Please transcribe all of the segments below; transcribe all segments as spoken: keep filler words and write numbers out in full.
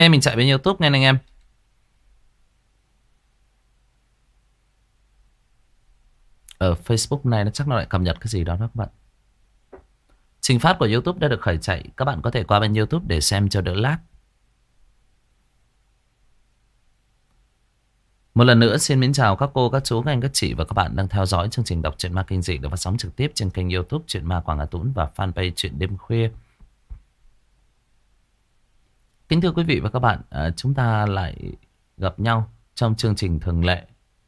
Em mình chạy bên YouTube nghe anh em. Ở Facebook này nó chắc nó lại cập nhật cái gì đó đó các bạn. Trình phát của YouTube đã được khởi chạy. Các bạn có thể qua bên YouTube để xem cho đỡ lag. Một lần nữa xin mến chào các cô, các chú, các anh, các chị và các bạn đang theo dõi chương trình đọc truyện ma kinh dị được phát sóng trực tiếp trên kênh YouTube Truyện Ma Quảng Hà Tũng và fanpage Truyện Đêm Khuya. Kính thưa quý vị và các bạn, chúng ta lại gặp nhau trong chương trình thường lệ.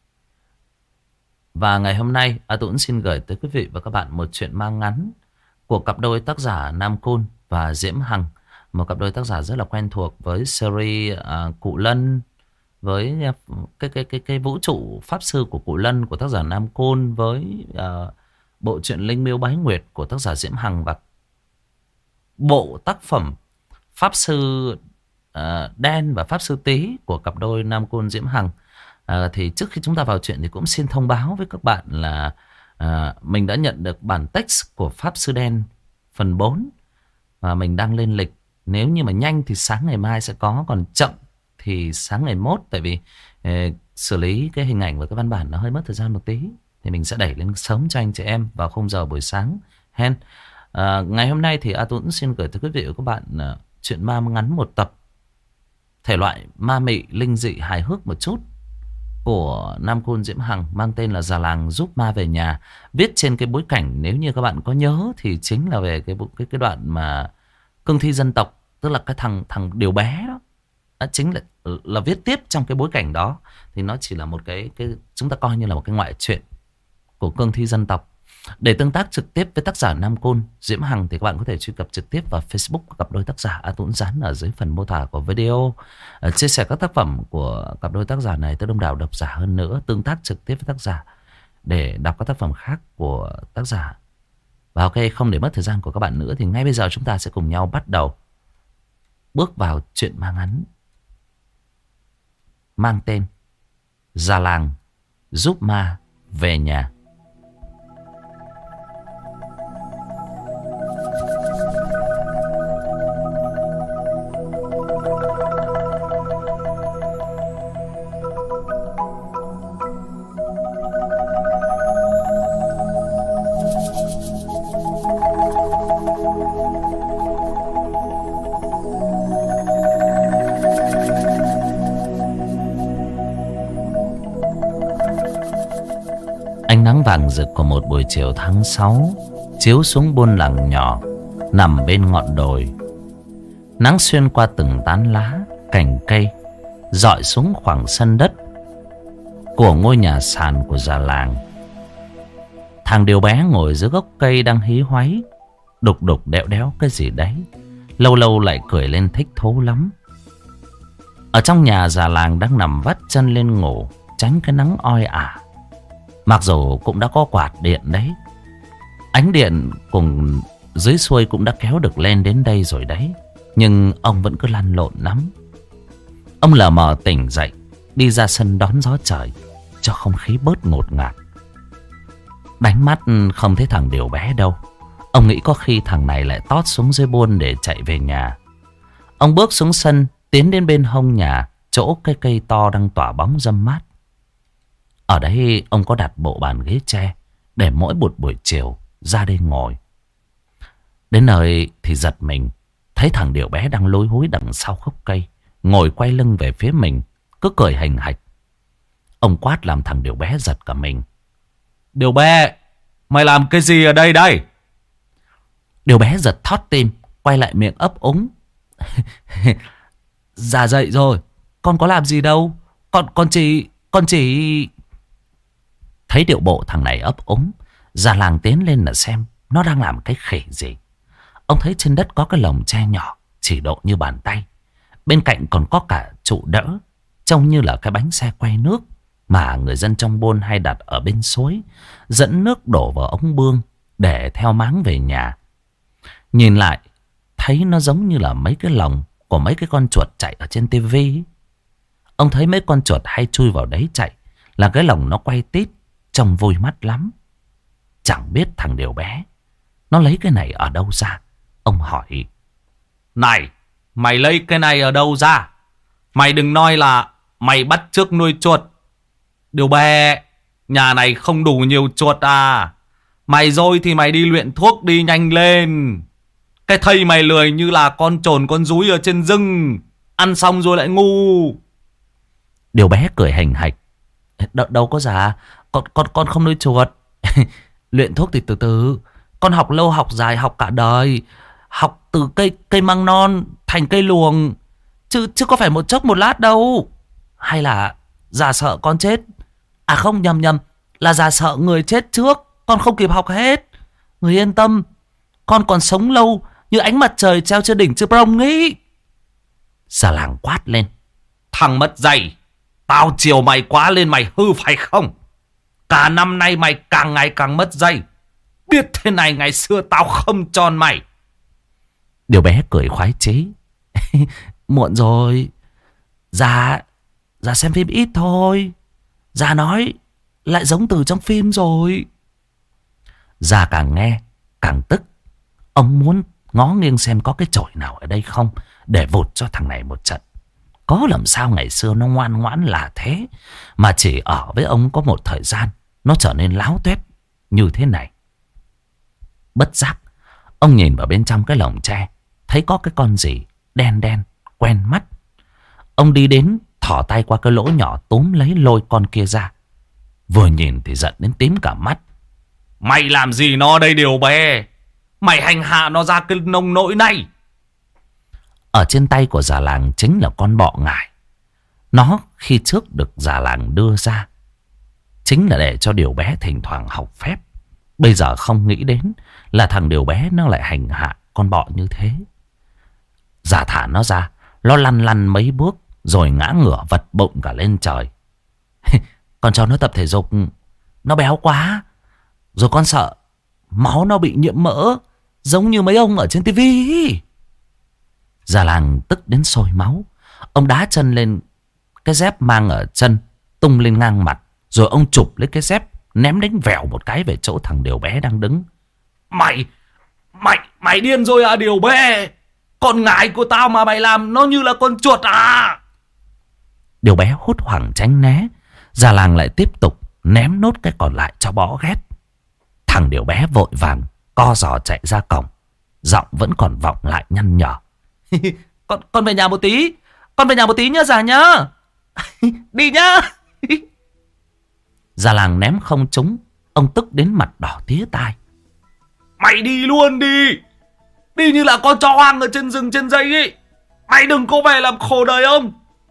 Và ngày hôm nay, A Tũng xin gửi tới quý vị và các bạn một chuyện ma ngắn của cặp đôi tác giả Nam Côn và Diễm Hằng. Một cặp đôi tác giả rất là quen thuộc với series uh, Cụ Lân, với cái, cái, cái, cái vũ trụ pháp sư của Cụ Lân của tác giả Nam Côn, với uh, bộ truyện Linh Miêu Bái Nguyệt của tác giả Diễm Hằng, và bộ tác phẩm Pháp sư uh, Đen và Pháp sư Tý của cặp đôi Nam Côn Diễm Hằng. À, thì trước khi chúng ta vào chuyện thì cũng xin thông báo với các bạn là à, mình đã nhận được bản text của Pháp Sư Đen phần bốn và mình đang lên lịch. Nếu như mà nhanh thì sáng ngày mai sẽ có, còn chậm thì sáng ngày mốt. Tại vì eh, xử lý cái hình ảnh và cái văn bản nó hơi mất thời gian một tí, thì mình sẽ đẩy lên sớm cho anh chị em vào khung giờ buổi sáng hen. À, ngày hôm nay thì A Tuấn xin gửi tới quý vị và các bạn uh, chuyện ma ngắn một tập, thể loại ma mị linh dị hài hước một chút, của Nam Côn Diễm Hằng, mang tên là Già Làng Giúp Ma Về Nhà. Viết trên cái bối cảnh, nếu như các bạn có nhớ thì chính là về cái cái cái đoạn mà cương thi dân tộc, tức là cái thằng thằng điều bé đó, đó chính là là viết tiếp trong cái bối cảnh đó. Thì nó chỉ là một cái cái chúng ta coi như là một cái ngoại truyện của cương thi dân tộc. Để tương tác trực tiếp với tác giả Nam Côn Diễm Hằng thì các bạn có thể truy cập trực tiếp vào Facebook của cặp đôi tác giả. A Tuấn dán ở dưới phần mô tả của video, à, chia sẻ các tác phẩm của cặp đôi tác giả này tới đông đảo độc giả hơn nữa, tương tác trực tiếp với tác giả để đọc các tác phẩm khác của tác giả. Và ok, không để mất thời gian của các bạn nữa thì ngay bây giờ chúng ta sẽ cùng nhau bắt đầu bước vào chuyện ma ngắn mang tên Già Làng Giúp Ma Về Nhà. Ánh nắng vàng rực của một buổi chiều tháng sáu chiếu xuống buôn làng nhỏ nằm bên ngọn đồi. Nắng xuyên qua từng tán lá, cành cây, rọi xuống khoảng sân đất của ngôi nhà sàn của già làng. Thằng điều bé ngồi dưới gốc cây đang hí hoáy, đục đục đẽo đéo cái gì đấy, lâu lâu lại cười lên thích thú lắm. Ở trong nhà, già làng đang nằm vắt chân lên ngủ, tránh cái nắng oi ả. Mặc dù cũng đã có quạt điện đấy, ánh điện cùng dưới xuôi cũng đã kéo được lên đến đây rồi đấy, nhưng ông vẫn cứ lăn lộn lắm. Ông lờ mờ tỉnh dậy, đi ra sân đón gió trời cho không khí bớt ngột ngạt. Đánh mắt không thấy thằng điều bé đâu. Ông nghĩ có khi thằng này lại tót xuống dưới buôn để chạy về nhà. Ông bước xuống sân, tiến đến bên hông nhà, chỗ cái cây to đang tỏa bóng râm mát. Ở đấy ông có đặt bộ bàn ghế tre để mỗi một buổi chiều ra đây ngồi. Đến nơi thì giật mình, thấy thằng điều bé đang lối húi đằng sau gốc cây, ngồi quay lưng về phía mình, cứ cười hành hạch. Ông quát làm thằng điều bé giật cả mình. Điều bé, mày làm cái gì ở đây đây? Điều bé giật thót tim, quay lại miệng ấp úng. Dạ dậy rồi, con có làm gì đâu. Con, con chỉ, con chỉ... Thấy điệu bộ thằng này ấp úng, già làng tiến lên là xem nó đang làm cái khỉ gì. Ông thấy trên đất có cái lồng tre nhỏ, chỉ độ như bàn tay. Bên cạnh còn có cả trụ đỡ, trông như là cái bánh xe quay nước mà người dân trong buôn hay đặt ở bên suối, dẫn nước đổ vào ống bương để theo máng về nhà. Nhìn lại, thấy nó giống như là mấy cái lồng của mấy cái con chuột chạy ở trên tivi. Ông thấy mấy con chuột hay chui vào đấy chạy, là cái lồng nó quay tít, trông vui mắt lắm. Chẳng biết thằng điều bé nó lấy cái này ở đâu ra. Ông hỏi: Này, mày lấy cái này ở đâu ra? Mày đừng nói là mày bắt chước nuôi chuột. Điều bé, nhà này không đủ nhiều chuột à? Mày rồi thì mày đi luyện thuốc đi nhanh lên. Cái thây mày lười như là con trồn con rúi ở trên rừng. Ăn xong rồi lại ngu. Điều bé cười hành hạch. Đ đâu có già, con, con, con không nuôi chuột. Luyện thuốc thì từ từ. Con học lâu học dài học cả đời. Học từ cây cây măng non thành cây luồng. Chứ, chứ có phải một chốc một lát đâu. Hay là già sợ con chết. À không, nhầm nhầm. Là già sợ người chết trước. Con không kịp học hết. Người yên tâm. Con còn sống lâu như ánh mặt trời treo trên đỉnh Chư Prong ấy. Già làng quát lên. Thằng mất dạy. Tao chiều mày quá lên mày hư phải không? Cả năm nay mày càng ngày càng mất dạy. Biết thế này ngày xưa tao không tròn mày. Điều bé cười khoái chí. Muộn rồi. Già Già xem phim ít thôi. Già nói lại giống từ trong phim rồi. Già càng nghe càng tức. Ông muốn ngó nghiêng xem có cái chổi nào ở đây không, để vụt cho thằng này một trận. Có làm sao ngày xưa nó ngoan ngoãn là thế, mà chỉ ở với ông có một thời gian nó trở nên láo tuét như thế này. Bất giác ông nhìn vào bên trong cái lồng tre, thấy có cái con gì đen đen quen mắt. Ông đi đến thỏ tay qua cái lỗ nhỏ túm lấy lôi con kia ra. Vừa nhìn thì giận đến tím cả mắt. Mày làm gì nó đây Điều bé? Mày hành hạ nó ra cái nông nỗi này. Ở trên tay của già làng chính là con bọ ngải. Nó khi trước được già làng đưa ra chính là để cho Điều bé thỉnh thoảng học phép. Bây giờ không nghĩ đến là thằng Điều bé nó lại hành hạ con bọ như thế. Già thả nó ra, nó lăn lăn mấy bước rồi ngã ngửa vật bụng cả lên trời. Con cho nó tập thể dục, nó béo quá. Rồi con sợ máu nó bị nhiễm mỡ, giống như mấy ông ở trên tivi. Già làng tức đến sôi máu. Ông đá chân lên cái dép mang ở chân, tung lên ngang mặt. Rồi ông chụp lấy cái dép, ném đánh vèo một cái về chỗ thằng Điều bé đang đứng. Mày, mày, mày điên rồi à Điều bé? Con ngải của tao mà mày làm nó như là con chuột à? Điều bé hốt hoảng tránh né. Già làng lại tiếp tục ném nốt cái còn lại cho bõ ghét. Thằng Điều bé vội vàng co giò chạy ra cổng. Giọng vẫn còn vọng lại nhăn nhở. Con con về nhà một tí. Con về nhà một tí nhá già nhá. Đi nhá. Già làng ném không trúng. Ông tức đến mặt đỏ tía tai. Mày đi luôn đi. Đi như là con chó hoang ở trên rừng trên dây ấy. Mày đừng có về làm khổ đời ông.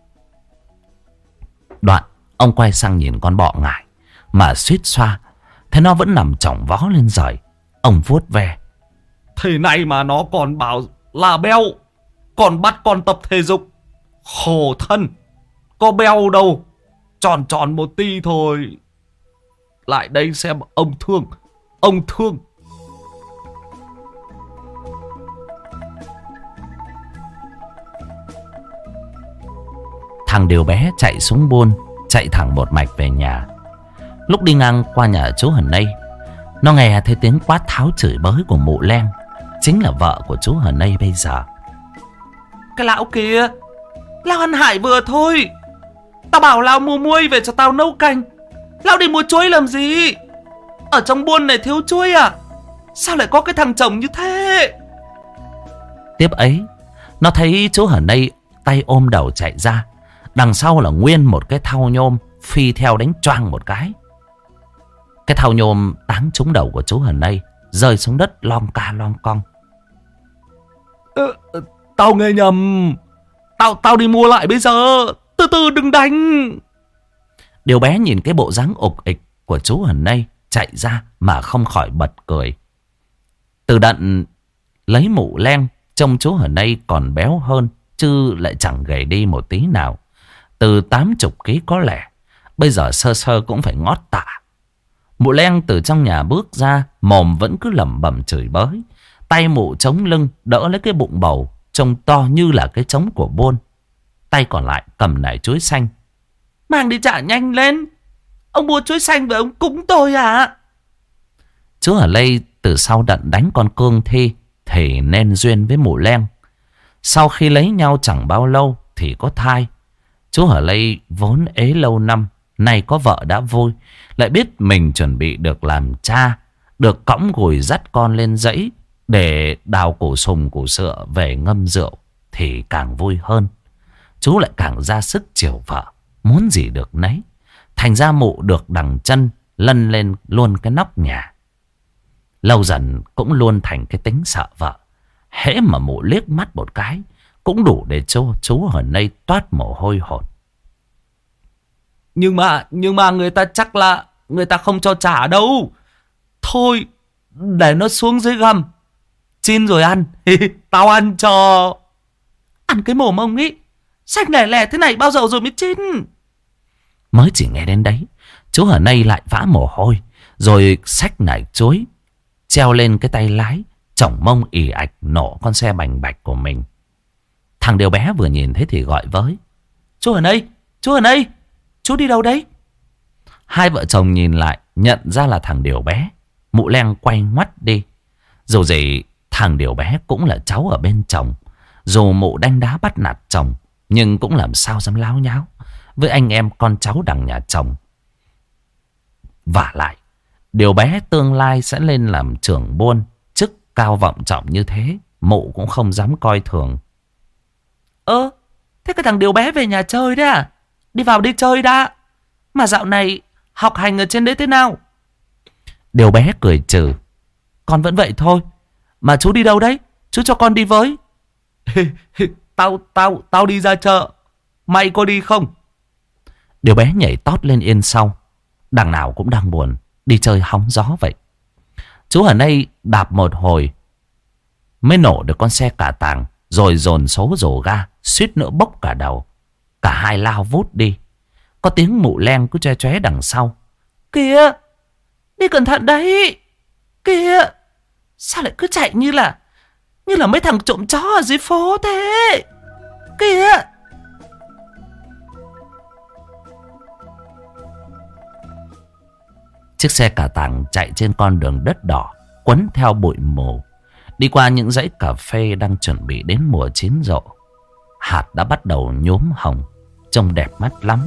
Đoạn ông quay sang nhìn con bọ ngải mà suýt xoa. Thế nó vẫn nằm chỏng vó lên rời. Ông vuốt về. Thế này mà nó còn bảo là beo, còn bắt con tập thể dục. Khổ thân. Có beo đâu, tròn tròn một tí thôi. Lại đây xem ông thương. Ông thương. Thằng Điều bé chạy xuống buôn, chạy thẳng một mạch về nhà. Lúc đi ngang qua nhà chú Hần Nây, nó nghe thấy tiếng quát tháo chửi bới của mụ Len, chính là vợ của chú Hần Nây bây giờ. Cái lão kia, lão ăn hại vừa thôi. Tao bảo lão mua muôi về cho tao nấu canh, lão đi mua chuối làm gì? Ở trong buôn này thiếu chuối à? Sao lại có cái thằng chồng như thế? Tiếp ấy, nó thấy chú Hần Nây tay ôm đầu chạy ra. Đằng sau là nguyên một cái thau nhôm phi theo đánh choang một cái. Cái thau nhôm táng trúng đầu của chú Hần Nây, rơi xuống đất lom ca lom cong. ờ, Tao nghe nhầm. Tao tao đi mua lại bây giờ. Từ từ đừng đánh. Điều bé nhìn cái bộ dáng ục ịch của chú Hần Nây chạy ra mà không khỏi bật cười. Từ đận lấy mụ Len, trông chú Hần Nây còn béo hơn, chứ lại chẳng gầy đi một tí nào. Từ tám chục ký có lẽ, bây giờ sơ sơ cũng phải ngót tạ. Mụ Len từ trong nhà bước ra, mồm vẫn cứ lẩm bẩm chửi bới. Tay mụ chống lưng đỡ lấy cái bụng bầu trông to như là cái trống của buôn. Tay còn lại cầm nải chuối xanh. Mang đi trả nhanh lên. Ông mua chuối xanh với ông cúng tôi à? Chú ở đây từ sau đận đánh con cương thi thì nên duyên với mụ Len. Sau khi lấy nhau chẳng bao lâu thì có thai. Chú Hở Lây vốn ế lâu năm, nay có vợ đã vui, lại biết mình chuẩn bị được làm cha, được cõng gùi dắt con lên dãy để đào củ sùng củ sữa về ngâm rượu thì càng vui hơn. Chú lại càng ra sức chiều vợ, muốn gì được nấy. Thành ra mụ được đằng chân lân lên luôn cái nóc nhà. Lâu dần cũng luôn thành cái tính sợ vợ. Hễ mà mụ liếc mắt một cái cũng đủ để cho chú Hở Lây toát mồ hôi hột. Nhưng mà, nhưng mà người ta chắc là người ta không cho trả đâu. Thôi, để nó xuống dưới gầm. Chín rồi ăn. Tao ăn cho. Ăn cái mồm ông ấy. Xanh lẻ lẻ thế này bao giờ rồi mới chín. Mới chỉ nghe đến đấy, chú Hở Lây lại vã mồ hôi, rồi xách nải chuối, treo lên cái tay lái, chổng mông ì ạch nổ con xe bành bạch của mình. Thằng Điều Bé vừa nhìn thấy thì gọi với: Chú Hở Lây, chú Hở Lây, chú đi đâu đấy? Hai vợ chồng nhìn lại, nhận ra là thằng Điều Bé. Mụ Leng quay ngoắt đi. Dù gì thằng Điều Bé cũng là cháu ở bên chồng. Dù mụ đánh đá bắt nạt chồng, nhưng cũng làm sao dám láo nháo với anh em con cháu đằng nhà chồng. Vả lại, Điều Bé tương lai sẽ lên làm trưởng buôn, chức cao vọng trọng như thế, mụ cũng không dám coi thường. Ơ, thế cái thằng Điều Bé về nhà chơi đấy à? Đi vào đi chơi đã. Mà dạo này học hành ở trên đấy thế nào? Điều Bé cười trừ: Con vẫn vậy thôi. Mà chú đi đâu đấy? Chú cho con đi với. Tao, tao, tao đi ra chợ. Mày có đi không? Điều Bé nhảy tót lên yên sau. Đằng nào cũng đang buồn, đi chơi hóng gió vậy. Chú ở đây đạp một hồi mới nổ được con xe cả tàng, rồi dồn số rổ ga, suýt nữa bốc cả đầu. Cả hai lao vút đi. Có tiếng mụ Leng cứ choe choé đằng sau: Kìa, đi cẩn thận đấy. Kìa, sao lại cứ chạy như là Như là mấy thằng trộm chó ở dưới phố thế. Kìa. Chiếc xe cả tàng chạy trên con đường đất đỏ, quấn theo bụi mù, đi qua những dãy cà phê đang chuẩn bị đến mùa chín rộ. Hạt đã bắt đầu nhuốm hồng, trông đẹp mắt lắm.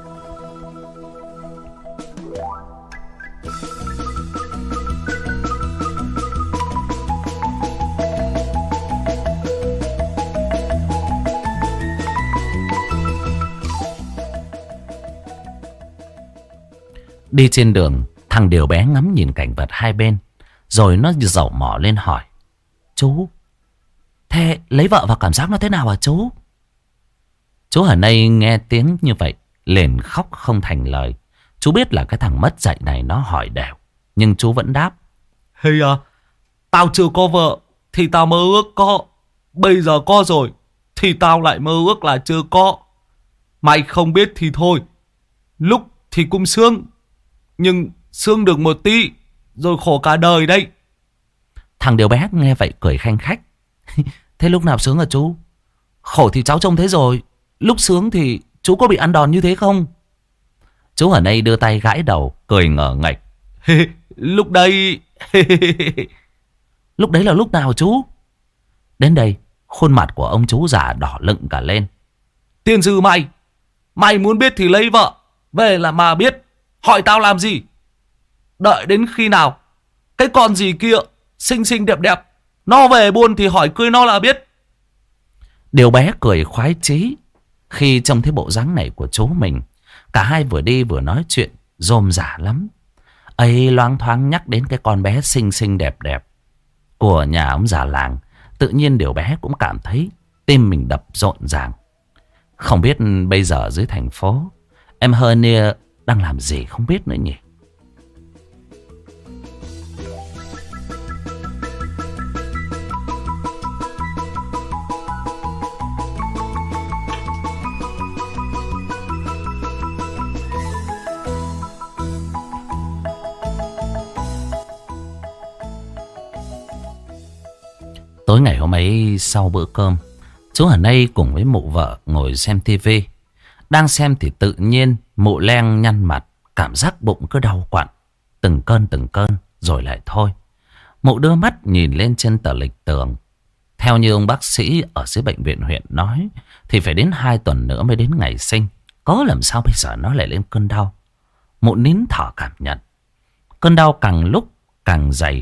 Đi trên đường, thằng Điều Bé ngắm nhìn cảnh vật hai bên, rồi nó dẩu mỏ lên hỏi: Chú, thế lấy vợ và cảm giác nó thế nào hả chú? Chú ở đây nghe tiếng như vậy liền khóc không thành lời. Chú biết là cái thằng mất dạy này nó hỏi đều, nhưng chú vẫn đáp: Hey à, tao chưa có vợ thì tao mơ ước có. Bây giờ có rồi thì tao lại mơ ước là chưa có. Mày không biết thì thôi. Lúc thì cũng sướng, nhưng sướng được một tí rồi khổ cả đời đấy. Thằng Điều Bé nghe vậy cười khanh khách: Thế lúc nào sướng hả chú? Khổ thì cháu trông thế rồi. Lúc sướng thì chú có bị ăn đòn như thế không? Chú ở đây đưa tay gãi đầu, cười ngở ngạch: Lúc đây... Lúc đấy là lúc nào chú? Đến đây, khuôn mặt của ông chú già đỏ lựng cả lên: Tiền sư mày, mày muốn biết thì lấy vợ về là mà biết. Hỏi tao làm gì? Đợi đến khi nào cái con gì kia xinh xinh đẹp đẹp nó về buôn thì hỏi cưới nó là biết. Điều Bé cười khoái chí khi trông thấy bộ dáng này của chú mình. Cả hai vừa đi vừa nói chuyện rôm rả lắm. Ấy loáng thoáng nhắc đến cái con bé xinh xinh đẹp đẹp của nhà ông già làng. Tự nhiên Điều Bé cũng cảm thấy tim mình đập rộn ràng. Không biết bây giờ dưới thành phố em Hernia đang làm gì không biết nữa nhỉ? Tối ngày hôm ấy sau bữa cơm, chú ở đây cùng với mụ vợ ngồi xem tivi. Đang xem thì tự nhiên mụ Leng nhăn mặt, cảm giác bụng cứ đau quặn, từng cơn từng cơn rồi lại thôi. Mụ đưa mắt nhìn lên trên tờ lịch tường. Theo như ông bác sĩ ở dưới bệnh viện huyện nói thì phải đến hai tuần nữa mới đến ngày sinh. Có làm sao bây giờ nó lại lên cơn đau. Mụ nín thở cảm nhận. Cơn đau càng lúc càng dày.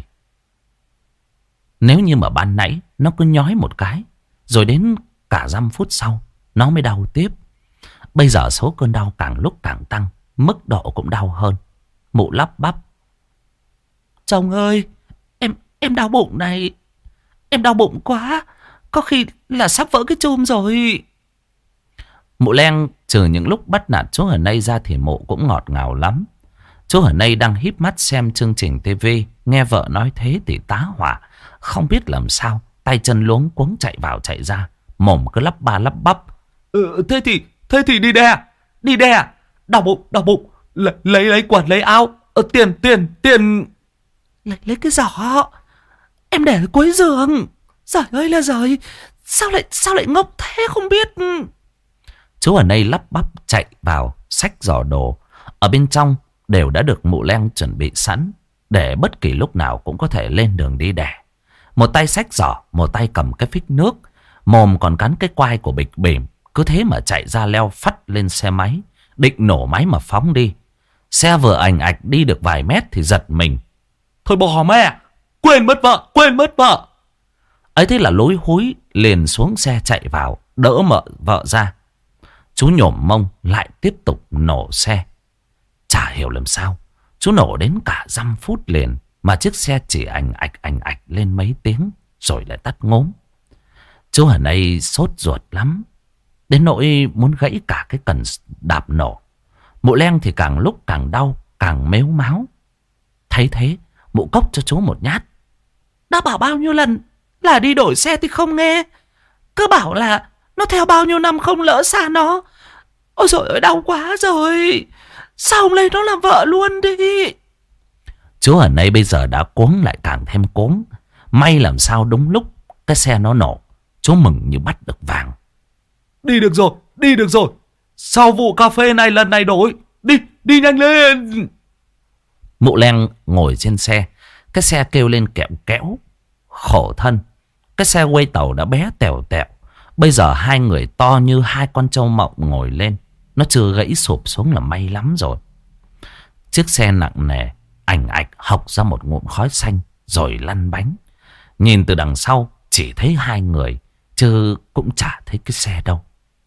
Nếu như mà ban nãy nó cứ nhói một cái, rồi đến cả dăm phút sau nó mới đau tiếp. Bây giờ số cơn đau càng lúc càng tăng, mức độ cũng đau hơn. Mụ lắp bắp. Chồng ơi, em em đau bụng này. Em đau bụng quá, có khi là sắp vỡ cái chum rồi. Mụ Len trừ những lúc bắt nạt chú Hờ Nây ra thì mụ cũng ngọt ngào lắm. Chú Hờ Nây đang híp mắt xem chương trình tivi, nghe vợ nói thế thì tá hỏa. Không biết làm sao, tay chân luống cuống chạy vào chạy ra, mồm cứ lắp ba lắp bắp. Ừ, thế thì, thế thì đi đè, đi đè, đau bụng, đau bụng, lấy, lấy, lấy quần, lấy áo, ờ, tiền, tiền, tiền. Lấy, lấy cái giỏ, em để ở cuối giường. Giời ơi là giời, sao lại, sao lại ngốc thế không biết. Chú ở đây lắp bắp chạy vào, xách giỏ đồ. Ở bên trong đều đã được mụ Len chuẩn bị sẵn, để bất kỳ lúc nào cũng có thể lên đường đi đẻ. Một tay xách giỏ, một tay cầm cái phích nước, mồm còn cắn cái quai của bịch bỉm. Cứ thế mà chạy ra leo phắt lên xe máy, định nổ máy mà phóng đi. Xe vừa ảnh ạch đi được vài mét thì giật mình. Thôi bỏ mẹ, quên mất vợ, quên mất vợ. Ấy thế là lối húi liền xuống xe chạy vào, đỡ mợ vợ ra. Chú nhổm mông lại tiếp tục nổ xe. Chả hiểu làm sao, chú nổ đến cả dăm phút liền mà chiếc xe chỉ ảnh ạch ảnh ạch lên mấy tiếng rồi lại tắt ngốm. Chú ở đây sốt ruột lắm, đến nỗi muốn gãy cả cái cần đạp nổ. Mụ Len thì càng lúc càng đau, càng mếu máo. Thấy thế, mụ cốc cho chú một nhát. Đã bảo bao nhiêu lần là đi đổi xe thì không nghe. Cứ bảo là nó theo bao nhiêu năm không lỡ xa nó. Ôi dồi ơi, đau quá rồi. Sao không lấy nó làm vợ luôn đi. Chú ở đây bây giờ đã cuống lại càng thêm cuống. May làm sao đúng lúc cái xe nó nổ, chú mừng như bắt được vàng. Đi được rồi, đi được rồi. Sau vụ cà phê này lần này đổi. Đi, đi nhanh lên. Mụ Len ngồi trên xe. Cái xe kêu lên kẹo kéo. Khổ thân, cái xe quay tàu đã bé tèo tẹo. Bây giờ hai người to như hai con trâu mộng ngồi lên. Nó chưa gãy sụp xuống là may lắm rồi. Chiếc xe nặng nề ảnh ạch hộc ra một ngụm khói xanh rồi lăn bánh. Nhìn từ đằng sau chỉ thấy hai người, chứ cũng chả thấy cái xe đâu.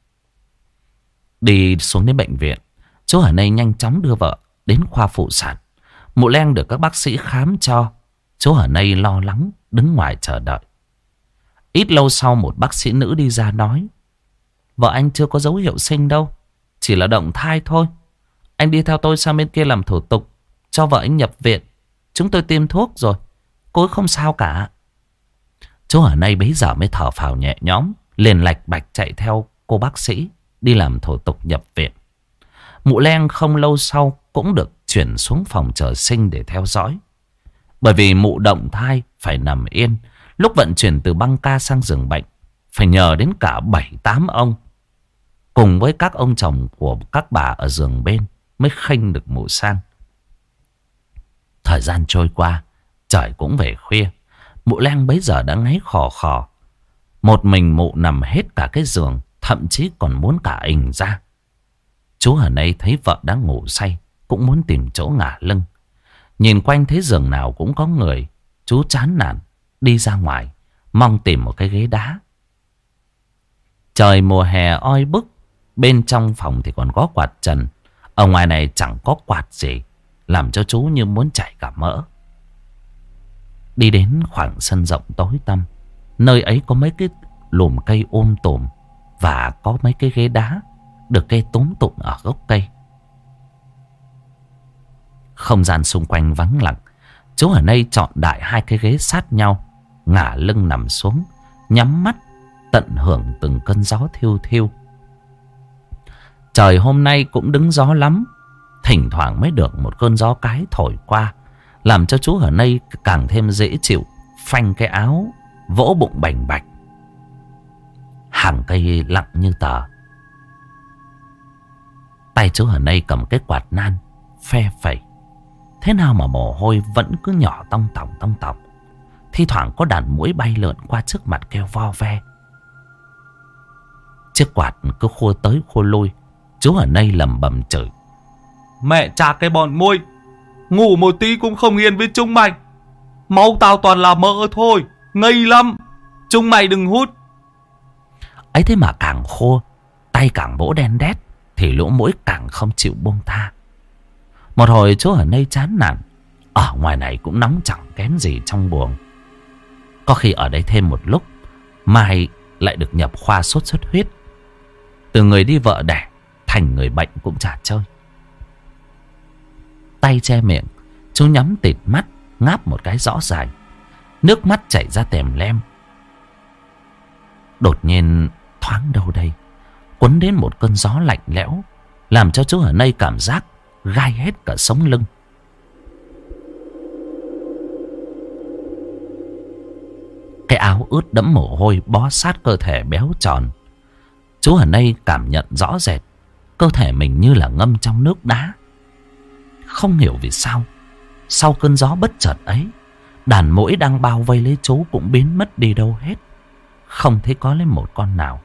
Đi xuống đến bệnh viện, chú ở đây nhanh chóng đưa vợ đến khoa phụ sản. Mụ Len được các bác sĩ khám cho. Chú ở đây lo lắng đứng ngoài chờ đợi. Ít lâu sau một bác sĩ nữ đi ra nói: vợ anh chưa có dấu hiệu sinh đâu, chỉ là động thai thôi. Anh đi theo tôi sang bên kia làm thủ tục cho vợ anh nhập viện. Chúng tôi tiêm thuốc rồi, cô ấy không sao cả. Chú ở đây bấy giờ mới thở phào nhẹ nhõm, liền lạch bạch chạy theo cô bác sĩ đi làm thủ tục nhập viện. Mụ Len không lâu sau cũng được chuyển xuống phòng chờ sinh để theo dõi. Bởi vì mụ động thai phải nằm yên, lúc vận chuyển từ băng ca sang giường bệnh phải nhờ đến cả bảy tám ông, cùng với các ông chồng của các bà ở giường bên mới khênh được mụ sang. Thời gian trôi qua, trời cũng về khuya. Mụ Len bấy giờ đã ngáy khò khò. Một mình mụ nằm hết cả cái giường, thậm chí còn muốn cả ình ra. Chú ở đây thấy vợ đã ngủ say, cũng muốn tìm chỗ ngả lưng. Nhìn quanh thấy giường nào cũng có người, chú chán nản đi ra ngoài, mong tìm một cái ghế đá. Trời mùa hè oi bức, bên trong phòng thì còn có quạt trần. Ở ngoài này chẳng có quạt gì, làm cho chú như muốn chảy cả mỡ. Đi đến khoảng sân rộng tối tăm, nơi ấy có mấy cái lùm cây um tùm và có mấy cái ghế đá được kê túm tụm ở gốc cây. Không gian xung quanh vắng lặng. Chú ở đây chọn đại hai cái ghế sát nhau, ngả lưng nằm xuống, nhắm mắt tận hưởng từng cơn gió thiêu thiêu. Trời hôm nay cũng đứng gió lắm, thỉnh thoảng mới được một cơn gió cái thổi qua, làm cho chú ở đây càng thêm dễ chịu, phanh cái áo, vỗ bụng bành bạch. Hàng cây lặng như tờ. Tay chú ở đây cầm cái quạt nan, phe phẩy. Thế nào mà mồ hôi vẫn cứ nhỏ tong tỏng tong tỏng. Thi thoảng có đàn muỗi bay lượn qua trước mặt kêu vo ve. Chiếc quạt cứ khua tới khua lui. Chú ở đây lầm bầm chửi: Mẹ cha cái bọn muỗi, ngủ một tí cũng không yên với chúng mày. Máu tao toàn là mỡ thôi, ngây lắm. Chúng mày đừng hút. Ấy thế mà càng khô, tay càng vỗ đen đét, thì lũ muỗi càng không chịu buông tha. Một hồi chú ở đây chán nản. Ở ngoài này cũng nóng chẳng kém gì trong buồng. Có khi ở đây thêm một lúc, mai lại được nhập khoa sốt xuất huyết. Từ người đi vợ đẻ thành người bệnh cũng chả chơi. Tay che miệng, chú nhắm tịt mắt, ngáp một cái rõ ràng. Nước mắt chảy ra tèm lem. Đột nhiên thoáng đâu đây cuốn đến một cơn gió lạnh lẽo, làm cho chú ở đây cảm giác gai hết cả sống lưng. Cái áo ướt đẫm mồ hôi bó sát cơ thể béo tròn. Chú ở đây cảm nhận rõ rệt cơ thể mình như là ngâm trong nước đá. Không hiểu vì sao, sau cơn gió bất chợt ấy, đàn muỗi đang bao vây lấy chú cũng biến mất đi đâu hết. Không thấy có lấy một con nào.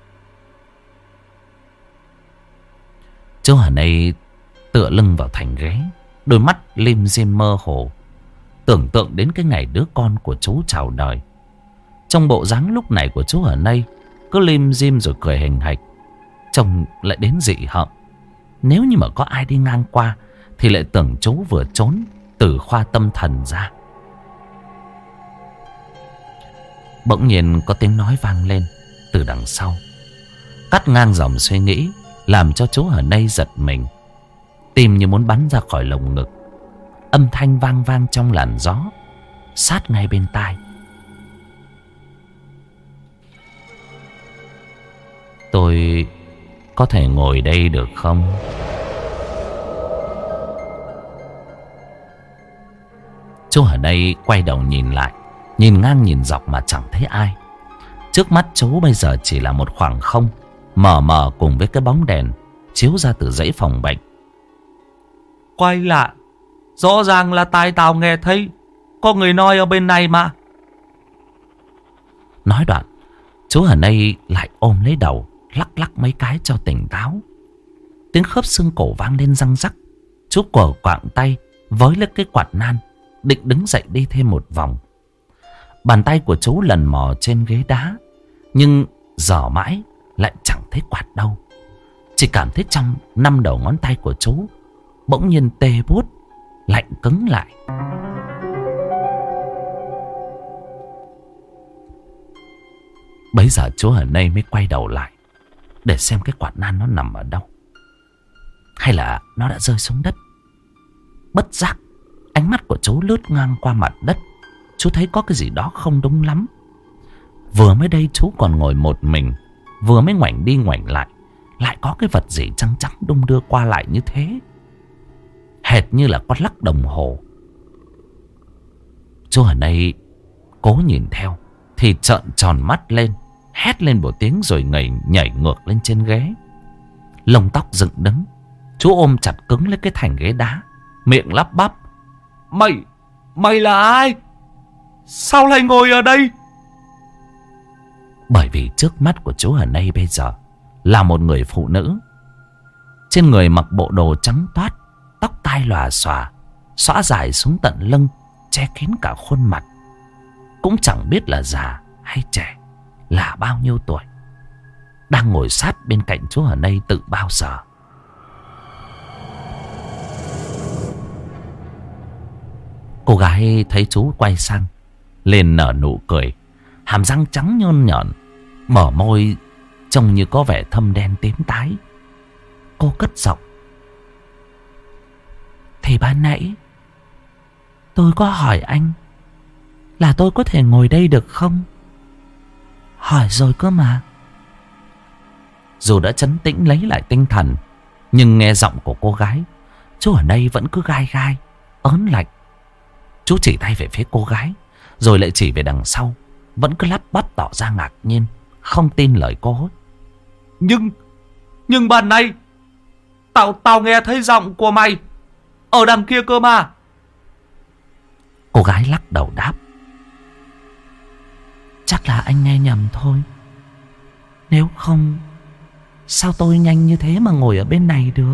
Chú ở đây tựa lưng vào thành ghế, đôi mắt lim dim mơ hồ, tưởng tượng đến cái ngày đứa con của chú chào đời. Trong bộ dáng lúc này của chú ở đây cứ lim dim rồi cười hình hạch, trông lại đến dị hợm. Nếu như mà có ai đi ngang qua thì lại tưởng chú vừa trốn từ khoa tâm thần ra. Bỗng nhiên có tiếng nói vang lên từ đằng sau, cắt ngang dòng suy nghĩ, làm cho chú ở đây giật mình. Tim như muốn bắn ra khỏi lồng ngực. Âm thanh vang vang trong làn gió, sát ngay bên tai. Tôi có thể ngồi đây được không? Chú ở đây quay đầu nhìn lại, nhìn ngang nhìn dọc mà chẳng thấy ai. Trước mắt chú bây giờ chỉ là một khoảng không mờ mờ cùng với cái bóng đèn chiếu ra từ dãy phòng bệnh. Quay lại, rõ ràng là tai tao nghe thấy có người nói ở bên này mà. Nói đoạn, chú ở đây lại ôm lấy đầu, lắc lắc mấy cái cho tỉnh táo. Tiếng khớp xương cổ vang lên răng rắc. Chú quờ quạng tay với lấy cái quạt nan, định đứng dậy đi thêm một vòng. Bàn tay của chú lần mò trên ghế đá, nhưng dò mãi lại chẳng thấy quạt đâu. Chỉ cảm thấy trong năm đầu ngón tay của chú bỗng nhiên tê buốt, lạnh cứng lại. Bấy giờ chú ở đây mới quay đầu lại để xem cái quạt nan nó nằm ở đâu, hay là nó đã rơi xuống đất. Bất giác ánh mắt của chú lướt ngang qua mặt đất. Chú thấy có cái gì đó không đúng lắm. Vừa mới đây chú còn ngồi một mình, vừa mới ngoảnh đi ngoảnh lại, lại có cái vật gì trắng trắng đung đưa qua lại như thế, hệt như là con lắc đồng hồ. Chú ở đây cố nhìn theo thì trợn tròn mắt lên, hét lên một tiếng rồi ngẩng nhảy ngược lên trên ghế. Lông tóc dựng đứng, chú ôm chặt cứng lấy cái thành ghế đá, miệng lắp bắp: Mày, mày là ai? Sao lại ngồi ở đây? Bởi vì trước mắt của chú ở đây bây giờ là một người phụ nữ. Trên người mặc bộ đồ trắng toát, tóc tai lòa xòa, xõa dài xuống tận lưng, che kín cả khuôn mặt. Cũng chẳng biết là già hay trẻ, là bao nhiêu tuổi, đang ngồi sát bên cạnh chú ở đây tự bao giờ. Cô gái thấy chú quay sang liền nở nụ cười, hàm răng trắng nhơn nhởn, mở môi trông như có vẻ thâm đen tím tái. Cô cất giọng: Thì ban nãy tôi có hỏi anh là tôi có thể ngồi đây được không? Hỏi rồi cơ mà. Dù đã trấn tĩnh lấy lại tinh thần, nhưng nghe giọng của cô gái, chú ở đây vẫn cứ gai gai, ớn lạnh. Chú chỉ tay về phía cô gái, rồi lại chỉ về đằng sau, vẫn cứ lắp bắp tỏ ra ngạc nhiên, không tin lời cô. Nhưng, nhưng ban nay Tao, tao nghe thấy giọng của mày ở đằng kia cơ mà. Cô gái lắc đầu đáp: Chắc là anh nghe nhầm thôi. Nếu không, sao tôi nhanh như thế mà ngồi ở bên này được?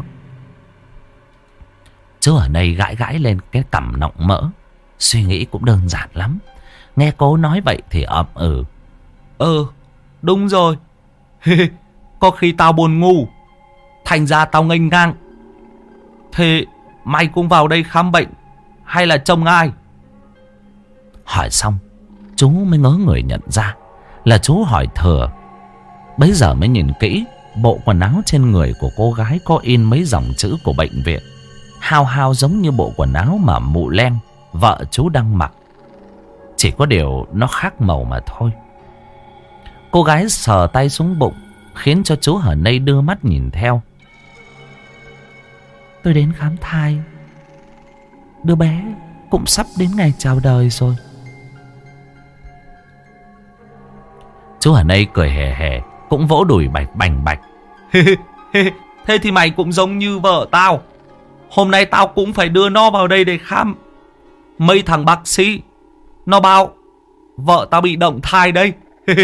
Chú ở đây gãi gãi lên cái cằm nọng mỡ. Suy nghĩ cũng đơn giản lắm. Nghe cô nói vậy thì ậm ừ. Ừ, đúng rồi. Có khi tao buồn ngủ, thành ra tao nghênh ngang. Thế mày cũng vào đây khám bệnh hay là trông ai? Hỏi xong, chú mới ngớ người nhận ra là chú hỏi thừa. Bấy giờ mới nhìn kỹ, bộ quần áo trên người của cô gái có in mấy dòng chữ của bệnh viện, hao hao giống như bộ quần áo mà mụ Len, vợ chú đang mặc. Chỉ có điều nó khác màu mà thôi. Cô gái sờ tay xuống bụng, khiến cho chú Hờ Nây đưa mắt nhìn theo. Tôi đến khám thai. Đứa bé cũng sắp đến ngày chào đời rồi. Chú Hờ Nây cười hề hề, cũng vỗ đùi bạch bành bạch. Thế thì mày cũng giống như vợ tao. Hôm nay tao cũng phải đưa nó vào đây để khám. Mấy thằng bác sĩ nó bảo vợ tao bị động thai đây.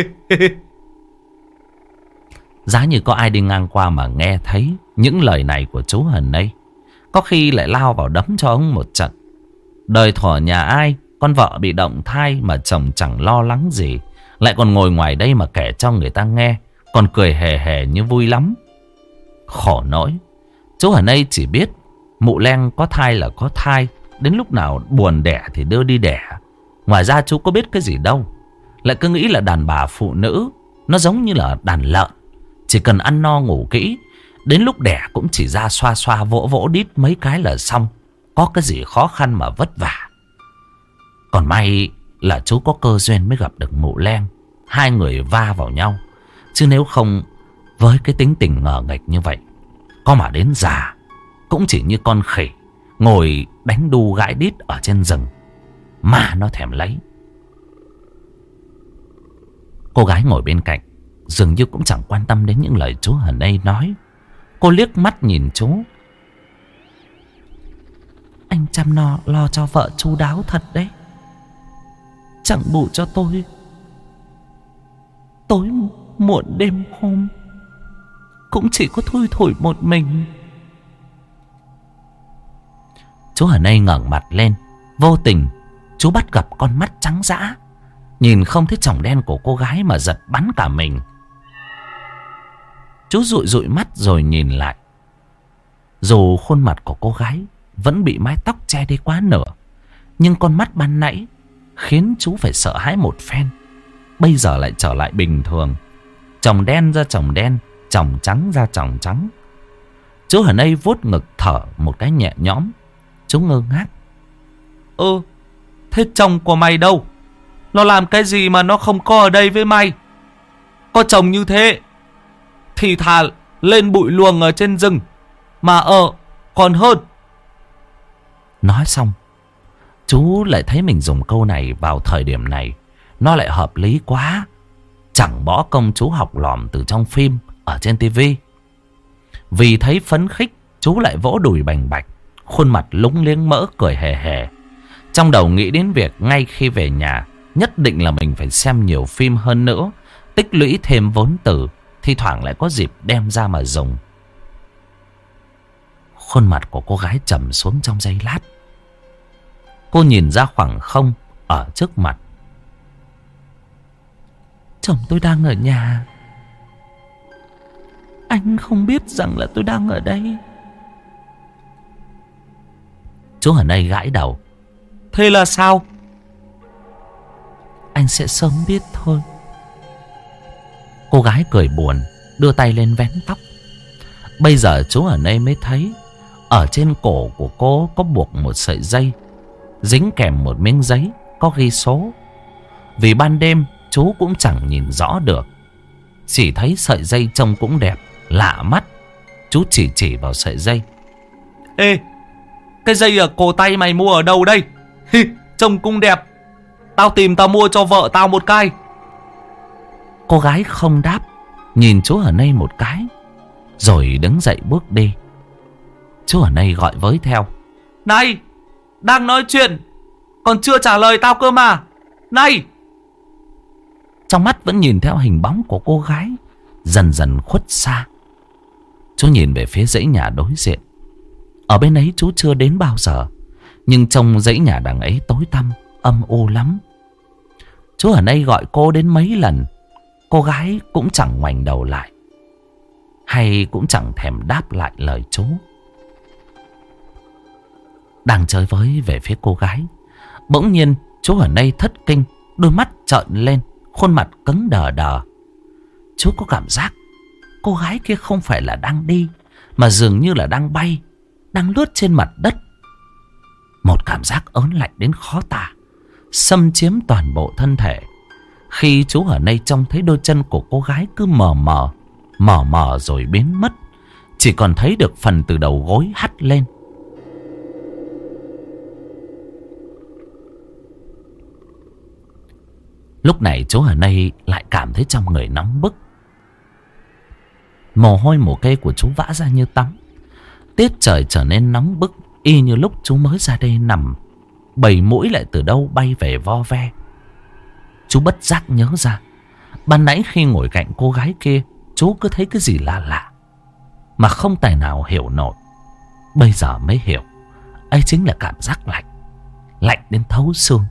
Giá như có ai đi ngang qua mà nghe thấy những lời này của chú Hờ Nây, có khi lại lao vào đấm cho ông một trận. Đời thuở nhà ai con vợ bị động thai mà chồng chẳng lo lắng gì, lại còn ngồi ngoài đây mà kể cho người ta nghe, còn cười hề hề như vui lắm. Khổ nỗi, chú Hờ Nây chỉ biết mụ Len có thai là có thai, đến lúc nào buồn đẻ thì đưa đi đẻ. Ngoài ra chú có biết cái gì đâu. Lại cứ nghĩ là đàn bà phụ nữ nó giống như là đàn lợn, chỉ cần ăn no ngủ kỹ, đến lúc đẻ cũng chỉ ra xoa xoa vỗ vỗ đít mấy cái là xong. Có cái gì khó khăn mà vất vả. Còn may là chú có cơ duyên mới gặp được mụ Len, hai người va vào nhau. Chứ nếu không, với cái tính tình ngờ nghệch như vậy, có mà đến già cũng chỉ như con khỉ ngồi đánh đu gãi đít ở trên rừng mà nó thèm lấy. Cô gái ngồi bên cạnh dường như cũng chẳng quan tâm đến những lời chú Hờ Nây nói. Cô liếc mắt nhìn chú. Anh chăm lo, lo cho vợ chu đáo thật đấy. Chẳng bù cho tôi tối muộn đêm hôm cũng chỉ có thui thủi một mình. Chú Hờ Nây ngẩng mặt lên, vô tình chú bắt gặp con mắt trắng dã, nhìn không thấy tròng đen của cô gái mà giật bắn cả mình. Chú dụi dụi mắt rồi nhìn lại. Dù khuôn mặt của cô gái vẫn bị mái tóc che đi quá nửa, nhưng con mắt ban nãy khiến chú phải sợ hãi một phen bây giờ lại trở lại bình thường. Chồng đen ra chồng đen, chồng trắng ra chồng trắng. Chú Hờ Nây vuốt ngực thở một cái nhẹ nhõm. Chú ngơ ngác. Ừ, thế chồng của mày đâu? Nó làm cái gì mà nó không có ở đây với mày? Có chồng như thế thì thà lên bụi luồng ở trên rừng mà ở còn hơn. Nói xong, chú lại thấy mình dùng câu này vào thời điểm này nó lại hợp lý quá. Chẳng bỏ công chú học lòm từ trong phim ở trên tivi. Vì thấy phấn khích, chú lại vỗ đùi bành bạch, khuôn mặt lúng liếng mỡ cười hề hề. Trong đầu nghĩ đến việc ngay khi về nhà nhất định là mình phải xem nhiều phim hơn nữa, tích lũy thêm vốn từ, thi thoảng lại có dịp đem ra mà dùng. Khuôn mặt của cô gái trầm xuống trong giây lát. Cô nhìn ra khoảng không ở trước mặt. Chồng tôi đang ở nhà. Anh không biết rằng là tôi đang ở đây. Chú Hờ Nây gãi đầu. Thế là sao? Anh sẽ sớm biết thôi. Cô gái cười buồn, đưa tay lên vén tóc. Bây giờ chú Hờ Nây mới thấy ở trên cổ của cô có buộc một sợi dây, dính kèm một miếng giấy có ghi số. Vì ban đêm chú cũng chẳng nhìn rõ được, chỉ thấy sợi dây trông cũng đẹp, lạ mắt. Chú chỉ chỉ vào sợi dây. Ê, cái dây ở cổ tay mày mua ở đâu đây? Hi, trông cũng đẹp. Tao tìm tao mua cho vợ tao một cái. Cô gái không đáp, nhìn chú Hờ Nây một cái, rồi đứng dậy bước đi. Chú Hờ Nây gọi với theo. Này, đang nói chuyện còn chưa trả lời tao cơ mà. Này! trong mắt vẫn nhìn theo hình bóng của cô gái dần dần khuất xa. Chú nhìn về phía dãy nhà đối diện. Ở bên ấy chú chưa đến bao giờ, nhưng trong dãy nhà đằng ấy tối tăm, âm u lắm. Chú ở đây gọi cô đến mấy lần, cô gái cũng chẳng ngoảnh đầu lại, hay cũng chẳng thèm đáp lại lời chú. Đang chơi với về phía cô gái, bỗng nhiên chú ở đây thất kinh, đôi mắt trợn lên, khuôn mặt cứng đờ đờ. Chú có cảm giác cô gái kia không phải là đang đi, mà dường như là đang bay, đang lướt trên mặt đất. Một cảm giác ớn lạnh đến khó tả xâm chiếm toàn bộ thân thể, khi chú ở đây trông thấy đôi chân của cô gái cứ mờ mờ, mờ mờ rồi biến mất, chỉ còn thấy được phần từ đầu gối hắt lên. Lúc này chú ở đây lại cảm thấy trong người nóng bức. Mồ hôi mồ kê của chú vã ra như tắm. Tiết trời trở nên nóng bức, y như lúc chú mới ra đây nằm. Bầy muỗi lại từ đâu bay về vo ve. Chú bất giác nhớ ra, ban nãy khi ngồi cạnh cô gái kia, chú cứ thấy cái gì lạ lạ mà không tài nào hiểu nổi. Bây giờ mới hiểu, ấy chính là cảm giác lạnh, lạnh đến thấu xương.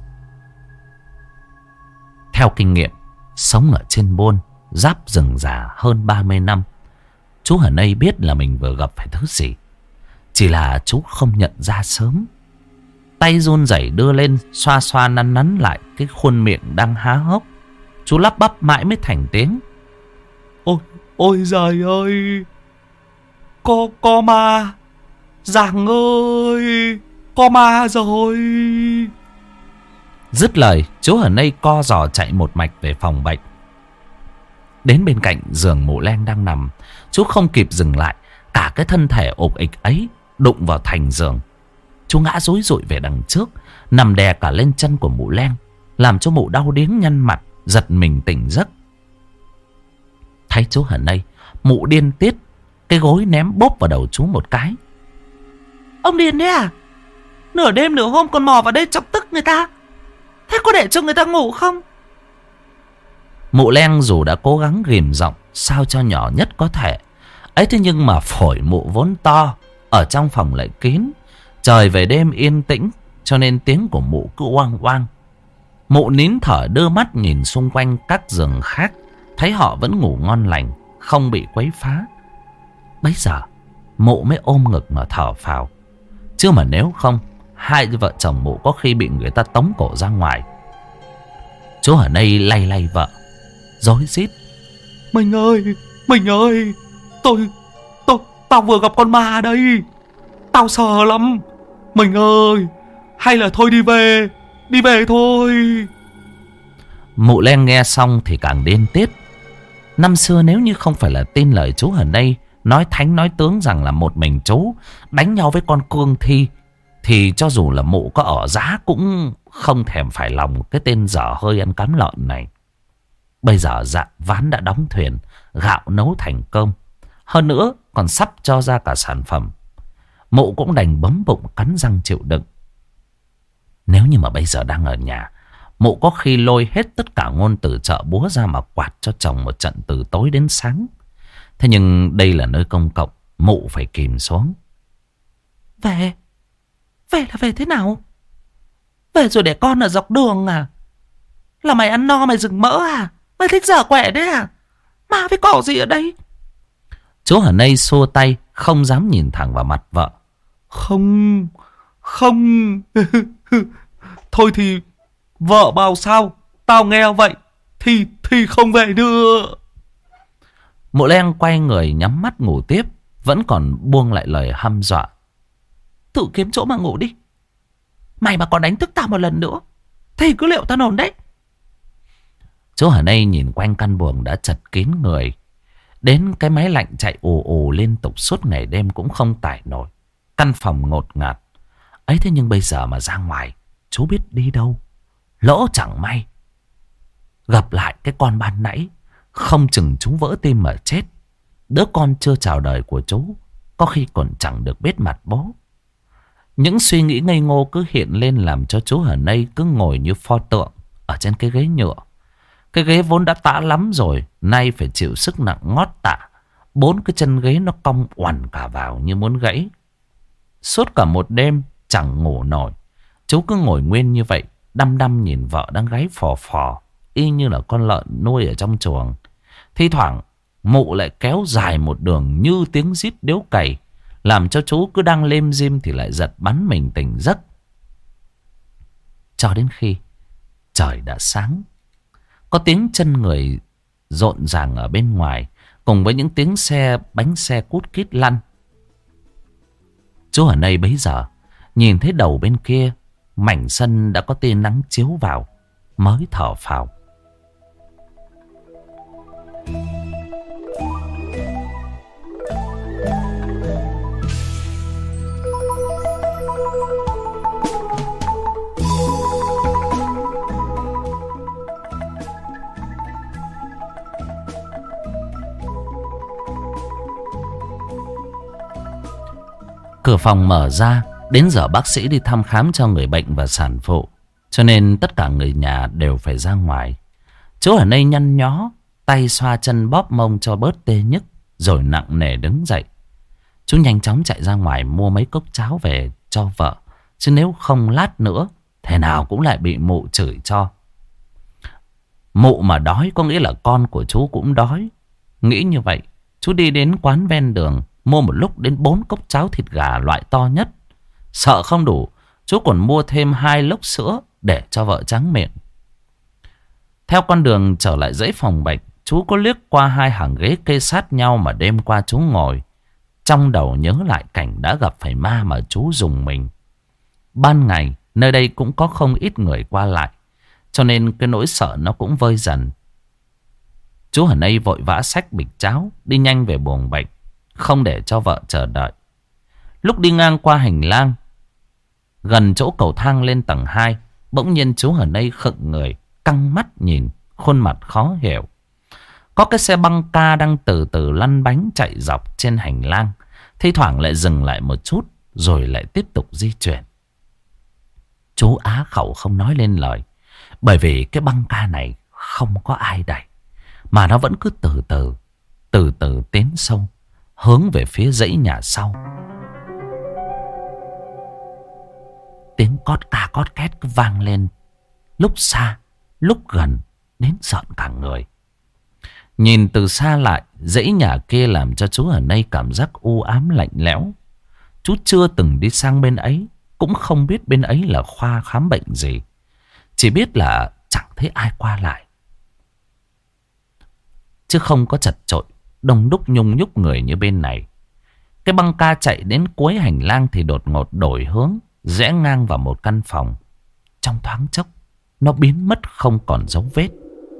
Theo kinh nghiệm sống ở trên buôn giáp rừng già hơn ba mươi năm, chú ở đây biết là mình vừa gặp phải thứ gì, chỉ là chú không nhận ra sớm. Tay run rẩy đưa lên xoa xoa nắn nắn lại cái khuôn miệng đang há hốc. Chú lắp bắp mãi mới thành tiếng. Ôi, ôi giời ơi, Có, có ma, Giàng ơi, có ma rồi. Dứt lời, chú ở đây co giò chạy một mạch về phòng bệnh. Đến bên cạnh giường mụ Len đang nằm, chú không kịp dừng lại, cả cái thân thể ục ịch ấy đụng vào thành giường. Chú ngã rúi rụi về đằng trước, nằm đè cả lên chân của mụ Len, làm cho mụ đau điếng nhăn mặt, giật mình tỉnh giấc. Thấy chú ở đây, mụ điên tiết, cái gối ném bốp vào đầu chú một cái. Ông điên đấy à? Nửa đêm nửa hôm còn mò vào đây chọc tức người ta, thế có để cho người ta ngủ không? Mụ Len dù đã cố gắng ghìm giọng sao cho nhỏ nhất có thể ấy, thế nhưng mà phổi mụ vốn to, ở trong phòng lại kín, trời về đêm yên tĩnh, cho nên tiếng của mụ cứ oang oang. Mụ nín thở đưa mắt nhìn xung quanh các giường khác, thấy họ vẫn ngủ ngon lành, không bị quấy phá. Bấy giờ mụ mới ôm ngực mà thở phào, chứ mà nếu không, hai vợ chồng mụ có khi bị người ta tống cổ ra ngoài. Chú ở đây lay lay vợ, rối rít. Mình ơi, mình ơi, tôi, tôi, tao vừa gặp con ma đây, tao sợ lắm. Mình ơi, hay là thôi đi về, đi về thôi. Mụ Len nghe xong thì càng điên tiết. Năm xưa nếu như không phải là tin lời chú ở đây nói thánh nói tướng rằng là một mình chú đánh nhau với con cương thi, thì cho dù là mụ có ở giá cũng không thèm phải lòng cái tên dở hơi ăn cám lợn này. Bây giờ dạ ván đã đóng thuyền, gạo nấu thành cơm, hơn nữa còn sắp cho ra cả sản phẩm. Mụ cũng đành bấm bụng cắn răng chịu đựng. Nếu như mà bây giờ đang ở nhà, mụ có khi lôi hết tất cả ngôn từ chợ búa ra mà quạt cho chồng một trận từ tối đến sáng. Thế nhưng đây là nơi công cộng, mụ phải kìm xuống. Về, về là về thế nào? Về rồi để con ở dọc đường à? Là mày ăn no mày dừng mỡ à? Mày thích dở quẻ đấy à? Ma với cỏ gì ở đây? Chú ở đây xua tay, không dám nhìn thẳng vào mặt vợ. Không, không. Thôi thì vợ bảo sao tao nghe vậy, Thì thì không về nữa. Mụ Len quay người nhắm mắt ngủ tiếp, vẫn còn buông lại lời hăm dọa. Tự kiếm chỗ mà ngủ đi. Mày mà còn đánh thức tao một lần nữa thì cứ liệu tao nổn đấy. Chú ở đây nhìn quanh căn buồng đã chật kín người, đến cái máy lạnh chạy ù ù liên tục suốt ngày đêm cũng không tải nổi. Căn phòng ngột ngạt ấy, thế nhưng bây giờ mà ra ngoài, chú biết đi đâu. Lỡ chẳng may gặp lại cái con ban nãy, không chừng chú vỡ tim mà chết. Đứa con chưa chào đời của chú có khi còn chẳng được biết mặt bố. Những suy nghĩ ngây ngô cứ hiện lên, làm cho chú ở đây cứ ngồi như pho tượng ở trên cái ghế nhựa. Cái ghế vốn đã tã lắm rồi, nay phải chịu sức nặng ngót tạ. Bốn cái chân ghế nó cong oằn cả vào như muốn gãy. Suốt cả một đêm chẳng ngủ nổi. Chú cứ ngồi nguyên như vậy, đăm đăm nhìn vợ đang gáy phò phò, y như là con lợn nuôi ở trong chuồng. Thi thoảng mụ lại kéo dài một đường như tiếng rít điếu cày, làm cho chú cứ đang lêm dim thì lại giật bắn mình tỉnh giấc. Cho đến khi trời đã sáng, có tiếng chân người rộn ràng ở bên ngoài, cùng với những tiếng xe bánh xe cút kít lăn. Chú ở đây bấy giờ nhìn thấy đầu bên kia mảnh sân đã có tia nắng chiếu vào, mới thở phào. Cửa phòng mở ra. Đến giờ bác sĩ đi thăm khám cho người bệnh và sản phụ, cho nên tất cả người nhà đều phải ra ngoài. Chú ở đây nhăn nhó, tay xoa chân bóp mông cho bớt tê nhức, rồi nặng nề đứng dậy. Chú nhanh chóng chạy ra ngoài mua mấy cốc cháo về cho vợ, chứ nếu không lát nữa thế nào cũng lại bị mụ chửi cho. Mụ mà đói có nghĩa là con của chú cũng đói. Nghĩ như vậy, chú đi đến quán ven đường mua một lúc đến bốn cốc cháo thịt gà loại to nhất. Sợ không đủ, chú còn mua thêm hai lốc sữa để cho vợ tráng miệng. Theo con đường trở lại dãy phòng bệnh, chú có liếc qua hai hàng ghế kê sát nhau mà đêm qua chú ngồi. Trong đầu nhớ lại cảnh đã gặp phải ma mà chú dùng mình. Ban ngày, nơi đây cũng có không ít người qua lại, cho nên cái nỗi sợ nó cũng vơi dần. Chú ở đây vội vã xách bịch cháo, đi nhanh về buồng bệnh, không để cho vợ chờ đợi. Lúc đi ngang qua hành lang, gần chỗ cầu thang lên tầng hai, bỗng nhiên chú ở đây khựng người, căng mắt nhìn, khuôn mặt khó hiểu. Có cái xe băng ca đang từ từ lăn bánh chạy dọc trên hành lang, thi thoảng lại dừng lại một chút, rồi lại tiếp tục di chuyển. Chú á khẩu không nói lên lời, bởi vì cái băng ca này không có ai đẩy, mà nó vẫn cứ từ từ, từ từ tiến sâu, hướng về phía dãy nhà sau. Tiếng cót ca cót két cứ vang lên, lúc xa, lúc gần, đến rợn cả người. Nhìn từ xa lại, dãy nhà kia làm cho chú ở đây cảm giác u ám lạnh lẽo. Chú chưa từng đi sang bên ấy, cũng không biết bên ấy là khoa khám bệnh gì. Chỉ biết là chẳng thấy ai qua lại, chứ không có chật chội, đông đúc nhung nhúc người như bên này. Cái băng ca chạy đến cuối hành lang thì đột ngột đổi hướng, rẽ ngang vào một căn phòng. Trong thoáng chốc, nó biến mất không còn dấu vết.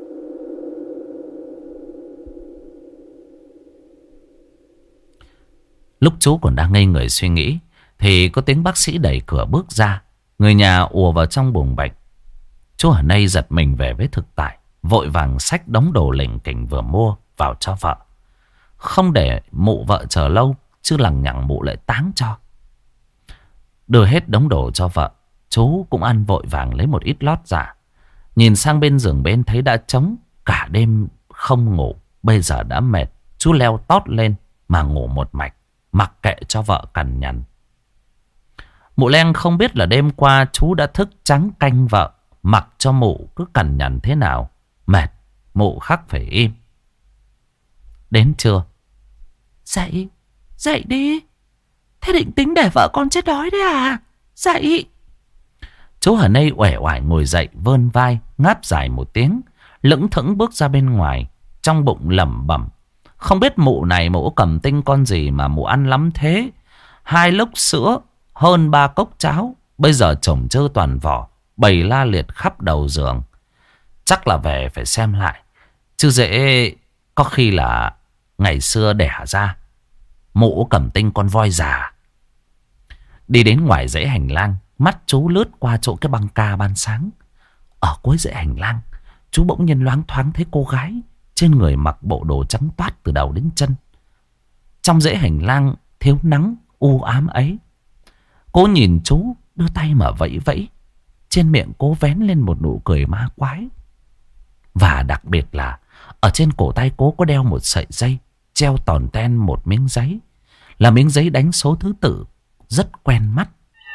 Lúc chú còn đang ngây người suy nghĩ, thì có tiếng bác sĩ đẩy cửa bước ra. Người nhà ùa vào trong buồng bệnh. Chú ở đây giật mình về với thực tại, vội vàng xách đống đồ lỉnh kỉnh vừa mua vào cho vợ. Không để mụ vợ chờ lâu, chứ lằng nhằng mụ lại táng cho. Đưa hết đống đồ cho vợ, chú cũng ăn vội vàng lấy một ít lót giả. Nhìn sang bên giường bên thấy đã trống, cả đêm không ngủ, bây giờ đã mệt. Chú leo tót lên mà ngủ một mạch, mặc kệ cho vợ cằn nhằn. Mụ Leng không biết là đêm qua chú đã thức trắng canh vợ, mặc cho mụ cứ cằn nhằn thế nào. Mệt, mụ khắc phải im. Đến trưa, dậy, dậy đi. Thế định tính để vợ con chết đói đấy à? Dậy. Chú ở đây uể oải ngồi dậy, vươn vai, ngáp dài một tiếng, lững thững bước ra bên ngoài, trong bụng lẩm bẩm. Không biết mụ này mụ cầm tinh con gì mà mụ ăn lắm thế. Hai lốc sữa, hơn ba cốc cháo, bây giờ chồng chơ toàn vỏ, bầy la liệt khắp đầu giường. Chắc là về phải xem lại, chứ dễ có khi là ngày xưa đẻ ra mụ cầm tinh con voi già. Đi đến ngoài dãy hành lang, mắt chú lướt qua chỗ cái băng ca ban sáng. Ở cuối dãy hành lang, chú bỗng nhiên loáng thoáng thấy cô gái trên người mặc bộ đồ trắng toát từ đầu đến chân. Trong dãy hành lang thiếu nắng u ám ấy, cô nhìn chú, đưa tay mà vẫy vẫy, trên miệng cô vén lên một nụ cười ma quái. Và đặc biệt là ở trên cổ tay cố có đeo một sợi dây treo tòn ten một miếng giấy. Là miếng giấy đánh số thứ tự rất quen mắt.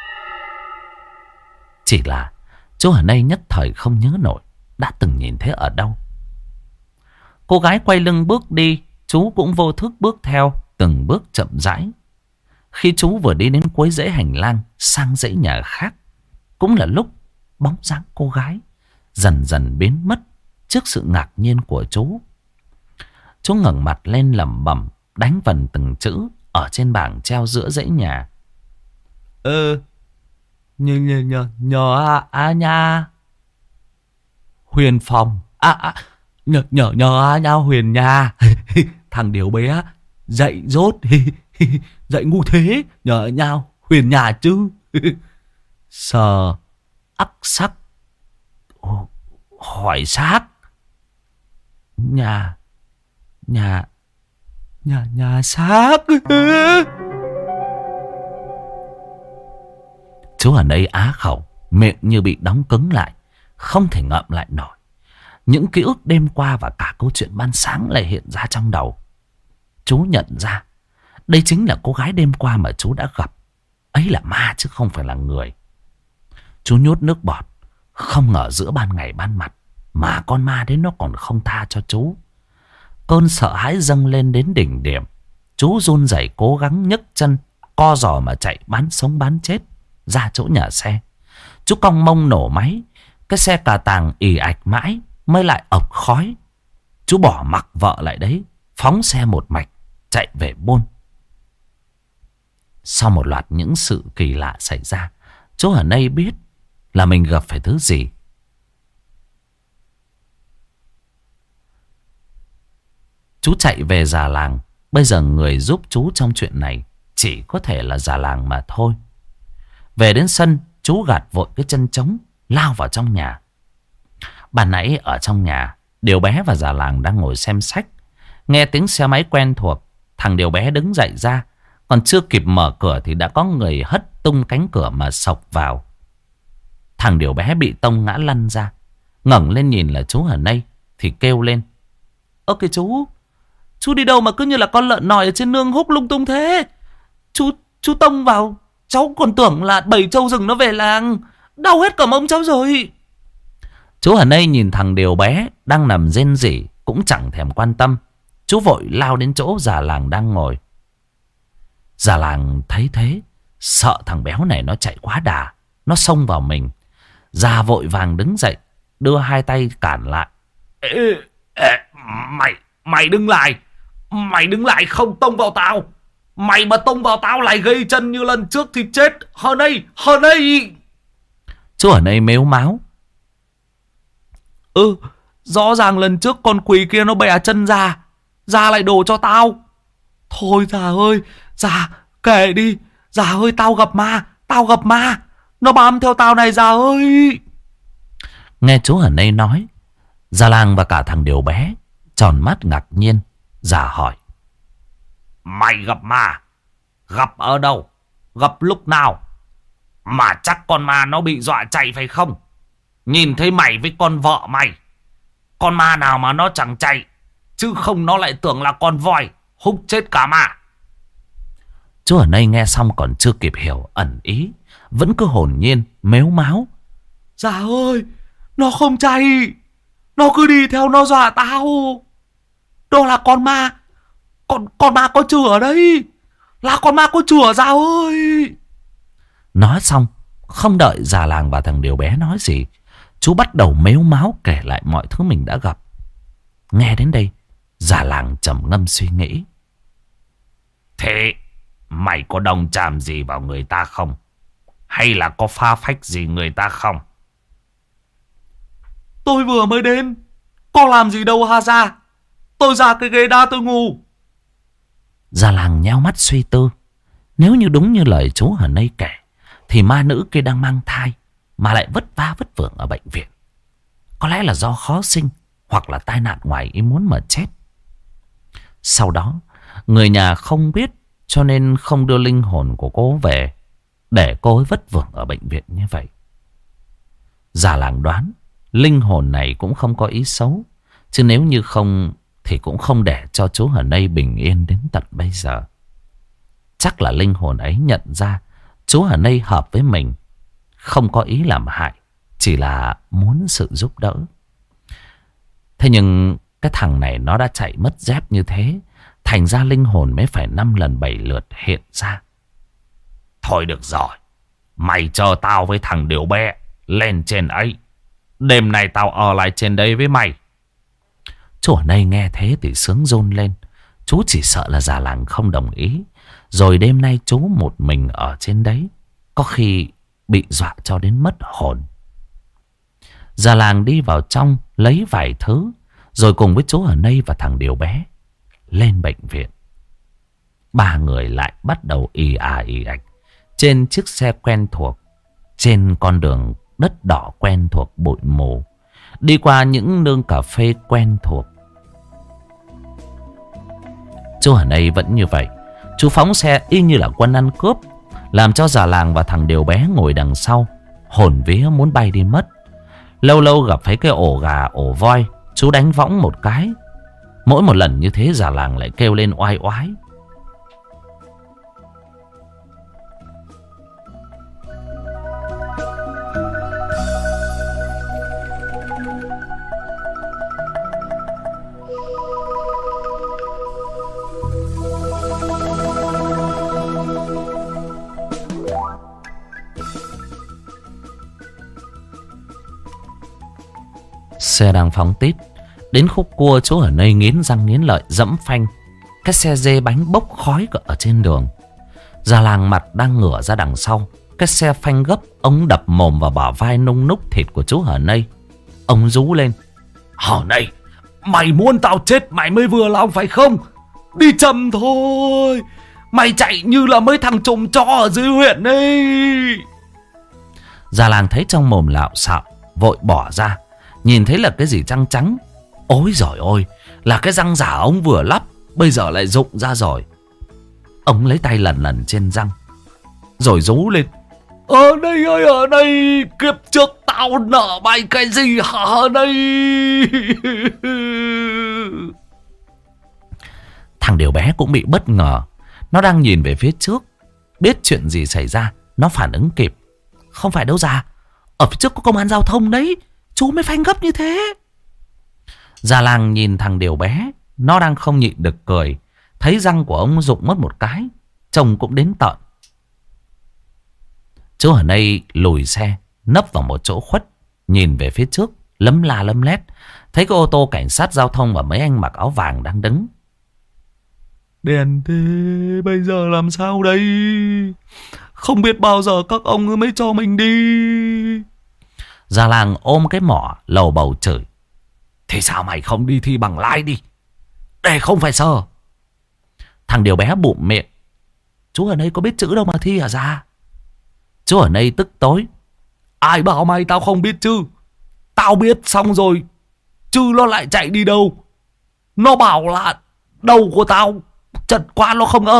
Chỉ là chú ở đây nhất thời không nhớ nổi đã từng nhìn thấy ở đâu. Cô gái quay lưng bước đi, chú cũng vô thức bước theo, từng bước chậm rãi. Khi chú vừa đi đến cuối dãy hành lang sang dãy nhà khác, cũng là lúc bóng dáng cô gái dần dần biến mất trước sự ngạc nhiên của chú. Chú ngẩng mặt lên lẩm bẩm đánh vần từng chữ ở trên bảng treo giữa dãy nhà. Ơ, nhờ nhờ nhờ nhờ à, à nha. Huyền Phong. À, à nhờ nhờ nhờ à nha Huyền nha. Thằng điều bé dạy dốt, dạy ngu thế, nhờ nhau Huyền nhà chứ. Sờ ắc sắc hỏi xác. Nhà Nhà Nhà nhà xác. Chú ở đây á khẩu, miệng như bị đóng cứng lại, không thể ngậm lại nổi. Những ký ức đêm qua và cả câu chuyện ban sáng lại hiện ra trong đầu. Chú nhận ra đây chính là cô gái đêm qua mà chú đã gặp. Ấy là ma chứ không phải là người. Chú nhốt nước bọt. Không ngờ giữa ban ngày ban mặt mà con ma đấy nó còn không tha cho chú. Cơn sợ hãi dâng lên đến đỉnh điểm. Chú run rẩy cố gắng nhấc chân, co giò mà chạy bán sống bán chết ra chỗ nhà xe. Chú cong mông nổ máy. Cái xe cà tàng ì ạch mãi mới lại ộc khói. Chú bỏ mặc vợ lại đấy, phóng xe một mạch chạy về buôn. Sau một loạt những sự kỳ lạ xảy ra, chú ở đây biết là mình gặp phải thứ gì. Chú chạy về già làng. Bây giờ người giúp chú trong chuyện này chỉ có thể là già làng mà thôi. Về đến sân, chú gạt vội cái chân trống, lao vào trong nhà. Ban nãy ở trong nhà, Điều bé và già làng đang ngồi xem sách. Nghe tiếng xe máy quen thuộc, thằng Điều bé đứng dậy ra. Còn chưa kịp mở cửa thì đã có người hất tung cánh cửa mà sộc vào. Thằng Điều bé bị tông ngã lăn ra. Ngẩng lên nhìn là chú ở đây thì kêu lên: Ơ kìa chú, chú đi đâu mà cứ như là con lợn nòi ở trên nương húc lung tung thế? Chú chú tông vào, cháu còn tưởng là bầy trâu rừng nó về làng. Đau hết cả mông cháu rồi. Chú ở đây nhìn thằng Điều bé đang nằm rên rỉ cũng chẳng thèm quan tâm. Chú vội lao đến chỗ già làng đang ngồi. Già làng thấy thế, sợ thằng béo này nó chạy quá đà, nó xông vào mình. Già vội vàng đứng dậy, đưa hai tay cản lại. Ê, ê, mày, mày đứng lại. Mày đứng lại, không tông vào tao. Mày mà tông vào tao lại gây chân như lần trước thì chết. Hơn đây, hơn đây. Chú ở đây mếu máo. Ừ, rõ ràng lần trước con quỷ kia nó bẻ chân ra, ra lại đổ cho tao. Thôi già ơi, già kệ đi. Già ơi, tao gặp ma, tao gặp ma. Nó bám theo tao này già ơi. Nghe chú ở đây nói, già làng và cả thằng Điều bé tròn mắt ngạc nhiên. Già hỏi: Mày gặp ma? Gặp ở đâu? Gặp lúc nào? Mà chắc con ma nó bị dọa chạy phải không? Nhìn thấy mày với con vợ mày, con ma nào mà nó chẳng chạy, chứ không nó lại tưởng là con voi húc chết cả mà. Chú ở đây nghe xong còn chưa kịp hiểu ẩn ý, vẫn cứ hồn nhiên mếu máo: Già ơi, nó không chạy, nó cứ đi theo nó dọa tao. Đó là con ma. Con, con ma có chửa đấy. Là con ma có chửa già ơi. Nói xong, không đợi già làng và thằng Điều bé nói gì, chú bắt đầu mếu máo kể lại mọi thứ mình đã gặp. Nghe đến đây, già làng trầm ngâm suy nghĩ. Thế mày có đồng chàm gì vào người ta không? Hay là có pha phách gì người ta không? Tôi vừa mới đến, có làm gì đâu ha già. Tôi ra cái ghế đá tôi ngủ. Già làng nheo mắt suy tư. Nếu như đúng như lời chú ở đây kể, thì ma nữ kia đang mang thai mà lại vất vả vất vưởng ở bệnh viện. Có lẽ là do khó sinh hoặc là tai nạn ngoài ý muốn mà chết. Sau đó, người nhà không biết cho nên không đưa linh hồn của cô về, để cô ấy vất vưởng ở bệnh viện như vậy. Già làng đoán linh hồn này cũng không có ý xấu, Chứ nếu như không thì cũng không để cho chú ở đây bình yên đến tận bây giờ. Chắc là linh hồn ấy nhận ra chú ở đây hợp với mình, không có ý làm hại, chỉ là muốn sự giúp đỡ. Thế nhưng cái thằng này nó đã chạy mất dép như thế, thành ra linh hồn mới phải năm lần bảy lượt hiện ra. Thôi được rồi, mày chờ tao với thằng Điều Bé lên trên ấy. Đêm nay tao ở lại trên đây với mày. Chú ở đây nghe thế thì sướng rôn lên. Chú chỉ sợ là già làng không đồng ý, rồi đêm nay chú một mình ở trên đấy, có khi bị dọa cho đến mất hồn. Già làng đi vào trong lấy vài thứ, rồi cùng với chú ở đây và thằng Điều Bé lên bệnh viện. Ba người lại bắt đầu ì à ì ạch trên chiếc xe quen thuộc, trên con đường đất đỏ quen thuộc bụi mù, đi qua những nương cà phê quen thuộc. Chú ở đây vẫn như vậy. Chú phóng xe y như là quân ăn cướp, làm cho già làng và thằng Điều Bé ngồi đằng sau hồn vía muốn bay đi mất. Lâu lâu gặp phải cái ổ gà ổ voi, chú đánh võng một cái. Mỗi một lần như thế già làng lại kêu lên oai oái. Xe đang phóng tít, đến khúc cua chú ở đây nghiến răng nghiến lợi dẫm phanh. Cái xe dê bánh bốc khói ở trên đường. Già làng mặt đang ngửa ra đằng sau. Cái xe phanh gấp, ông đập mồm vào bả vai nung núc thịt của chú ở đây. Ông rú lên. Hở này, mày muốn tao chết mày mới vừa lòng phải không? Đi chậm thôi, mày chạy như là mấy thằng trộm chó ở dưới huyện ấy. Già làng thấy trong mồm lạo xạo, vội bỏ ra. Nhìn thấy là cái gì trắng trắng. Ôi giời ơi, là cái răng giả ông vừa lắp, bây giờ lại rụng ra rồi. Ông lấy tay lần lần trên răng, rồi rú lên. Ở đây ơi, ở đây, kiếp trước tao nợ mày cái gì hả ở đây? Thằng Điều Bé cũng bị bất ngờ. Nó đang nhìn về phía trước, biết chuyện gì xảy ra, nó phản ứng kịp. Không phải đâu già, ở phía trước có công an giao thông đấy, chú mới phanh gấp như thế. Già làng nhìn thằng Điều Bé, nó đang không nhịn được cười. Thấy răng của ông rụng mất một cái, trông cũng đến tợn. Chú ở đây lùi xe, nấp vào một chỗ khuất, nhìn về phía trước, lấm la lấm lét. Thấy cái ô tô cảnh sát giao thông và mấy anh mặc áo vàng đang đứng. Đèn thế, bây giờ làm sao đây? Không biết bao giờ các ông mới cho mình đi. Già làng ôm cái mỏ lầu bầu chửi. Thì sao mày không đi thi bằng lái đi, để không phải sờ. Thằng Điều Bé bụm miệng. Chú ở đây có biết chữ đâu mà thi hả già? Chú ở đây tức tối. Ai bảo mày tao không biết chứ? Tao biết xong rồi, chứ nó lại chạy đi đâu? Nó bảo là đầu của tao chật quá nó không ở.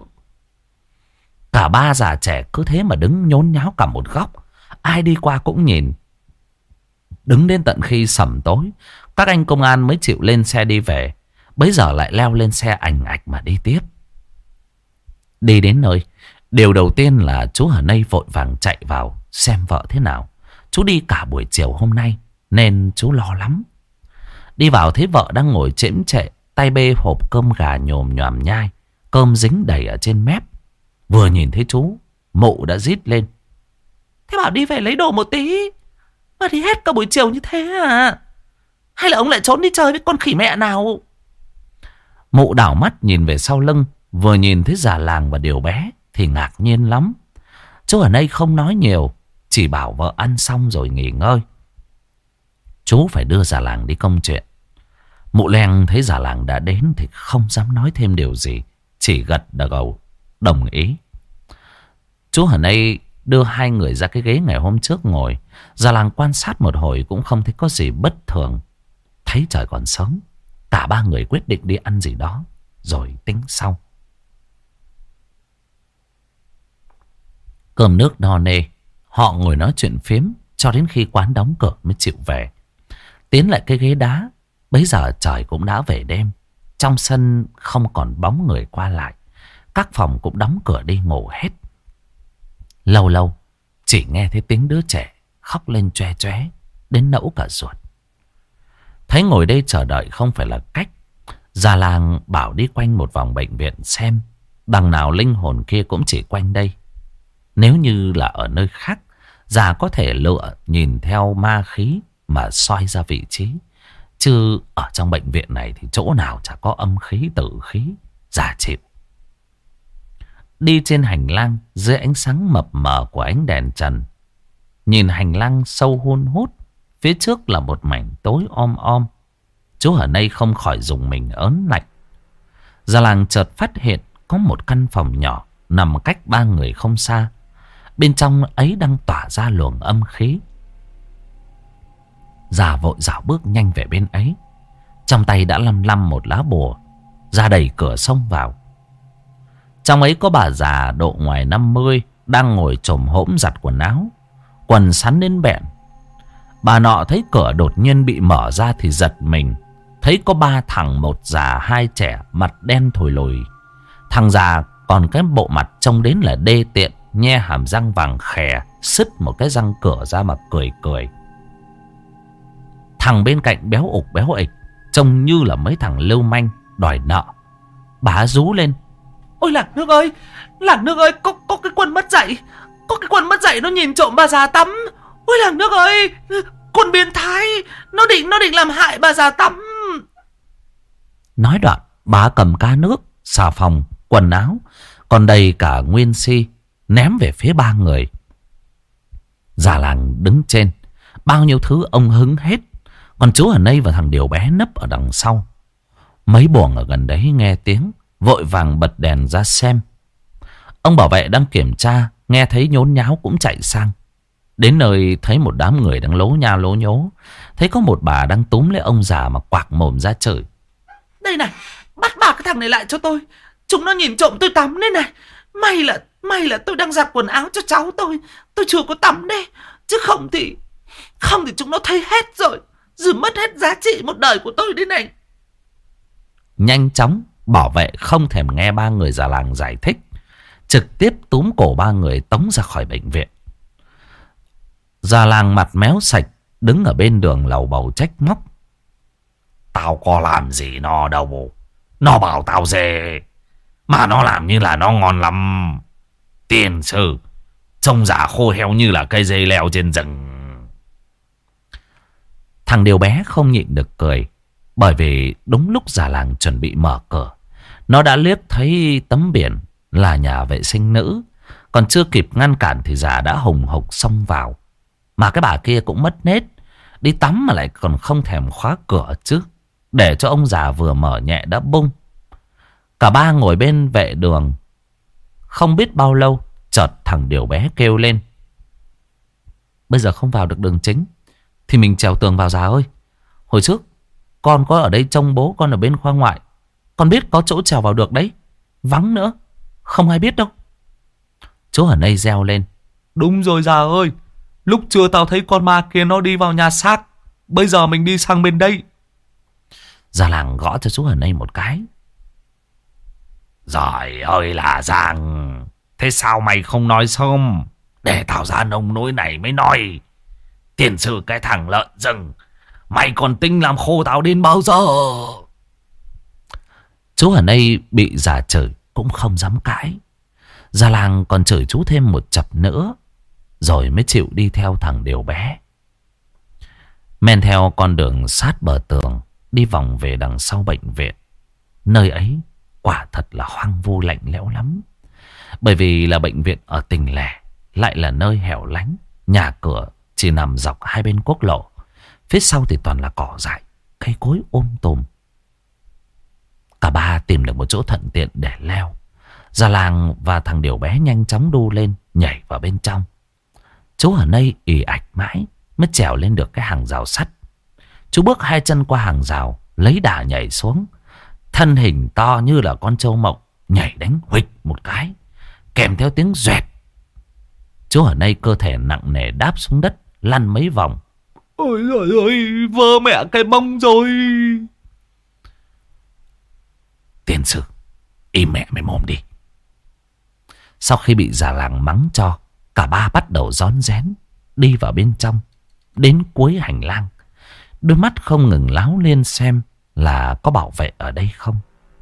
Cả ba già trẻ cứ thế mà đứng nhốn nháo cả một góc. Ai đi qua cũng nhìn. Đứng đến tận khi sẩm tối, các anh công an mới chịu lên xe đi về. Bấy giờ lại leo lên xe ảnh ạch mà đi tiếp. Đi đến nơi, điều đầu tiên là chú ở đây vội vàng chạy vào xem vợ thế nào. Chú đi cả buổi chiều hôm nay nên chú lo lắm. Đi vào thấy vợ đang ngồi chễm chệ, tay bê hộp cơm gà nhồm nhòm nhai, cơm dính đầy ở trên mép. Vừa nhìn thấy chú, Mụ đã rít lên. Thế bảo đi về lấy đồ một tí mà đi hết cả buổi chiều như thế à? Hay là ông lại trốn đi chơi với con khỉ mẹ nào? Mụ đảo mắt nhìn về sau lưng, vừa nhìn thấy già làng và Điều Bé thì ngạc nhiên lắm. Chú ở đây không nói nhiều, chỉ bảo vợ ăn xong rồi nghỉ ngơi. Chú phải đưa già làng đi công chuyện. Mụ Leng thấy già làng đã đến thì không dám nói thêm điều gì, chỉ gật đầu đồng ý. Chú ở đây đưa hai người ra cái ghế ngày hôm trước ngồi. Già làng quan sát một hồi cũng không thấy có gì bất thường. Thấy trời còn sớm, cả ba người quyết định đi ăn gì đó rồi tính sau. Cơm nước no nê, họ ngồi nói chuyện phiếm cho đến khi quán đóng cửa mới chịu về. Tiến lại cái ghế đá, Bấy giờ trời cũng đã về đêm. Trong sân không còn bóng người qua lại. Các phòng cũng đóng cửa đi ngủ hết. Lâu lâu chỉ nghe thấy tiếng đứa trẻ khóc lên choe choé đến nẫu cả ruột. Thấy ngồi đây chờ đợi không phải là cách, già làng bảo đi quanh một vòng bệnh viện xem. Đằng nào linh hồn kia cũng chỉ quanh đây. Nếu như là ở nơi khác, già có thể lựa nhìn theo ma khí mà soi ra vị trí. Chứ ở trong bệnh viện này thì chỗ nào chả có âm khí tử khí. Già chịu. Đi trên hành lang dưới ánh sáng mập mờ của ánh đèn trần. Nhìn hành lang sâu hun hút. Phía trước là một mảnh tối om om. Chú ở đây không khỏi dùng mình ớn lạnh. Già làng chợt phát hiện có một căn phòng nhỏ nằm cách ba người không xa. Bên trong ấy đang tỏa ra luồng âm khí. Già vội dạo bước nhanh về bên ấy. Trong tay đã lăm lăm một lá bùa. Ra đẩy cửa xông vào. Trong ấy có bà già độ ngoài năm mươi đang ngồi chồm hỗm giặt quần áo, quần sắn đến bẹn. Bà nọ thấy cửa đột nhiên bị mở ra thì giật mình. Thấy có ba thằng, một già hai trẻ, mặt đen thùi lùi. Thằng già còn cái bộ mặt trông đến là đê tiện, nhe hàm răng vàng khè, sứt một cái răng cửa ra mà cười cười. Thằng bên cạnh béo ục béo ịch, trông như là mấy thằng lưu manh đòi nợ. Bà rú lên: Ôi làng nước ơi, làng nước ơi, có, có cái quân mất dạy. Có cái quân mất dạy nó nhìn trộm bà già tắm. Ôi làng nước ơi, quân biến thái, Nó định nó định làm hại bà già tắm. Nói đoạn bà cầm ca nước, xà phòng, quần áo, còn đầy cả nguyên si, ném về phía ba người. Già làng đứng trên, bao nhiêu thứ ông hứng hết. Còn chú ở đây và thằng Điều bé nấp ở đằng sau. Mấy buồng ở gần đấy nghe tiếng, vội vàng bật đèn ra xem. Ông bảo vệ đang kiểm tra, nghe thấy nhốn nháo cũng chạy sang. Đến nơi thấy một đám người đang lố nha lố nhố. Thấy có một bà đang túm lấy ông già mà quạc mồm ra chửi: Đây này, bắt ba cái thằng này lại cho tôi. Chúng nó nhìn trộm tôi tắm đây này. May là may là tôi đang giặt quần áo cho cháu tôi. Tôi chưa có tắm đây. Chứ không thì Không thì chúng nó thấy hết rồi. Rồi mất hết giá trị một đời của tôi đây này. Nhanh chóng bảo vệ không thèm nghe ba người già làng giải thích, trực tiếp túm cổ ba người tống ra khỏi bệnh viện. Già làng mặt méo sạch đứng ở bên đường lầu bầu trách móc: Tao có làm gì nó đâu. Nó bảo tao dê, mà nó làm như là nó ngon lắm. Tiền sư trông giả khô heo như là cây dây leo trên rừng. Thằng Điều bé không nhịn được cười. Bởi vì đúng lúc già làng chuẩn bị mở cửa, nó đã liếc thấy tấm biển là nhà vệ sinh nữ. Còn chưa kịp ngăn cản thì già đã hùng hục xông vào. Mà cái bà kia cũng mất nết, đi tắm mà lại còn không thèm khóa cửa chứ, để cho ông già vừa mở nhẹ đã bung. Cả ba ngồi bên vệ đường. Không biết bao lâu, chợt thằng Điều bé kêu lên: Bây giờ không vào được đường chính thì mình trèo tường vào già ơi. Hồi trước con có ở đây trông bố con ở bên khoa ngoại, con biết có chỗ trèo vào được đấy. Vắng nữa, không ai biết đâu. Chú ở đây reo lên: Đúng rồi già ơi, lúc trưa tao thấy con ma kia nó đi vào nhà xác. Bây giờ mình đi sang bên đây. Già làng gõ cho chú ở đây một cái: Giời ơi là Giang, thế sao mày không nói sớm, để tao ra nông nỗi này mới nói. Tiền sử cái thằng lợn rừng, mày còn tính làm khô tao đến bao giờ? Chú ở đây bị già chửi cũng không dám cãi. Già làng còn chửi chú thêm một chập nữa, rồi mới chịu đi theo thằng Điều bé. Men theo con đường sát bờ tường, đi vòng về đằng sau bệnh viện. Nơi ấy quả thật là hoang vu lạnh lẽo lắm. Bởi vì là bệnh viện ở tỉnh lẻ, lại là nơi hẻo lánh. Nhà cửa chỉ nằm dọc hai bên quốc lộ. Phía sau thì toàn là cỏ dại, cây cối um tùm. Cả ba tìm được một chỗ thuận tiện để leo. Già làng và thằng Điều bé nhanh chóng đu lên, nhảy vào bên trong. Chú ở đây ì ạch mãi mới trèo lên được cái hàng rào sắt. Chú bước hai chân qua hàng rào, lấy đà nhảy xuống. Thân hình to như là con trâu mộng, nhảy đánh huỵch một cái, kèm theo tiếng doẹt. Chú ở đây cơ thể nặng nề đáp xuống đất, lăn mấy vòng. Ôi giời ơi, vơ mẹ cái mông rồi. Tiên sư, im mẹ mày mồm đi. Sau khi bị già làng mắng cho, cả ba bắt đầu rón rén đi vào bên trong. Đến cuối hành lang, đôi mắt không ngừng láo lên xem là có bảo vệ ở đây không.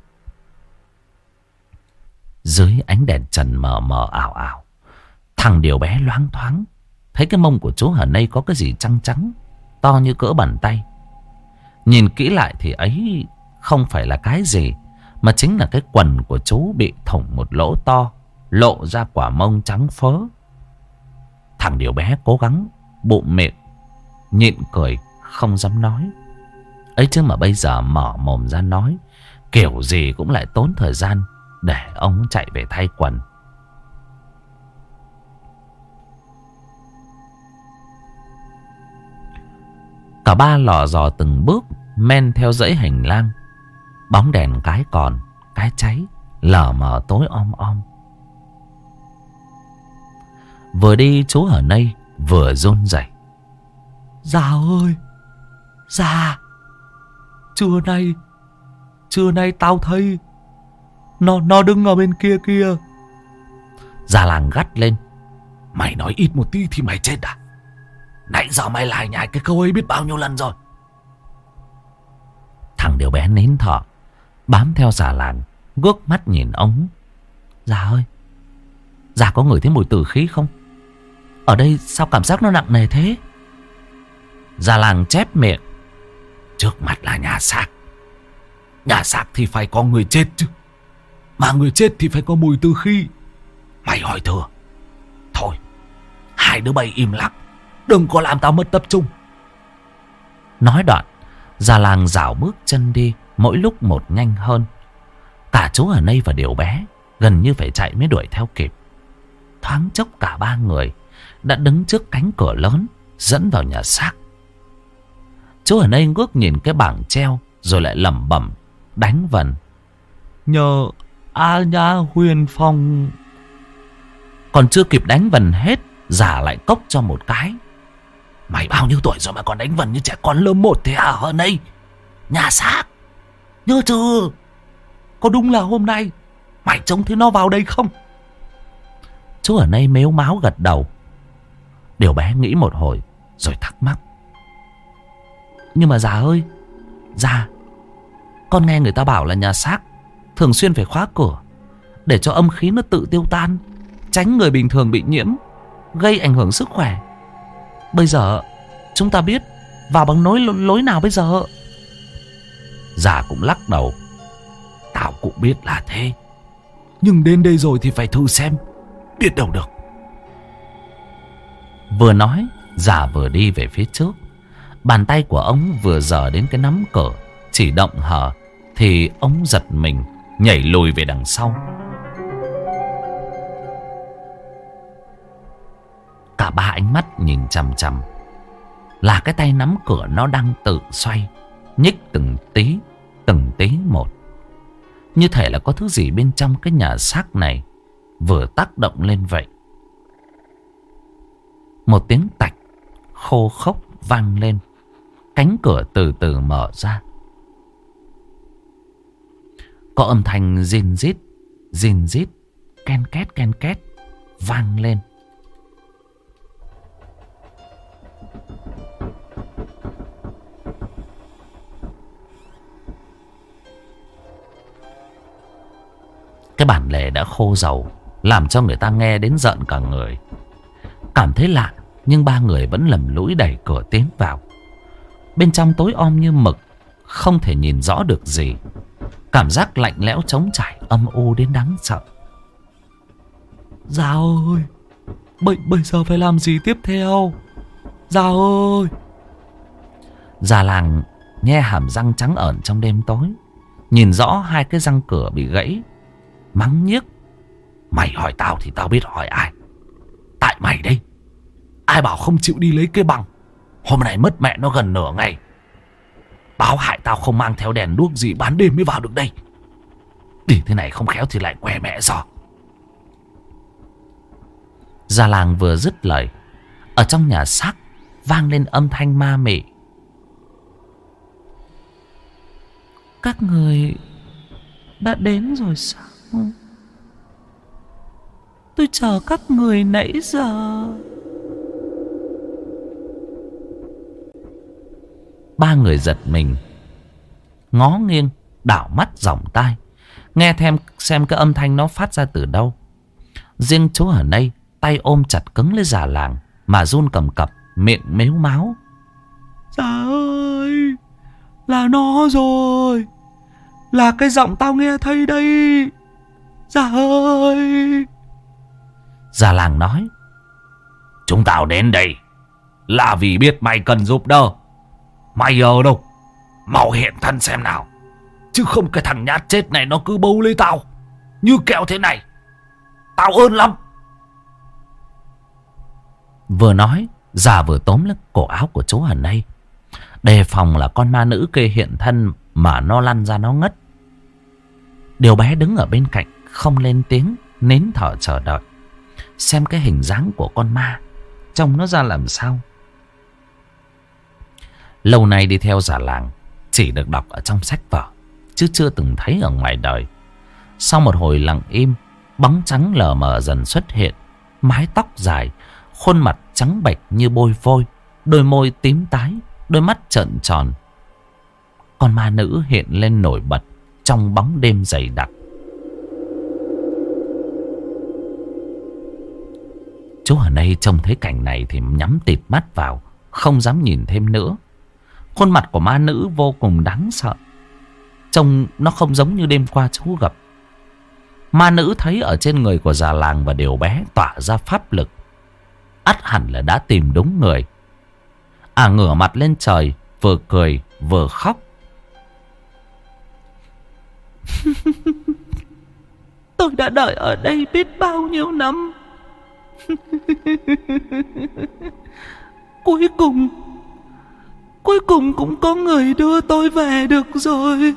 Dưới ánh đèn trần mờ mờ ảo ảo, thằng Điều bé loáng thoáng thấy cái mông của chú ở đây có cái gì trắng trắng, to như cỡ bàn tay. Nhìn kỹ lại thì ấy không phải là cái gì, mà chính là cái quần của chú bị thủng một lỗ to, lộ ra quả mông trắng phớ. Thằng Điều bé cố gắng bụm miệng nhịn cười, không dám nói. Ấy chứ mà bây giờ mở mồm ra nói, kiểu gì cũng lại tốn thời gian để ông chạy về thay quần. Cả ba lò dò từng bước men theo dãy hành lang. Bóng đèn cái còn, cái cháy, lờ mờ tối om om. Vừa đi chú ở đây vừa run rẩy. Già ơi, già, trưa nay, trưa nay tao thấy Nó, nó đứng ở bên kia kia. Già làng gắt lên. Mày nói ít một tí thì mày chết à? Nãy giờ mày lại nhảy cái câu ấy biết bao nhiêu lần rồi. Thằng Điều bé nín thở, bám theo già làng, ngước mắt nhìn ông. Già ơi, già có ngửi thấy mùi tử khí không? Ở đây sao cảm giác nó nặng nề thế? Già làng chép miệng. Trước mặt là nhà xác. Nhà xác thì phải có người chết chứ. Mà người chết thì phải có mùi tử khí. Mày hỏi thừa. Thôi, hai đứa bay im lặng, đừng có làm tao mất tập trung. Nói đoạn, già làng dảo bước chân đi, mỗi lúc một nhanh hơn. Cả chú ở đây và Điều bé gần như phải chạy mới đuổi theo kịp. Thoáng chốc cả ba người đã đứng trước cánh cửa lớn dẫn vào nhà xác. Chú ở đây ngước nhìn cái bảng treo rồi lại lẩm bẩm đánh vần. Nhờ A Nha Huyền Phong. Còn chưa kịp đánh vần hết, già lại cốc cho một cái. Mày bao nhiêu tuổi rồi mà còn đánh vần như trẻ con lớp một thế à hơn đây? Nhà xác, nhớ chưa? Có đúng là hôm nay mày trông thấy nó vào đây không? Chú ở đây mếu máo gật đầu. Điều bé nghĩ một hồi rồi thắc mắc. Nhưng mà già ơi, già, con nghe người ta bảo là nhà xác thường xuyên phải khóa cửa để cho âm khí nó tự tiêu tan, tránh người bình thường bị nhiễm, gây ảnh hưởng sức khỏe. Bây giờ chúng ta biết vào bằng lối lối nào bây giờ? Già cũng lắc đầu. Tao cũng biết là thế, nhưng đến đây rồi thì phải thử xem, biết đâu được. Vừa nói, già vừa đi về phía trước. Bàn tay của ông vừa dở đến cái nắm cửa, chỉ động hở thì ông giật mình, nhảy lùi về đằng sau. Cả ba ánh mắt nhìn chằm chằm là cái tay nắm cửa nó đang tự xoay, nhích từng tí, từng tí một. Như thể là có thứ gì bên trong cái nhà xác này vừa tác động lên vậy. Một tiếng tạch khô khốc vang lên. Cánh cửa từ từ mở ra. Có âm thanh rin rít, rin rít, ken két ken két vang lên. Cái bản lề đã khô dầu, làm cho người ta nghe đến giận cả người. Cảm thấy lạ, nhưng ba người vẫn lầm lũi đẩy cửa tiến vào. Bên trong tối om như mực, không thể nhìn rõ được gì. Cảm giác lạnh lẽo trống trải, âm u đến đáng sợ. Già ơi, bây, bây giờ phải làm gì tiếp theo? Già ơi. Già làng nhe hàm răng trắng ởn trong đêm tối, nhìn rõ hai cái răng cửa bị gãy, mắng nhiếc. Mày hỏi tao thì tao biết hỏi ai. Tại mày đây. Ai bảo không chịu đi lấy cái bằng. Hôm nay mất mẹ nó gần nửa ngày. Báo hại tao không mang theo đèn đuốc gì, ban đêm mới vào được đây. Đi thế này không khéo thì lại què mẹ giò. Già làng vừa dứt lời, ở trong nhà xác vang lên âm thanh ma mị. Các người đã đến rồi sao? Tôi chờ các người nãy giờ. Ba người giật mình, ngó nghiêng, đảo mắt dòng tai, nghe thêm xem cái âm thanh nó phát ra từ đâu. Riêng chú ở đây tay ôm chặt cứng lấy già làng mà run cầm cập, miệng mếu máo. Già ơi, là nó rồi, là cái giọng tao nghe thấy đây. Già ơi. Già làng nói: Chúng tao đến đây là vì biết mày cần giúp đỡ. Mày ở đâu? Mau hiện thân xem nào. Chứ không cái thằng nhát chết này nó cứ bấu lấy tao như kẹo thế này. Tao ơn lắm. Vừa nói, già vừa tóm lấy cổ áo của chú Hần đây, đề phòng là con ma nữ kia hiện thân mà nó lăn ra nó ngất. Điều bé đứng ở bên cạnh không lên tiếng, nín thở chờ đợi xem cái hình dáng của con ma trông nó ra làm sao. Lâu nay đi theo già làng chỉ được đọc ở trong sách vở, chứ chưa từng thấy ở ngoài đời. Sau một hồi lặng im, bóng trắng lờ mờ dần xuất hiện. Mái tóc dài, khuôn mặt trắng bệch như bôi vôi, đôi môi tím tái, đôi mắt trợn tròn. Con ma nữ hiện lên nổi bật trong bóng đêm dày đặc. Chú ở đây trông thấy cảnh này thì nhắm tịt mắt vào, không dám nhìn thêm nữa. Khuôn mặt của ma nữ vô cùng đáng sợ, trông nó không giống như đêm qua chú gặp. Ma nữ thấy ở trên người của già làng và điều bé tỏa ra pháp lực, ắt hẳn là đã tìm đúng người. À, ngửa mặt lên trời, vừa cười vừa khóc. Tôi đã đợi ở đây biết bao nhiêu năm. Cuối cùng Cuối cùng cũng có người đưa tôi về được rồi.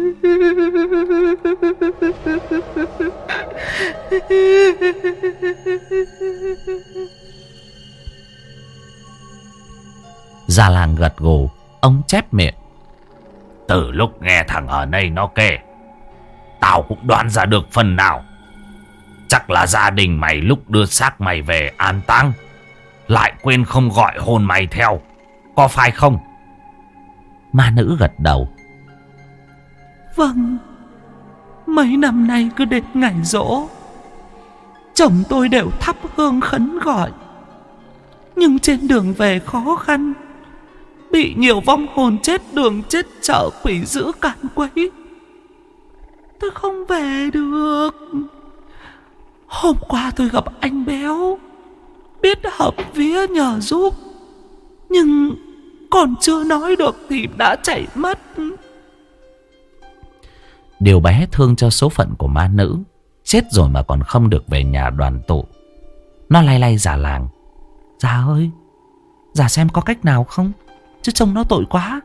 Già làng gật gù, ông chép miệng. Từ lúc nghe thằng ở đây nó kể, tao cũng đoán ra được phần nào. Chắc là gia đình mày lúc đưa xác mày về an táng lại quên không gọi hồn mày theo, có phải không? Ma nữ gật đầu. Vâng, mấy năm nay cứ đến ngày giỗ, chồng tôi đều thắp hương khấn gọi. Nhưng trên đường về khó khăn, bị nhiều vong hồn chết đường chết chợ quỷ dữ càn quấy, tôi không về được. Hôm qua tôi gặp anh Béo, biết hợp vía nhờ giúp, nhưng còn chưa nói được thì đã chạy mất. Điều bé thương cho số phận của ma nữ, chết rồi mà còn không được về nhà đoàn tụ. Nó lay lay già làng. Già ơi, già xem có cách nào không, chứ trông nó tội quá.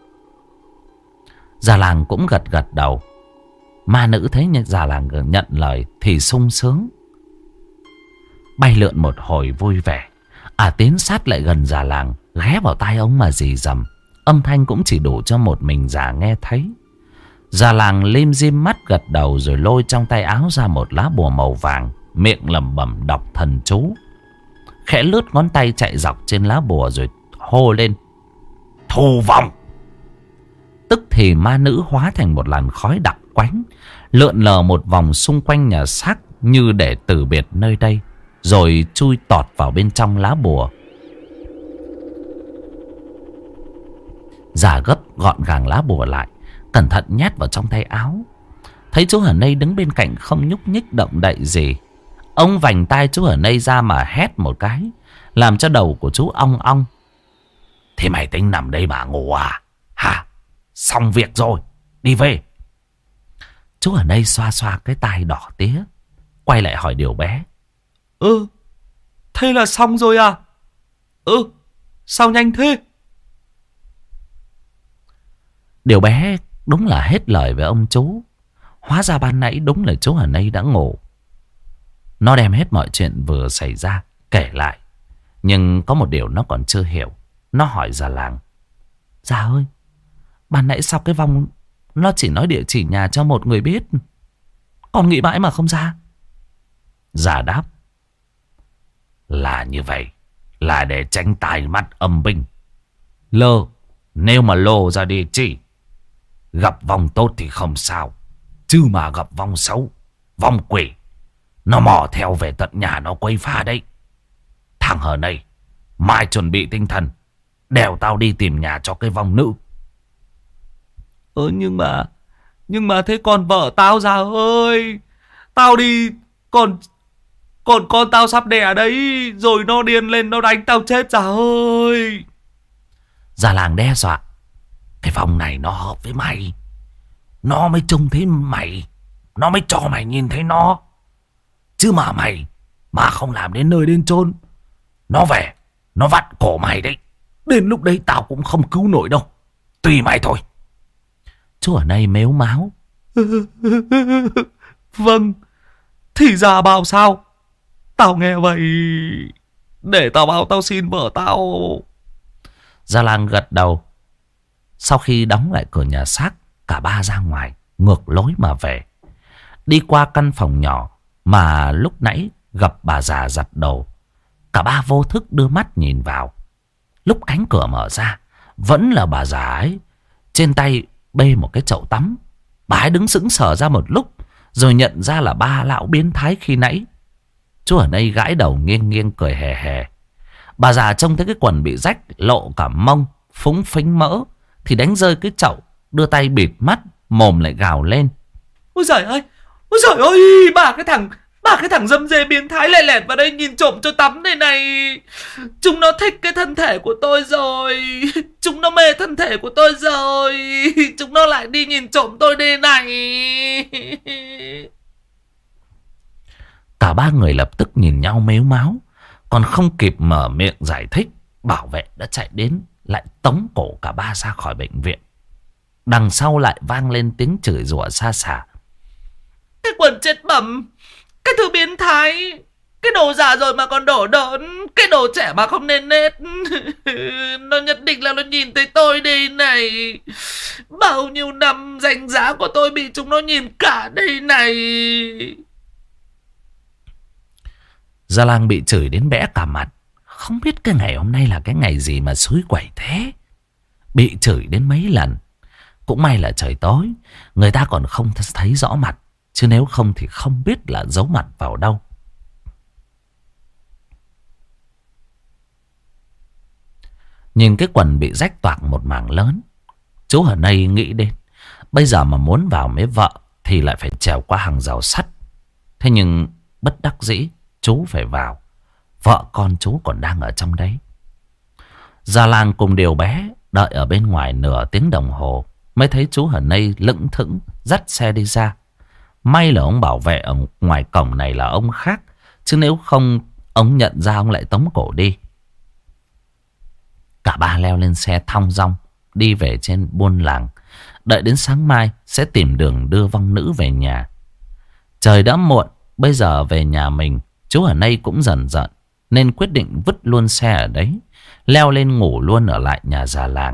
Già làng cũng gật gật đầu. Ma nữ thấy già làng nhận lời thì sung sướng, bay lượn một hồi vui vẻ. À, tiến sát lại gần già làng, ghé vào tai ông mà rì rầm. Âm thanh cũng chỉ đủ cho một mình già nghe thấy. Già làng lim dim mắt gật đầu, rồi lôi trong tay áo ra một lá bùa màu vàng, miệng lẩm bẩm đọc thần chú. Khẽ lướt ngón tay chạy dọc trên lá bùa rồi hô lên: Thu vong! Tức thì ma nữ hóa thành một làn khói đặc quánh, lượn lờ một vòng xung quanh nhà xác như để từ biệt nơi đây, rồi chui tọt vào bên trong lá bùa. Già gấp gọn gàng lá bùa lại, cẩn thận nhét vào trong tay áo. Thấy chú ở đây đứng bên cạnh không nhúc nhích động đậy gì, ông vành tai chú ở đây ra mà hét một cái, làm cho đầu của chú ong ong. Thế mày tính nằm đây mà ngủ à? Hả? Xong việc rồi, đi về. Chú ở đây xoa xoa cái tai đỏ tía, quay lại hỏi điều bé. Ừ, thế là xong rồi à? Ừ, sao nhanh thế? Điều bé đúng là hết lời với ông chú. Hóa ra ban nãy đúng là chú ở đây đã ngủ. Nó đem hết mọi chuyện vừa xảy ra kể lại, nhưng có một điều nó còn chưa hiểu. Nó hỏi già làng: Già ơi, ban nãy sao cái vong nó chỉ nói địa chỉ nhà cho một người biết, con nghĩ mãi mà không ra? Già đáp: Là như vậy, là để tránh tai mắt âm binh. Lơ, nếu mà lô ra địa chỉ, gặp vong tốt thì không sao, chứ mà gặp vong xấu, vong quỷ, nó mò theo về tận nhà nó quấy phá đấy. Thằng hờ này, mai chuẩn bị tinh thần, đèo tao đi tìm nhà cho cái vong nữ. Ơ nhưng mà Nhưng mà thế còn vợ tao già ơi, tao đi, còn Còn con tao sắp đẻ đấy, rồi nó điên lên nó đánh tao chết già ơi. Già làng đe dọa: Cái vong này nó hợp với mày, nó mới trông thấy mày, nó mới cho mày nhìn thấy nó. Chứ mà mày mà không làm đến nơi đến chốn, nó về, nó vặn cổ mày đấy. Đến lúc đấy tao cũng không cứu nổi đâu, tùy mày thôi. Chú ở đây mếu máo: Vâng, thì ra bảo sao. Tao nghe vậy, để tao báo tao xin vợ tao. Già làng gật đầu. Sau khi đóng lại cửa nhà xác, cả ba ra ngoài, ngược lối mà về. Đi qua căn phòng nhỏ mà lúc nãy gặp bà già giặt đồ, cả ba vô thức đưa mắt nhìn vào. Lúc cánh cửa mở ra, vẫn là bà già ấy, trên tay bê một cái chậu tắm. Bà ấy đứng sững sờ ra một lúc, rồi nhận ra là ba lão biến thái khi nãy. Chú ở đây gãi đầu nghiêng nghiêng cười hề hề. Bà già trông thấy cái quần bị rách, lộ cả mông, phúng phính mỡ, thì đánh rơi cái chậu, đưa tay bịt mắt, mồm lại gào lên: Ôi giời ơi, ôi giời ơi, bà cái thằng Bà cái thằng dâm dê biến thái lẹ lẹt vào đây nhìn trộm cho tắm đây này. Chúng nó thích cái thân thể của tôi rồi, chúng nó mê thân thể của tôi rồi, chúng nó lại đi nhìn trộm tôi đây này. Cả ba người lập tức nhìn nhau mếu máo, còn không kịp mở miệng giải thích, bảo vệ đã chạy đến lại tống cổ cả ba ra khỏi bệnh viện. Đằng sau lại vang lên tiếng chửi rủa xa xả: Cái quần chết bẩm, cái thứ biến thái, cái đồ già rồi mà còn đổ đỡn, cái đồ trẻ mà không nên nết. Nó nhất định là nó nhìn thấy tôi đây này. Bao nhiêu năm danh giá của tôi bị chúng nó nhìn cả đây này. Gia Lang bị chửi đến bẽ cả mặt. Không biết cái ngày hôm nay là cái ngày gì mà xúi quẩy thế. Bị chửi đến mấy lần. Cũng may là trời tối, người ta còn không thấy rõ mặt, chứ nếu không thì không biết là giấu mặt vào đâu. Nhìn cái quần bị rách toạc một mảng lớn, chú ở đây nghĩ đến bây giờ mà muốn vào với vợ thì lại phải trèo qua hàng rào sắt. Thế nhưng bất đắc dĩ chú phải vào, vợ con chú còn đang ở trong đấy. Gia Lang cùng Điều Bé đợi ở bên ngoài nửa tiếng đồng hồ mới thấy chú ở đây lững thững dắt xe đi ra. May là ông bảo vệ ở ngoài cổng này là ông khác, chứ nếu không ông nhận ra ông lại tống cổ đi. Cả ba leo lên xe thong dong đi về trên buôn làng, đợi đến sáng mai sẽ tìm đường đưa vong nữ về nhà. Trời đã muộn, bây giờ về nhà mình chú ở đây cũng dần dần, nên quyết định vứt luôn xe ở đấy, leo lên ngủ luôn ở lại nhà già làng.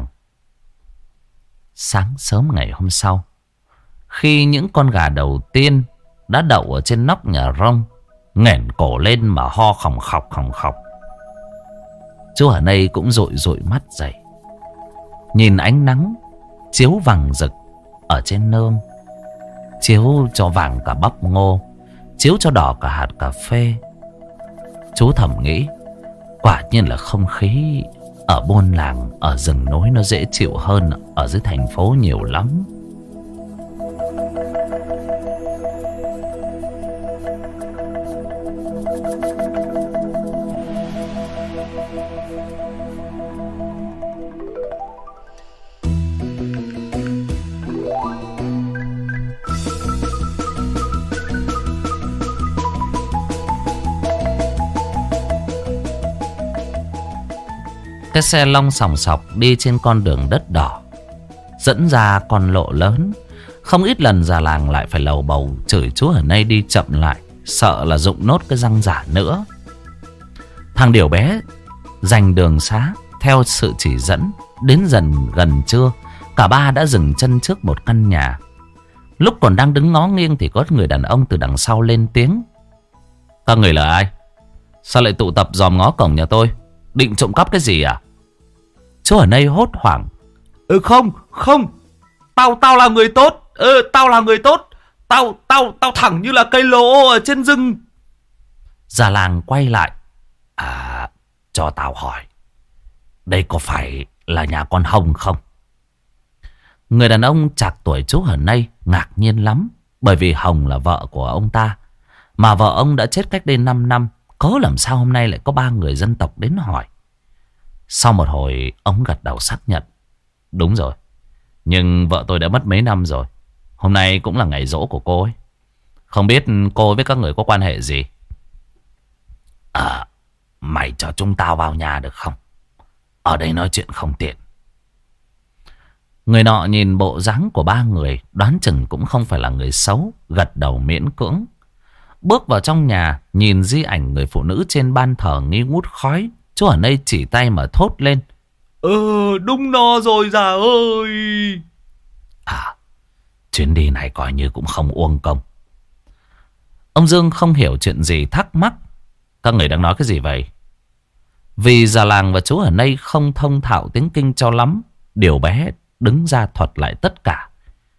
Sáng sớm ngày hôm sau, khi những con gà đầu tiên đã đậu ở trên nóc nhà rông, nghển cổ lên mà ho khòng khọc khòng khọc, chú ở đây cũng dụi dụi mắt dậy, nhìn ánh nắng chiếu vàng rực ở trên nương, chiếu cho vàng cả bắp ngô, chiếu cho đỏ cả hạt cà phê. Chú thầm nghĩ, quả nhiên là không khí ở buôn làng, ở rừng núi nó dễ chịu hơn ở dưới thành phố nhiều lắm. Cái xe long sòng sọc đi trên con đường đất đỏ, dẫn ra con lộ lớn. Không ít lần già làng lại phải lầu bầu chửi chú ở đây đi chậm lại, sợ là dụng nốt cái răng giả nữa. Thằng Điều Bé giành đường xá Theo sự chỉ dẫn, đến dần gần trưa, cả ba đã dừng chân trước một căn nhà. Lúc còn đang đứng ngó nghiêng thì có người đàn ông từ đằng sau lên tiếng. Các người là ai? Sao lại tụ tập dòm ngó cổng nhà tôi? Định trộm cắp cái gì à? Chú ở đây hốt hoảng. Ừ không, không. Tao, tao là người tốt. Ừ, tao là người tốt. Tao, tao, tao thẳng như là cây lỗ ở trên rừng. Già làng quay lại. À, cho tao hỏi, đây có phải là nhà con Hồng không? Người đàn ông chạc tuổi chú Hờ Nây ngạc nhiên lắm. Bởi vì Hồng là vợ của ông ta, mà vợ ông đã chết cách đây năm năm. Có làm sao hôm nay lại có ba người dân tộc đến hỏi. Sau một hồi ông gật đầu xác nhận. Đúng rồi, nhưng vợ tôi đã mất mấy năm rồi. Hôm nay cũng là ngày giỗ của cô ấy. Không biết cô với các người có quan hệ gì? À, mày cho chúng tao vào nhà được không? Ở đây nói chuyện không tiện. Người nọ nhìn bộ dáng của ba người, đoán chừng cũng không phải là người xấu, gật đầu miễn cưỡng. Bước vào trong nhà, nhìn di ảnh người phụ nữ trên ban thờ nghi ngút khói, chú ở đây chỉ tay mà thốt lên. Ừ, đúng nó rồi già ơi. À, chuyến đi này coi như cũng không uổng công. Ông Dương không hiểu chuyện gì thắc mắc. Các người đang nói cái gì vậy? Vì già làng và chú ở đây không thông thạo tiếng Kinh cho lắm, Điều bé đứng ra thuật lại tất cả.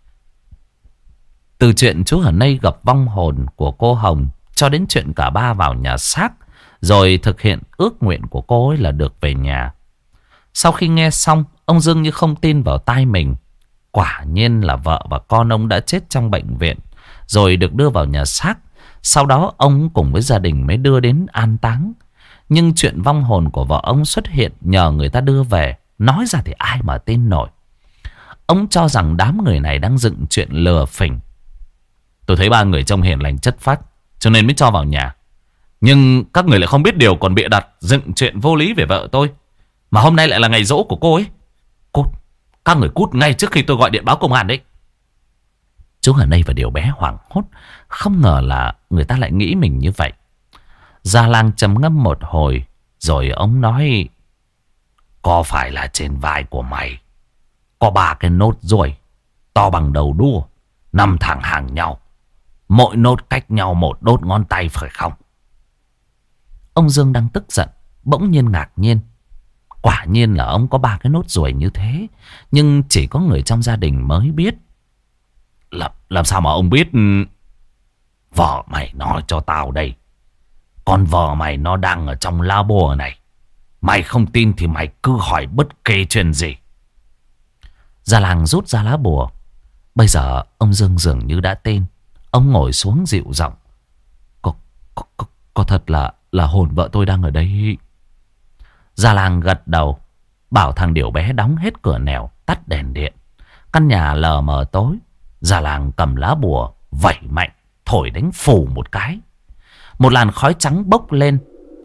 Từ chuyện chú ở đây gặp vong hồn của cô Hồng, cho đến chuyện cả ba vào nhà xác, rồi thực hiện ước nguyện của cô ấy là được về nhà. Sau khi nghe xong, ông Dương như không tin vào tai mình. Quả nhiên là vợ và con ông đã chết trong bệnh viện, rồi được đưa vào nhà xác. Sau đó ông cùng với gia đình mới đưa đến an táng. Nhưng chuyện vong hồn của vợ ông xuất hiện nhờ người ta đưa về, nói ra thì ai mà tin nổi. Ông cho rằng đám người này đang dựng chuyện lừa phỉnh. Tôi thấy ba người trông hiền lành chất phác, cho nên mới cho vào nhà. Nhưng các người lại không biết điều, còn bịa đặt dựng chuyện vô lý về vợ tôi. Mà hôm nay lại là ngày giỗ của cô ấy. Cút, các người cút ngay trước khi tôi gọi điện báo công an đấy. Chú ở đây và Điều bé hoảng hốt, không ngờ là người ta lại nghĩ mình như vậy. Già làng trầm ngâm một hồi, rồi ông nói: có phải là trên vai của mày có ba cái nốt ruồi to bằng đầu đua, năm thẳng hàng nhau, mỗi nốt cách nhau một đốt ngón tay phải không? Ông Dương đang tức giận, bỗng nhiên ngạc nhiên. Quả nhiên là ông có ba cái nốt ruồi như thế, nhưng chỉ có người trong gia đình mới biết. Làm, làm sao mà ông biết? Vợ mày nói cho tao đây. Con vợ mày nó đang ở trong lá bùa này. Mày không tin thì mày cứ hỏi bất kỳ chuyện gì. Già làng rút ra lá bùa. Bây giờ ông Dương dường như đã tin. Ông ngồi xuống dịu giọng. Có, có, có, có thật là là hồn vợ tôi đang ở đây. Già làng gật đầu, bảo thằng Điều bé đóng hết cửa nẻo, tắt đèn điện. Căn nhà lờ mờ tối. Già làng cầm lá bùa vẩy mạnh, thổi đánh phù một cái. Một làn khói trắng bốc lên.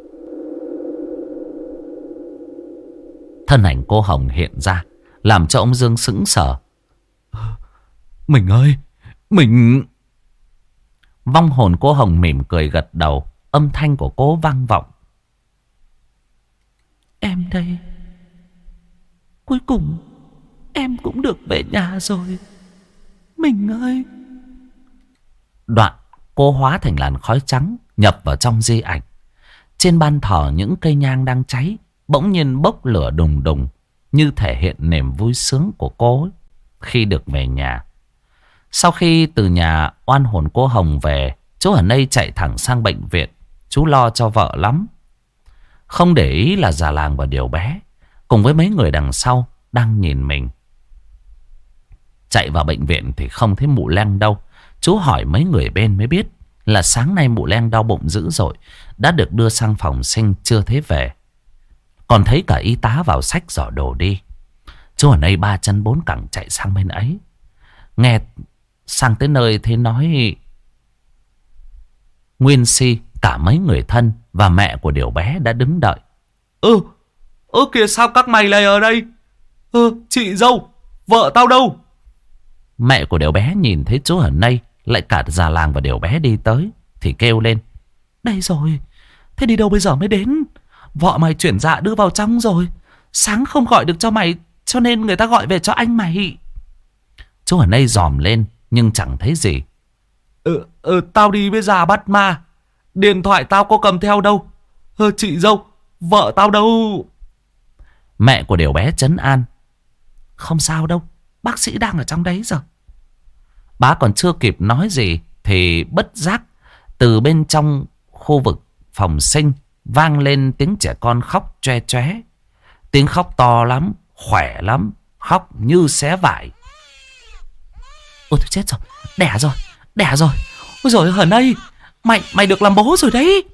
Thân ảnh cô Hồng hiện ra, làm cho ông Dương sững sờ. Mình ơi, mình... Vong hồn cô Hồng mỉm cười gật đầu. Âm thanh của cô vang vọng. Em đây. Cuối cùng em cũng được về nhà rồi. Mình ơi. Đoạn cô hóa thành làn khói trắng, nhập vào trong di ảnh. Trên ban thờ những cây nhang đang cháy bỗng nhiên bốc lửa đùng đùng, như thể hiện niềm vui sướng của cô ấy khi được về nhà. Sau khi từ nhà oan hồn cô Hồng về, chú ở đây chạy thẳng sang bệnh viện. Chú lo cho vợ lắm, không để ý là già làng và Điều bé cùng với mấy người đằng sau đang nhìn mình. Chạy vào bệnh viện thì không thấy mụ Leng đâu. Chú hỏi mấy người bên mới biết là sáng nay mụ Leng đau bụng dữ dội, đã được đưa sang phòng sinh chưa thấy về. Còn thấy cả y tá vào xách giỏ đồ đi. Chú ở đây ba chân bốn cẳng chạy sang bên ấy. Nghe sang tới nơi thấy nói Nguyên Si, cả mấy người thân và mẹ của Điều bé đã đứng đợi. Ừ, ơ kìa, sao các mày lại ở đây? Ừ, chị dâu, vợ tao đâu? Mẹ của Điều bé nhìn thấy chú ở đây, lại cả già làng và Điều bé đi tới, thì kêu lên. Đây rồi, thế đi đâu bây giờ mới đến? Vợ mày chuyển dạ đưa vào trong rồi. Sáng không gọi được cho mày, cho nên người ta gọi về cho anh mày. Chú ở đây dòm lên nhưng chẳng thấy gì. Ừ, ừ, tao đi với già bắt ma. Điện thoại tao có cầm theo đâu. Ờ, chị dâu, vợ tao đâu? Mẹ của Điều bé trấn an. Không sao đâu, bác sĩ đang ở trong đấy rồi. Bá còn chưa kịp nói gì thì bất giác từ bên trong khu vực phòng sinh vang lên tiếng trẻ con khóc choe choé. Tiếng khóc to lắm, khỏe lắm, khóc như xé vải. Ôi tôi chết rồi, đẻ rồi, đẻ rồi. Ôi dồi Hờn ơi, mày, mày được làm bố rồi đấy.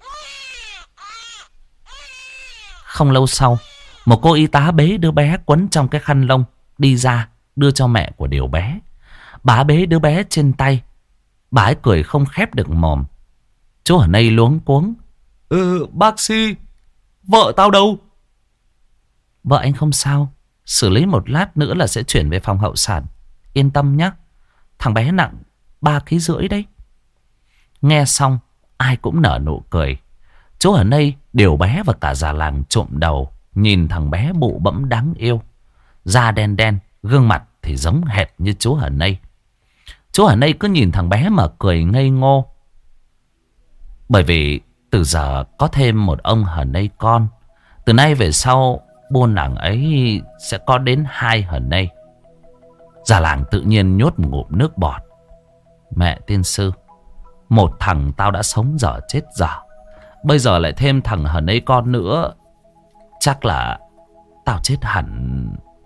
Không lâu sau, một cô y tá bế đứa bé quấn trong cái khăn lông đi ra đưa cho mẹ của Điều bé. Bà bế đứa bé trên tay. Bà ấy cười không khép được mồm. Chú ở đây luống cuống. Ừ, bác sĩ, vợ tao đâu? Vợ anh không sao, xử lý một lát nữa là sẽ chuyển về phòng hậu sản. Yên tâm nhé. Thằng bé nặng ba ký rưỡi đấy. Nghe xong ai cũng nở nụ cười. Chú ở đây, Điều bé và cả già làng trộm đầu nhìn thằng bé bụ bẫm đáng yêu. Da đen đen, gương mặt thì giống hệt như chú ở đây. Chú ở đây cứ nhìn thằng bé mà cười ngây ngô. Bởi vì từ giờ có thêm một ông Hờn đây con. Từ nay về sau buôn làng ấy sẽ có đến hai Hờn đây. Già làng tự nhiên nhốt một ngụm nước bọt. Mẹ tiên sư, một thằng tao đã sống dở chết dở, bây giờ lại thêm thằng Hờn đây con nữa, chắc là tao chết hẳn.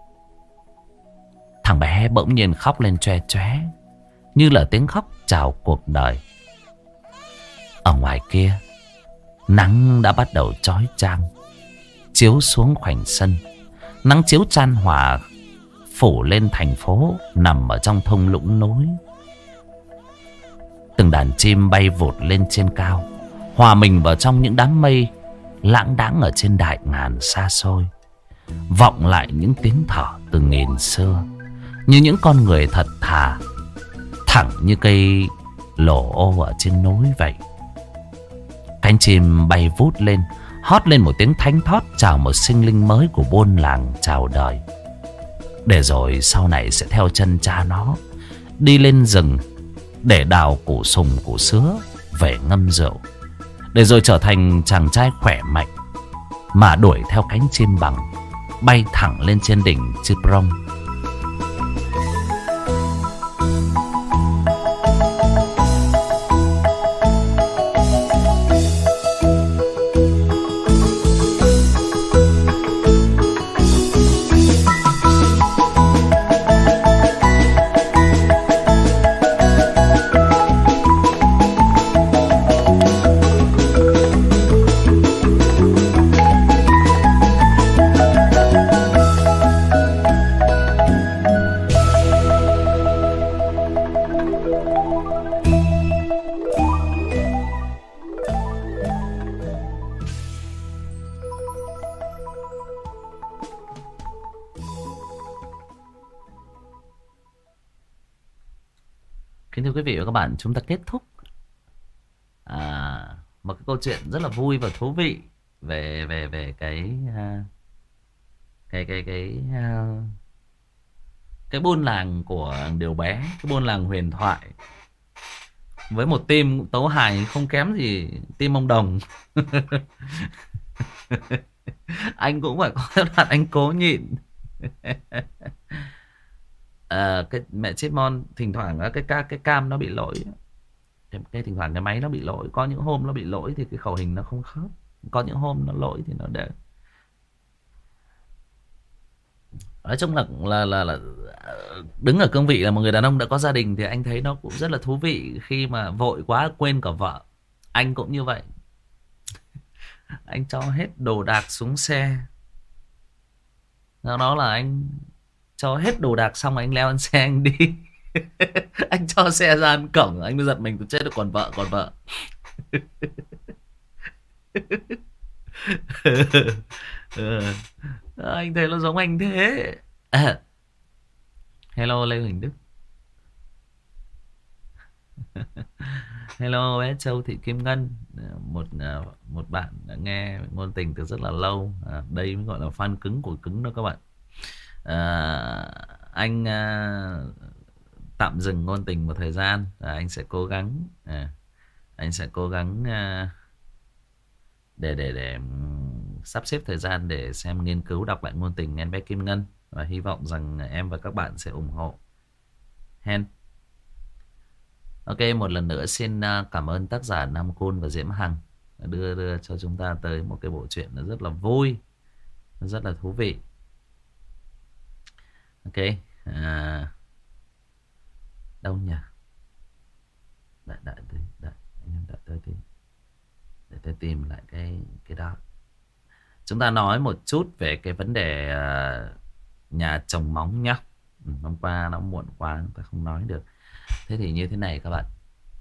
Thằng bé bỗng nhiên khóc lên choe choé, như là tiếng khóc chào cuộc đời. Ở ngoài kia, nắng đã bắt đầu chói chang chiếu xuống khoảnh sân. Nắng chiếu chan hòa phủ lên thành phố nằm ở trong thung lũng núi. Từng đàn chim bay vụt lên trên cao, hòa mình vào trong những đám mây lãng đãng ở trên đại ngàn xa xôi. Vọng lại những tiếng thở từ nghìn xưa, như những con người thật thà, thẳng như cây lổ ô ở trên núi vậy. Cánh chim bay vút lên, hót lên một tiếng thánh thót chào một sinh linh mới của buôn làng chào đời. Để rồi sau này sẽ theo chân cha nó đi lên rừng để đào củ sùng củ sứa về ngâm rượu, để rồi trở thành chàng trai khỏe mạnh mà đuổi theo cánh chim bằng, bay thẳng lên trên đỉnh Chư Prong. Kính thưa quý vị và các bạn, chúng ta kết thúc à, một cái câu chuyện rất là vui và thú vị về về về cái uh, cái cái cái uh, cái buôn làng của Điều bé, cái buôn làng huyền thoại với một team tấu hài không kém gì team ông Đồng. Anh cũng phải có đoạn anh cố nhịn. À, cái mẹ chết mon thỉnh thoảng cái ca cái cam nó bị lỗi, cái, cái thỉnh thoảng cái máy nó bị lỗi, có những hôm nó bị lỗi thì cái khẩu hình nó không khớp, có những hôm nó lỗi thì nó để. Nói chung là, là là là đứng ở cương vị là một người đàn ông đã có gia đình thì anh thấy nó cũng rất là thú vị khi mà vội quá quên cả vợ. Anh cũng như vậy. Anh cho hết đồ đạc xuống xe, sau đó là anh cho hết đồ đạc xong anh leo lên xe anh đi. Anh cho xe ra ăn cổng, anh mới giật mình tôi chết được, còn vợ còn vợ. Anh thấy nó giống anh thế. À, hello Lê Huỳnh Đức. Hello bé Châu Thị Kim Ngân. Một một bạn đã nghe ngôn tình từ rất là lâu. À, đây mới gọi là fan cứng của cứng đó các bạn. À, anh à, tạm dừng ngôn tình một thời gian. À, anh sẽ cố gắng à, anh sẽ cố gắng à, để để để sắp xếp thời gian để xem nghiên cứu đọc lại ngôn tình em bé Kim Ngân, và hy vọng rằng em và các bạn sẽ ủng hộ. Hen. Ok, một lần nữa xin cảm ơn tác giả Nam Côn và Diễm Hằng đưa, đưa cho chúng ta tới một cái bộ truyện nó rất là vui, rất là thú vị. Ok, à, đâu nhỉ? Đợi, đợi, đợi, đợi, anh em đợi tôi tí. Để tôi tìm lại cái cái đó. Chúng ta nói một chút về cái vấn đề uh, nhà trồng móng nhá. Ừ, hôm qua nó muộn quá, chúng ta không nói được. Thế thì như thế này các bạn.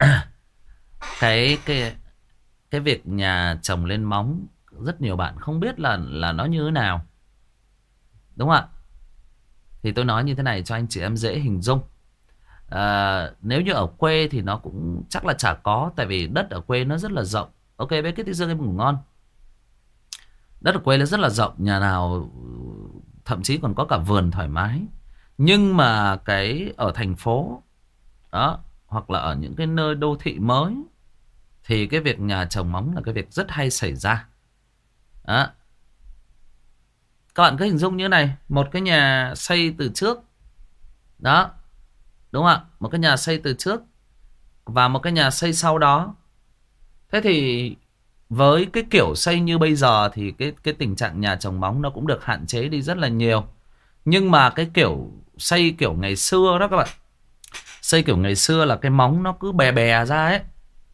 cái cái cái việc nhà trồng lên móng, rất nhiều bạn không biết là là nó như thế nào, đúng không ạ? Thì tôi nói như thế này cho anh chị em dễ hình dung. À, nếu như ở quê thì nó cũng chắc là chả có, tại vì đất ở quê nó rất là rộng. Ok bé Kết Thị Dương em ngủ ngon. Đất ở quê nó rất là rộng, nhà nào thậm chí còn có cả vườn thoải mái. Nhưng mà cái ở thành phố đó, hoặc là ở những cái nơi đô thị mới, thì cái việc nhà trồng móng là cái việc rất hay xảy ra đó. Các bạn cứ hình dung như thế này, một cái nhà xây từ trước đó, đúng không ạ? Một cái nhà xây từ trước và một cái nhà xây sau đó. Thế thì với cái kiểu xây như bây giờ thì cái cái tình trạng nhà trồng móng nó cũng được hạn chế đi rất là nhiều. Nhưng mà cái kiểu xây kiểu ngày xưa đó các bạn, xây kiểu ngày xưa là cái móng nó cứ bè bè ra ấy.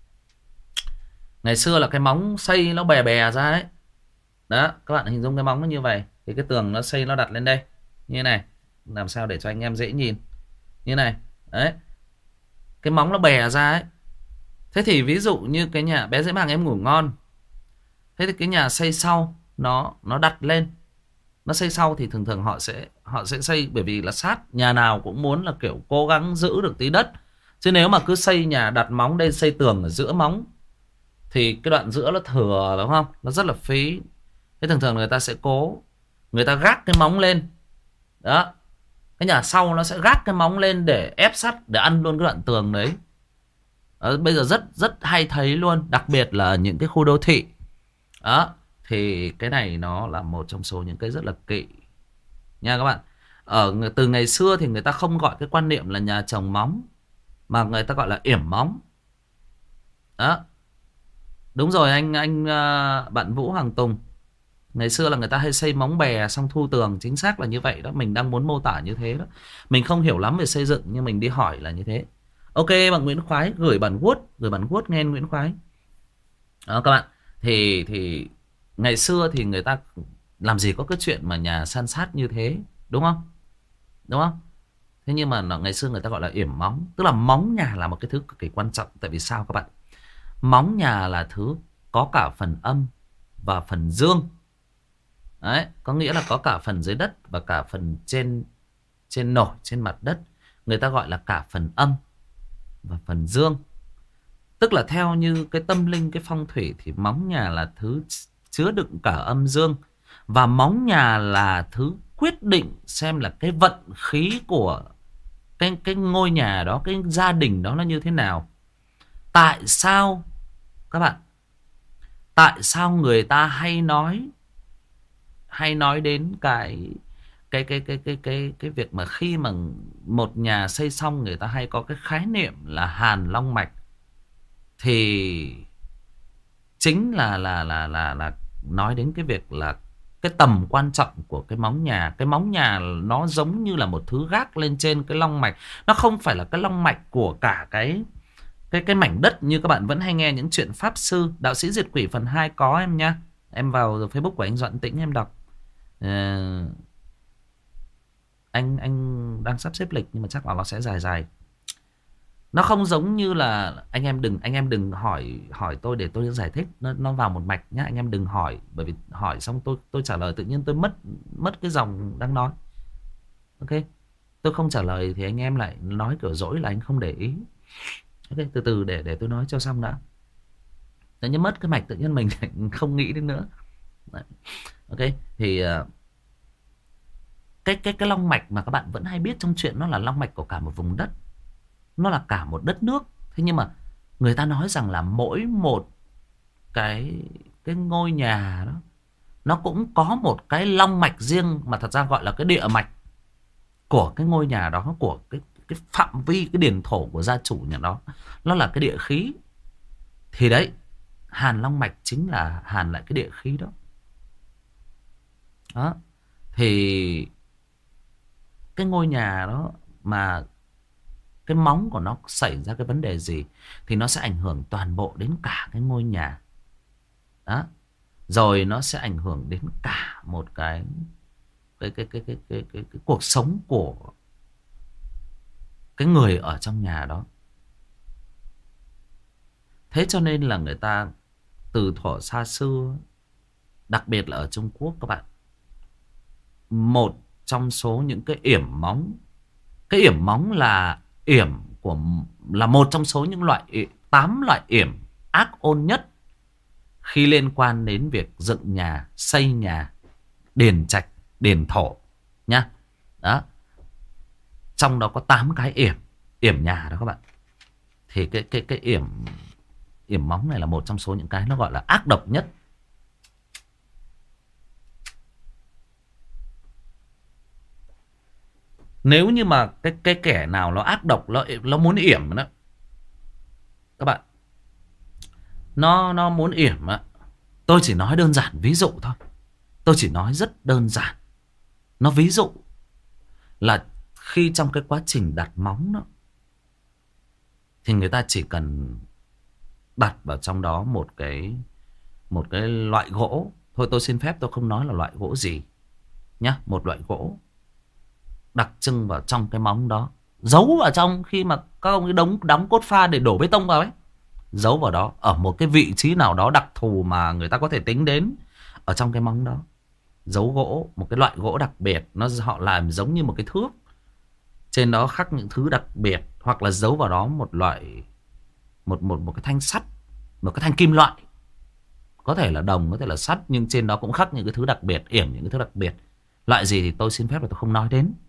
Ngày xưa là cái móng xây nó bè bè ra ấy. Đó, các bạn hình dung cái móng nó như vậy. Thì cái tường nó xây nó đặt lên đây như này. Làm sao để cho anh em dễ nhìn. Như này. Đấy. Cái móng nó bè ra ấy. Thế thì ví dụ như cái nhà bé Diễm Hằng em ngủ ngon. Thế thì cái nhà xây sau nó nó đặt lên. Nó xây sau thì thường thường họ sẽ họ sẽ xây, bởi vì là sát, nhà nào cũng muốn là kiểu cố gắng giữ được tí đất. Chứ nếu mà cứ xây nhà đặt móng đây, xây tường ở giữa móng thì cái đoạn giữa nó thừa, đúng không? Nó rất là phí. Thế thường thường người ta sẽ cố, người ta gác cái móng lên. Đó. Cái nhà sau nó sẽ gác cái móng lên để ép sắt, để ăn luôn cái đoạn tường đấy. Đó, bây giờ rất rất hay thấy luôn, đặc biệt là những cái khu đô thị. Đó. Thì cái này nó là một trong số những cái rất là kỵ nha các bạn. Ở từ ngày xưa thì người ta không gọi cái quan niệm là nhà trồng móng, mà người ta gọi là yểm móng. Đó. Đúng rồi anh anh bạn Vũ Hoàng Tùng. Ngày xưa là người ta hay xây móng bè xong thu tường, chính xác là như vậy đó. Mình đang muốn mô tả như thế đó. Mình không hiểu lắm về xây dựng nhưng mình đi hỏi là như thế. Ok, bạn Nguyễn Khoái gửi bản Word, gửi bản Word nghe Nguyễn Khoái. Đó các bạn. Thì thì ngày xưa thì người ta làm gì có cái chuyện mà nhà san sát như thế, đúng không? Đúng không? Thế nhưng mà ngày xưa người ta gọi là yểm móng. Tức là móng nhà là một cái thứ cực kỳ quan trọng. Tại vì sao các bạn? Móng nhà là thứ có cả phần âm và phần dương. Đấy, có nghĩa là có cả phần dưới đất và cả phần trên trên nổi, trên mặt đất. Người ta gọi là cả phần âm và phần dương. Tức là theo như cái tâm linh, cái phong thủy thì móng nhà là thứ chứa đựng cả âm dương. Và móng nhà là thứ quyết định xem là cái vận khí của cái, cái ngôi nhà đó, cái gia đình đó là như thế nào. Tại sao các bạn, tại sao người ta hay nói hay nói đến cái cái cái cái cái cái cái việc mà khi mà một nhà xây xong người ta hay có cái khái niệm là hàn long mạch, thì chính là là là là là nói đến cái việc là cái tầm quan trọng của cái móng nhà. Cái móng nhà nó giống như là một thứ gác lên trên cái long mạch. Nó không phải là cái long mạch của cả cái cái cái mảnh đất như các bạn vẫn hay nghe những chuyện pháp sư. Đạo sĩ diệt quỷ phần hai có em nhá. Em vào Facebook của anh Doãn Tĩnh em đọc. Uh, anh anh đang sắp xếp lịch nhưng mà chắc là nó sẽ dài dài. Nó không giống như là anh em đừng anh em đừng hỏi hỏi tôi để tôi giải thích, nó nó vào một mạch nhá. Anh em đừng hỏi, bởi vì hỏi xong tôi tôi trả lời tự nhiên tôi mất mất cái dòng đang nói. Ok, tôi không trả lời thì anh em lại nói kiểu dỗi là anh không để ý. Ok, từ từ để để tôi nói cho xong đã. Tự nhiên mất cái mạch, tự nhiên mình không nghĩ đến nữa. Đấy. Ok, thì uh, cái cái cái long mạch mà các bạn vẫn hay biết trong chuyện, nó là long mạch của cả một vùng đất, nó là cả một đất nước. Thế nhưng mà người ta nói rằng là mỗi một cái cái ngôi nhà đó nó cũng có một cái long mạch riêng, mà thật ra gọi là cái địa mạch của cái ngôi nhà đó, của cái cái phạm vi, cái điền thổ của gia chủ nhà đó, nó là cái địa khí. Thì đấy, hàn long mạch chính là hàn lại cái địa khí đó. Đó. Thì cái ngôi nhà đó mà cái móng của nó xảy ra cái vấn đề gì thì nó sẽ ảnh hưởng toàn bộ đến cả cái ngôi nhà. Đó. Rồi nó sẽ ảnh hưởng đến cả một cái cái cái cái cái cái, cái, cái cuộc sống của cái người ở trong nhà đó. Thế cho nên là người ta từ thuở xa xưa, đặc biệt là ở Trung Quốc các bạn, một trong số những cái yểm móng, cái yểm móng là yểm của là một trong số những loại tám loại yểm ác ôn nhất khi liên quan đến việc dựng nhà, xây nhà, điền trạch, điền thổ nhá. Đó. Trong đó có tám cái yểm, yểm nhà đó các bạn. Thì cái cái cái yểm yểm móng này là một trong số những cái nó gọi là ác độc nhất. Nếu như mà cái cái kẻ nào nó ác độc, nó nó muốn yểm đó các bạn, nó nó muốn yểm á, tôi chỉ nói đơn giản ví dụ thôi. Tôi chỉ nói rất đơn giản. Nó ví dụ là khi trong cái quá trình đặt móng đó, thì người ta chỉ cần đặt vào trong đó một cái một cái loại gỗ. Thôi tôi xin phép tôi không nói là loại gỗ gì nhá, một loại gỗ đặc trưng vào trong cái móng đó, giấu vào trong, khi mà các ông ấy đóng đóng cốt pha để đổ bê tông vào ấy, giấu vào đó ở một cái vị trí nào đó đặc thù mà người ta có thể tính đến ở trong cái móng đó. Giấu gỗ, một cái loại gỗ đặc biệt, nó họ làm giống như một cái thước, trên đó khắc những thứ đặc biệt, hoặc là giấu vào đó một loại một một một cái thanh sắt, một cái thanh kim loại, có thể là đồng, có thể là sắt, nhưng trên đó cũng khắc những cái thứ đặc biệt, yểm những cái thứ đặc biệt. Loại gì thì tôi xin phép là tôi không nói đến.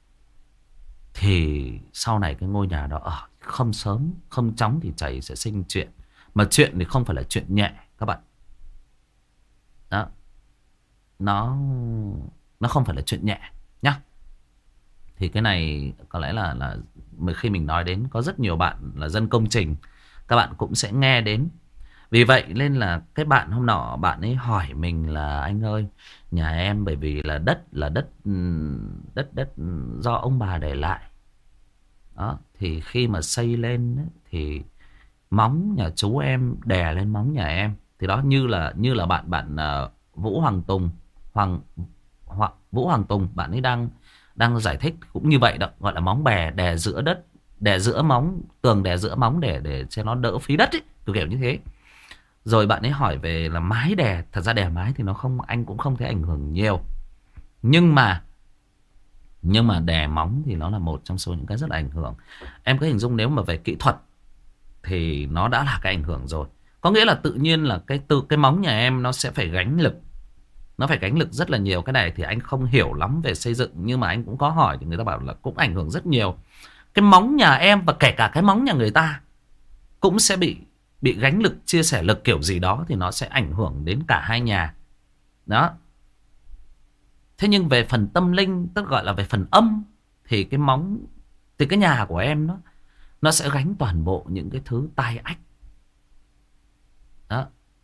Thì sau này cái ngôi nhà đó ở không sớm không chóng thì chảy sẽ sinh chuyện, mà chuyện thì không phải là chuyện nhẹ các bạn. Đó, nó nó không phải là chuyện nhẹ nhá. Thì cái này có lẽ là là khi mình nói đến, có rất nhiều bạn là dân công trình, các bạn cũng sẽ nghe đến. Vì vậy nên là cái bạn hôm nọ, bạn ấy hỏi mình là anh ơi, nhà em bởi vì là đất là đất đất đất do ông bà để lại. Đó, thì khi mà xây lên ấy, thì móng nhà chú em đè lên móng nhà em. Thì đó, như là như là bạn bạn uh, Vũ Hoàng Tùng, Hoàng Hoàng Vũ Hoàng Tùng, bạn ấy đang đang giải thích cũng như vậy đó, gọi là móng bè đè giữa đất, đè giữa móng, tường đè giữa móng để để cho nó đỡ phí đất ấy, kiểu kiểu như thế. Rồi bạn ấy hỏi về là mái đè, thật ra đè mái thì nó không, anh cũng không thấy ảnh hưởng nhiều. Nhưng mà nhưng mà đè móng thì nó là một trong số những cái rất là ảnh hưởng. Em cứ hình dung nếu mà về kỹ thuật thì nó đã là cái ảnh hưởng rồi. Có nghĩa là tự nhiên là cái từ cái móng nhà em nó sẽ phải gánh lực, nó phải gánh lực rất là nhiều. Cái này thì anh không hiểu lắm về xây dựng, nhưng mà anh cũng có hỏi thì người ta bảo là cũng ảnh hưởng rất nhiều. Cái móng nhà em và kể cả cái móng nhà người ta cũng sẽ bị bị gánh lực, chia sẻ lực kiểu gì đó, thì nó sẽ ảnh hưởng đến cả hai nhà. Đó. Thế nhưng về phần tâm linh, tức gọi là về phần âm, thì cái móng, thì cái nhà của em nó nó sẽ gánh toàn bộ những cái thứ tai ách. Đó.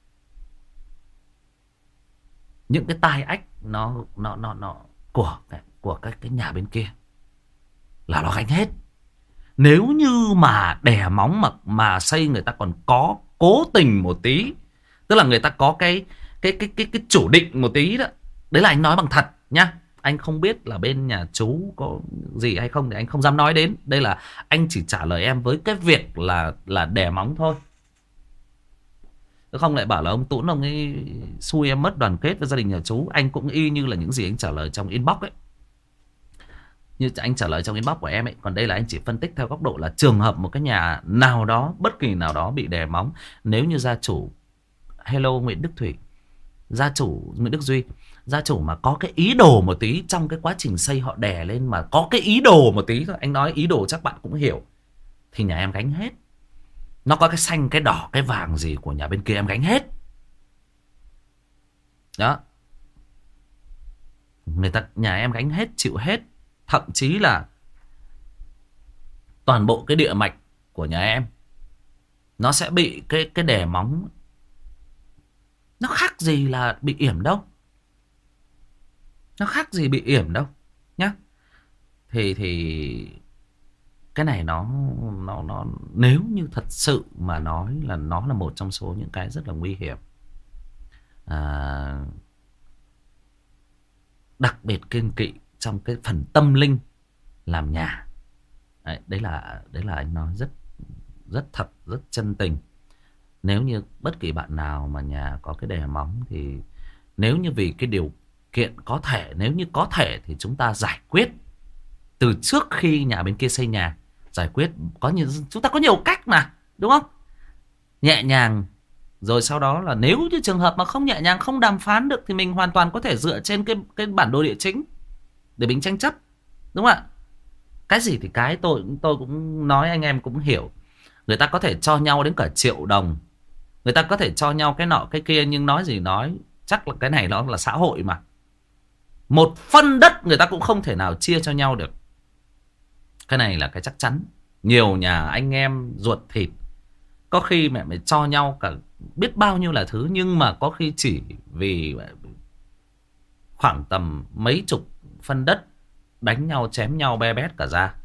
Những cái tai ách nó nó nó nó của cái của cái cái nhà bên kia là nó gánh hết. Nếu như mà đè móng mà mà xây, người ta còn có cố tình một tí, tức là người ta có cái cái cái cái cái chủ định một tí đó. Đấy là anh nói bằng thật nhá. Anh không biết là bên nhà chú có gì hay không thì anh không dám nói đến. Đây là anh chỉ trả lời em với cái việc là là đè móng thôi. Không lại bảo là ông Tún ông ấy xui em mất đoàn kết với gia đình nhà chú. Anh cũng y như là những gì anh trả lời trong inbox ấy. Như anh trả lời trong inbox của em ấy. Còn đây là anh chỉ phân tích theo góc độ là trường hợp một cái nhà nào đó, bất kỳ nào đó bị đè móng. Nếu như gia chủ, hello Nguyễn Đức Thủy, gia chủ Nguyễn Đức Duy, gia chủ mà có cái ý đồ một tí trong cái quá trình xây họ đè lên, mà có cái ý đồ một tí thôi, anh nói ý đồ chắc bạn cũng hiểu, thì nhà em gánh hết. Nó có cái xanh, cái đỏ, cái vàng gì của nhà bên kia em gánh hết. Đó. Người ta, nhà em gánh hết, chịu hết. Thậm chí là toàn bộ cái địa mạch của nhà em nó sẽ bị cái cái đè móng. Nó khác gì là bị yểm đâu. Nó khác gì bị yểm đâu nhá. Thì thì cái này nó nó nó nếu như thật sự mà nói là nó là một trong số những cái rất là nguy hiểm. À, đặc biệt kiêng kỵ trong cái phần tâm linh làm nhà. Đấy, đấy là đấy là anh nói rất rất thật, rất chân tình. Nếu như bất kỳ bạn nào mà nhà có cái đè móng thì nếu như vì cái điều kiện có thể, nếu như có thể thì chúng ta giải quyết từ trước khi nhà bên kia xây nhà. Giải quyết có nhiều, chúng ta có nhiều cách mà, đúng không? Nhẹ nhàng. Rồi sau đó là nếu như trường hợp mà không nhẹ nhàng, không đàm phán được thì mình hoàn toàn có thể dựa trên cái cái bản đồ địa chính để mình tranh chấp, đúng không ạ? Cái gì thì cái, tôi tôi cũng nói anh em cũng hiểu. Người ta có thể cho nhau đến cả triệu đồng, người ta có thể cho nhau cái nọ cái kia, nhưng nói gì nói, chắc là cái này nó là xã hội mà. Một phân đất người ta cũng không thể nào chia cho nhau được. Cái này là cái chắc chắn. Nhiều nhà anh em ruột thịt, có khi mẹ mày cho nhau cả biết bao nhiêu là thứ, nhưng mà có khi chỉ vì khoảng tầm mấy chục phân đất đánh nhau, chém nhau be bét cả ra.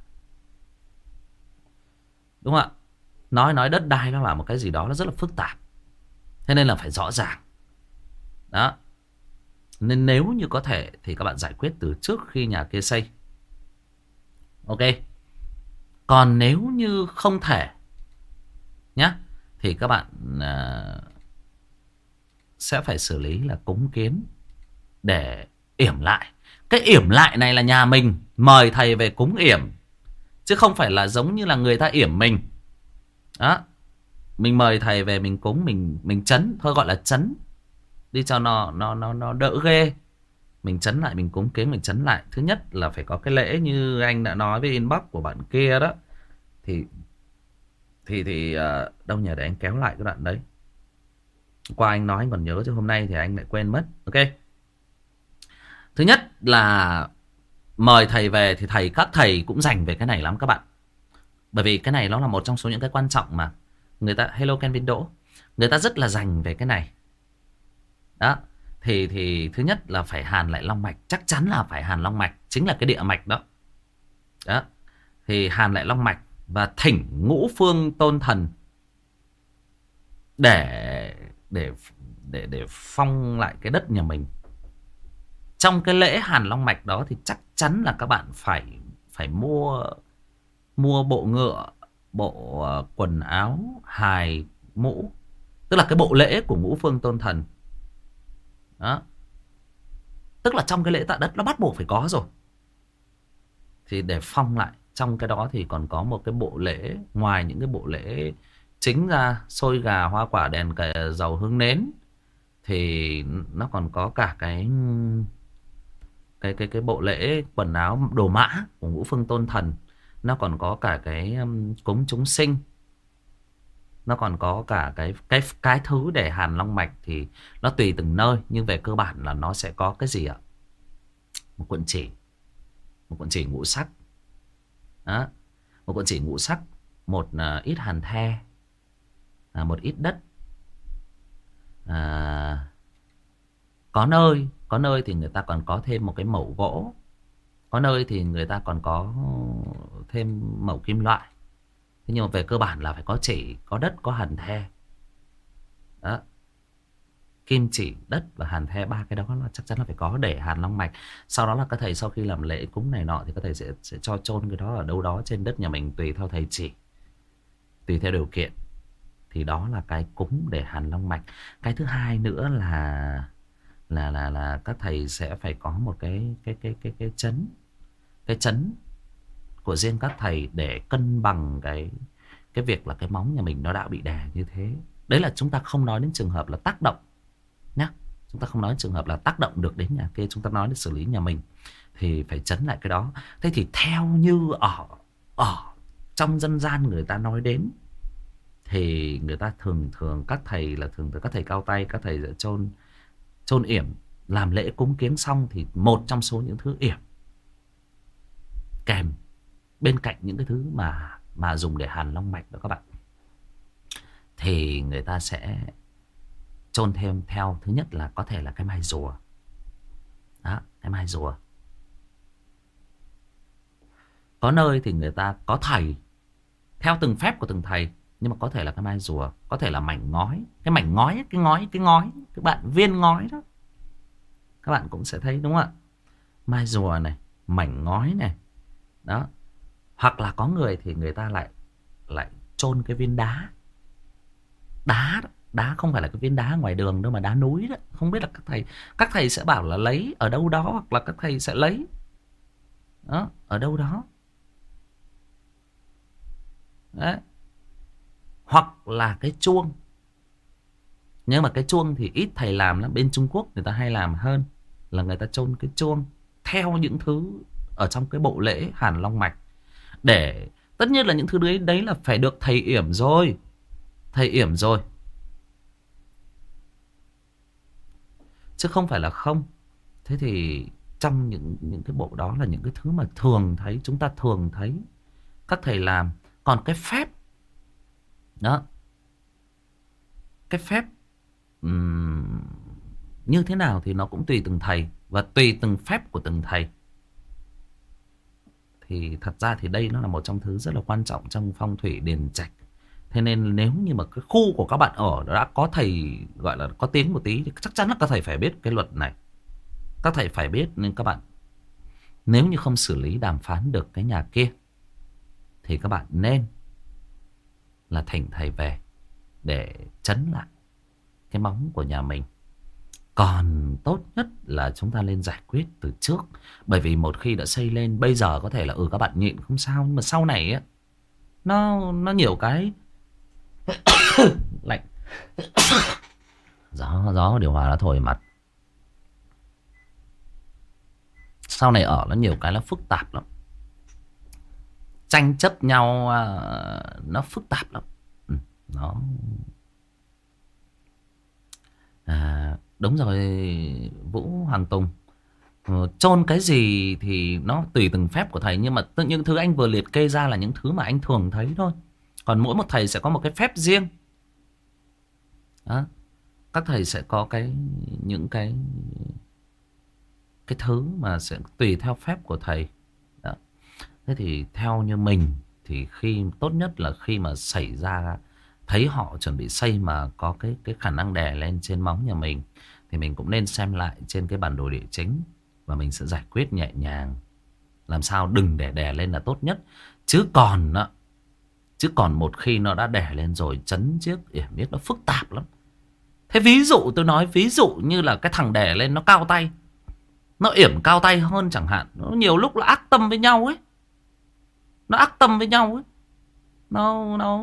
Đúng không ạ? Nói nói đất đai nó là một cái gì đó nó rất là phức tạp. Thế nên là phải rõ ràng. Đó. Nên nếu như có thể thì các bạn giải quyết từ trước khi nhà kia xây. Ok. Còn nếu như không thể nhá, thì các bạn uh, sẽ phải xử lý là cúng kiến để yểm lại. Cái yểm lại này là nhà mình mời thầy về cúng yểm, chứ không phải là giống như là người ta yểm mình. Đó. Mình mời thầy về mình cúng, mình mình chấn, thôi gọi là chấn đi cho nó nó nó nó đỡ ghê. Mình chấn lại, mình cúng kiến, mình chấn lại. Thứ nhất là phải có cái lễ như anh đã nói với inbox của bạn kia đó. Thì Thì thì uh, đâu nhờ để anh kéo lại cái đoạn đấy. Qua anh nói anh còn nhớ, chứ hôm nay thì anh lại quên mất. Ok. Thứ nhất là mời thầy về thì thầy các thầy cũng dành về cái này lắm các bạn. Bởi vì cái này nó là một trong số những cái quan trọng mà người ta, hello Kenvin Đỗ, người ta rất là dành về cái này. Đó. Thì thì thứ nhất là phải hàn lại long mạch, chắc chắn là phải hàn long mạch, chính là cái địa mạch đó. Đó. Thì hàn lại long mạch và thỉnh ngũ phương tôn thần để để để để phong lại cái đất nhà mình. Trong cái lễ hàn long mạch đó thì chắc chắn là các bạn phải phải mua mua bộ ngựa, bộ quần áo, hài, mũ, tức là cái bộ lễ của ngũ phương tôn thần. Đó. Tức là trong cái lễ tạ đất nó bắt buộc phải có rồi. Thì để phong lại, trong cái đó thì còn có một cái bộ lễ, ngoài những cái bộ lễ chính ra, xôi gà, hoa quả, đèn cày, dầu hương nến, thì nó còn có cả cái cái cái cái bộ lễ quần áo đồ mã của ngũ phương tôn thần. Nó còn có cả cái um, cúng chúng sinh. Nó còn có cả cái cái cái thứ để hàn long mạch thì nó tùy từng nơi, nhưng về cơ bản là nó sẽ có cái gì ạ? Một cuộn chỉ, một cuộn chỉ ngũ sắc. Đó. Một cuộn chỉ ngũ sắc, một uh, ít hàn the, uh, một ít đất. Uh, có nơi, có nơi thì người ta còn có thêm một cái mẩu gỗ, có nơi thì người ta còn có thêm mẩu kim loại. Thế nhưng mà về cơ bản là phải có chỉ, có đất, có hàn the. Đó. Kim chỉ, đất và hàn the, ba cái đó là chắc chắn là phải có để hàn long mạch. Sau đó là các thầy sau khi làm lễ cúng này nọ thì các thầy sẽ, sẽ cho chôn cái đó ở đâu đó trên đất nhà mình, tùy theo thầy chỉ, tùy theo điều kiện. Thì đó là cái cúng để hàn long mạch. Cái thứ hai nữa là là là là các thầy sẽ phải có một cái cái cái cái cái chấn. cái chấn của riêng các thầy để cân bằng cái cái việc là cái móng nhà mình nó đã bị đè như thế. Đấy là chúng ta không nói đến trường hợp là tác động nhá. Chúng ta không nói đến trường hợp là tác động được đến nhà kia, chúng ta nói đến xử lý nhà mình thì phải chấn lại cái đó. Thế thì theo như ở ở trong dân gian người ta nói đến thì người ta thường thường các thầy là thường thường các thầy cao tay, các thầy sẽ chôn chôn yểm, làm lễ cúng kiếng xong thì một trong số những thứ yểm kèm bên cạnh những cái thứ mà mà dùng để hàn long mạch đó các bạn, thì người ta sẽ chôn thêm theo thứ nhất là có thể là cái mai rùa. Đó, cái mai rùa. Có nơi thì người ta có thầy theo từng phép của từng thầy, nhưng mà có thể là cái mai rùa, có thể là mảnh ngói. Cái mảnh ngói, cái ngói, cái ngói, các bạn, viên ngói đó. Các bạn cũng sẽ thấy đúng không ạ? Mai rùa này, mảnh ngói này. Đó. Hoặc là có người thì người ta lại lại chôn cái viên đá. Đá đó. Đá không phải là cái viên đá ngoài đường đâu mà đá núi đó. Không biết là các thầy các thầy sẽ bảo là lấy ở đâu đó, hoặc là các thầy sẽ lấy đó, ở đâu đó. Đấy. Hoặc là cái chuông. Nhưng mà cái chuông thì ít thầy làm lắm. Bên Trung Quốc người ta hay làm hơn, là người ta chôn cái chuông theo những thứ ở trong cái bộ lễ hàn long mạch. Để tất nhiên là những thứ đấy đấy là phải được thầy yểm rồi. Thầy yểm rồi, chứ không phải là không. Thế thì trong những những cái bộ đó là những cái thứ mà thường thấy, chúng ta thường thấy các thầy làm. Còn cái phép đó, cái phép um, như thế nào thì nó cũng tùy từng thầy và tùy từng phép của từng thầy. Thì thật ra thì đây nó là một trong thứ rất là quan trọng trong phong thủy điền trạch. Thế nên nếu như mà cái khu của các bạn ở đã có thầy gọi là có tiếng một tí thì chắc chắn là các thầy phải biết cái luật này. Các thầy phải biết, nên các bạn nếu như không xử lý đàm phán được cái nhà kia thì các bạn nên là thỉnh thầy về để trấn lại cái móng của nhà mình. Còn tốt nhất là chúng ta nên giải quyết từ trước. Bởi vì một khi đã xây lên, bây giờ có thể là ừ các bạn nhịn không sao, nhưng mà sau này á, nó nó nhiều cái lạnh. Gió gió điều hòa nó thổi mặt. Sau này ở nó nhiều cái nó phức tạp lắm. Tranh chấp nhau nó phức tạp lắm. Ừ, nó à, đúng rồi Vũ Hoàng Tùng. Chôn cái gì thì nó tùy từng phép của thầy. Nhưng mà những thứ anh vừa liệt kê ra là những thứ mà anh thường thấy thôi. Còn mỗi một thầy sẽ có một cái phép riêng đó. Các thầy sẽ có cái những cái cái thứ mà sẽ tùy theo phép của thầy đó. Thế thì theo như mình thì khi tốt nhất là khi mà xảy ra thấy họ chuẩn bị xây mà có cái cái khả năng đè lên trên móng nhà mình thì mình cũng nên xem lại trên cái bản đồ địa chính và mình sẽ giải quyết nhẹ nhàng, làm sao đừng để đè lên là tốt nhất. Chứ còn chứ còn một khi nó đã đè lên rồi, chấn chiếc yểm biết nó phức tạp lắm. Thế ví dụ tôi nói ví dụ như là cái thằng đè lên nó cao tay, nó yểm cao tay hơn chẳng hạn, nó nhiều lúc nó ác tâm với nhau ấy, nó ác tâm với nhau ấy, nó nó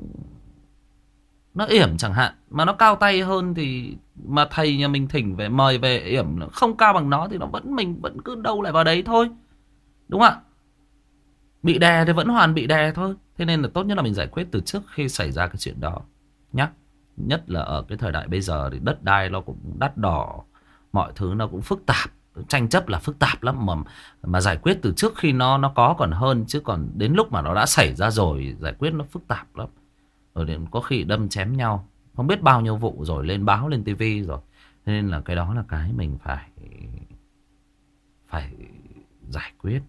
nó yểm chẳng hạn mà nó cao tay hơn thì mà thầy nhà mình thỉnh về mời về yểm không cao bằng nó thì nó vẫn mình vẫn cứ đâu lại vào đấy thôi, đúng không ạ? Bị đè thì vẫn hoàn bị đè thôi. Thế nên là tốt nhất là mình giải quyết từ trước khi xảy ra cái chuyện đó nhá. Nhất là ở cái thời đại bây giờ thì đất đai nó cũng đắt đỏ, mọi thứ nó cũng phức tạp, tranh chấp là phức tạp lắm, mà mà giải quyết từ trước khi nó nó có còn hơn, chứ còn đến lúc mà nó đã xảy ra rồi giải quyết nó phức tạp lắm. Rồi đến có khi đâm chém nhau không biết bao nhiêu vụ rồi, lên báo lên tivi rồi. Thế nên là cái đó là cái mình phải phải giải quyết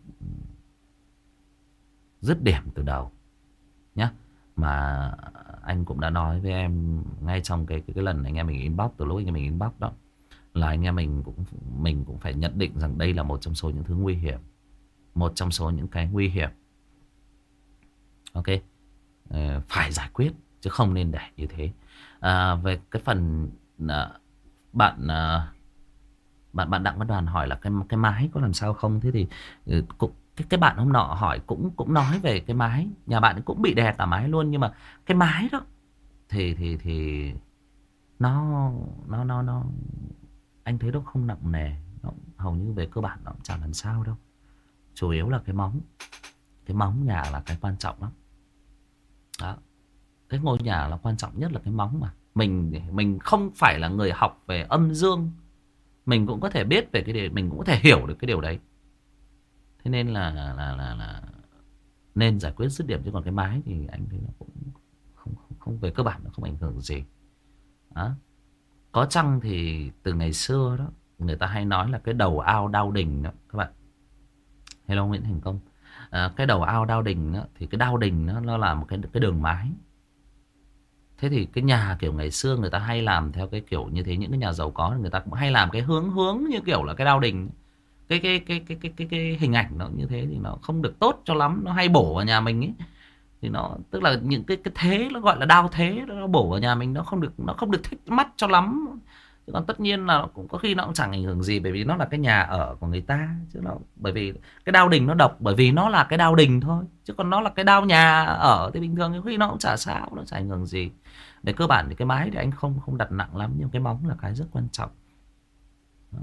dứt điểm từ đầu nhá. Mà anh cũng đã nói với em ngay trong cái cái, cái lần anh em mình inbox, từ lúc anh em mình inbox đó, là anh em mình cũng mình cũng phải nhận định rằng đây là một trong số những thứ nguy hiểm, một trong số những cái nguy hiểm. Ok, ờ, phải giải quyết chứ không nên để như thế. À, về cái phần à, bạn à, bạn bạn Đặng Văn Đoàn hỏi là cái cái mái có làm sao không, thế thì cũng cái cái bạn hôm nọ hỏi cũng cũng nói về cái mái, nhà bạn cũng bị đè cả mái luôn, nhưng mà cái mái đó thì thì thì nó nó nó nó anh thấy nó không nặng nề, nó hầu như về cơ bản nó cũng chẳng làm sao đâu. Chủ yếu là cái móng, cái móng nhà là cái quan trọng lắm. Đó, cái ngôi nhà là quan trọng nhất là cái móng mà. Mình mình không phải là người học về âm dương, mình cũng có thể biết về cái điều, mình cũng có thể hiểu được cái điều đấy. Thế nên là là là, là nên giải quyết dứt điểm, chứ còn cái mái thì anh thấy nó cũng không không, không về cơ bản nó không ảnh hưởng gì. Đó. Có chăng thì từ ngày xưa đó người ta hay nói là cái đầu ao đao đình đó các bạn. Hello Nguyễn Thành Công. À, cái đầu ao đao đình đó, thì cái đao đình đó, nó là một cái cái đường mái. Thế thì cái nhà kiểu ngày xưa người ta hay làm theo cái kiểu như thế, những cái nhà giàu có người ta cũng hay làm cái hướng hướng như kiểu là cái đao đình. Cái cái cái cái cái cái, cái hình ảnh nó như thế thì nó không được tốt cho lắm, nó hay bổ vào nhà mình ấy. Thì nó tức là những cái cái thế nó gọi là đao thế, nó bổ vào nhà mình nó không được nó không được thích mắt cho lắm. Chứ còn tất nhiên là nó cũng có khi nó cũng chẳng ảnh hưởng gì, bởi vì nó là cái nhà ở của người ta, chứ nó bởi vì cái đao đình nó độc bởi vì nó là cái đao đình thôi, chứ còn nó là cái đao nhà ở thì bình thường có khi nó cũng chả sao, nó chả ảnh hưởng gì. Về cơ bản thì cái mái thì anh không không đặt nặng lắm, nhưng cái móng là cái rất quan trọng. Đó.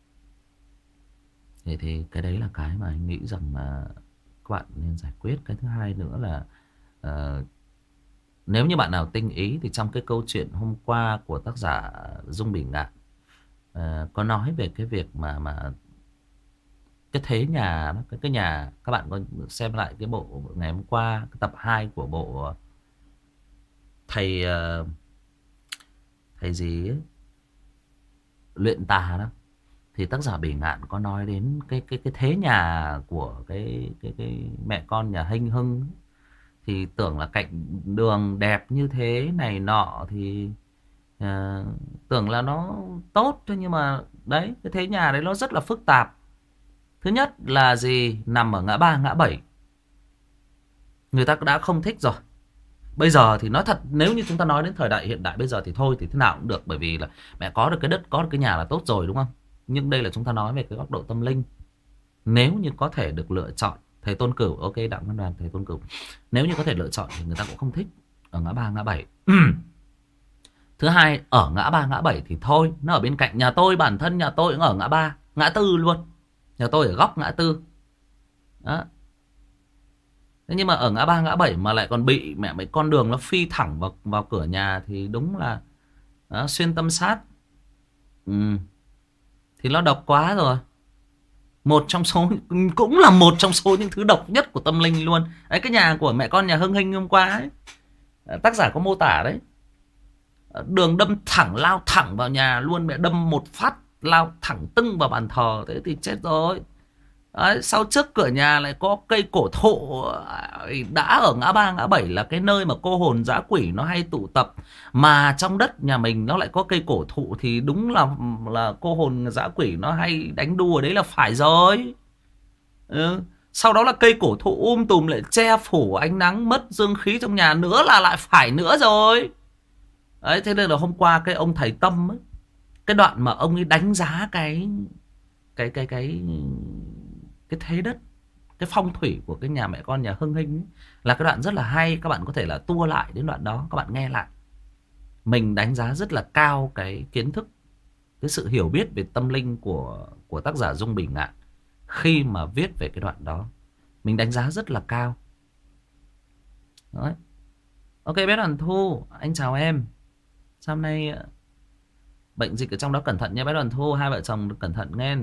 Thì thì cái đấy là cái mà anh nghĩ rằng là các bạn nên giải quyết. Cái thứ hai nữa là uh, nếu như bạn nào tinh ý thì trong cái câu chuyện hôm qua của tác giả Dung Bỉ Ngạn uh, có nói về cái việc mà mà cái thế nhà cái cái nhà, các bạn có xem lại cái bộ ngày hôm qua, cái tập hai của bộ thầy uh, thầy gì ấy, luyện tà đó, thì tác giả Bỉ Ngạn có nói đến cái cái cái thế nhà của cái cái cái mẹ con nhà Hinh Hưng. Thì tưởng là cạnh đường đẹp như thế này nọ thì uh, tưởng là nó tốt thôi, nhưng mà đấy, cái thế nhà đấy nó rất là phức tạp. Thứ nhất là gì? Nằm ở ngã ba ngã bảy, người ta đã không thích rồi. Bây giờ thì nói thật, nếu như chúng ta nói đến thời đại hiện đại bây giờ thì thôi thì thế nào cũng được, bởi vì là mẹ có được cái đất, có được cái nhà là tốt rồi, đúng không? Nhưng đây là chúng ta nói về cái góc độ tâm linh. Nếu như có thể được lựa chọn, thầy Tôn Cửu, ok, Đặng Văn Đoàn, thầy Tôn Cửu, nếu như có thể lựa chọn thì người ta cũng không thích ở ngã ba ngã bảy. Thứ hai, ở ngã ba ngã bảy thì thôi, nó ở bên cạnh nhà tôi, bản thân nhà tôi cũng ở ngã ba ngã tư luôn, nhà tôi ở góc ngã tư đó. Thế nhưng mà ở ngã ba ngã bảy mà lại còn bị mẹ mấy con đường nó phi thẳng vào vào cửa nhà thì đúng là đó, xuyên tâm sát. Ừ. Thì nó độc quá rồi. Một trong số, cũng là một trong số những thứ độc nhất của tâm linh luôn. Đấy, cái nhà của mẹ con nhà Hưng Hinh hôm qua ấy, tác giả có mô tả đấy, đường đâm thẳng, lao thẳng vào nhà luôn, mẹ đâm một phát lao thẳng tưng vào bàn thờ, thế thì chết rồi. Đấy, sau trước cửa nhà lại có cây cổ thụ, đã ở ngã ba ngã bảy là cái nơi mà cô hồn dã quỷ nó hay tụ tập, mà trong đất nhà mình nó lại có cây cổ thụ thì đúng là là cô hồn dã quỷ nó hay đánh đùa, đấy là phải rồi. Ừ. Sau đó là cây cổ thụ um tùm lại che phủ ánh nắng, mất dương khí trong nhà nữa là lại phải nữa rồi. Đấy, thế nên là hôm qua cái ông thầy Tâm ấy, cái đoạn mà ông ấy đánh giá cái cái cái cái cái thế đất, cái phong thủy của cái nhà mẹ con nhà Hưng Hinh ấy, là cái đoạn rất là hay. Các bạn có thể là tua lại đến đoạn đó, các bạn nghe lại. Mình đánh giá rất là cao cái kiến thức, cái sự hiểu biết về tâm linh của của tác giả Dung Bỉ Ngạn khi mà viết về cái đoạn đó. Mình đánh giá rất là cao. Đấy. Ok, bé Đoàn Thu, anh chào em. Sao hôm nay bệnh dịch ở trong đó cẩn thận nha bé Đoàn Thu, hai vợ chồng cẩn thận nghe.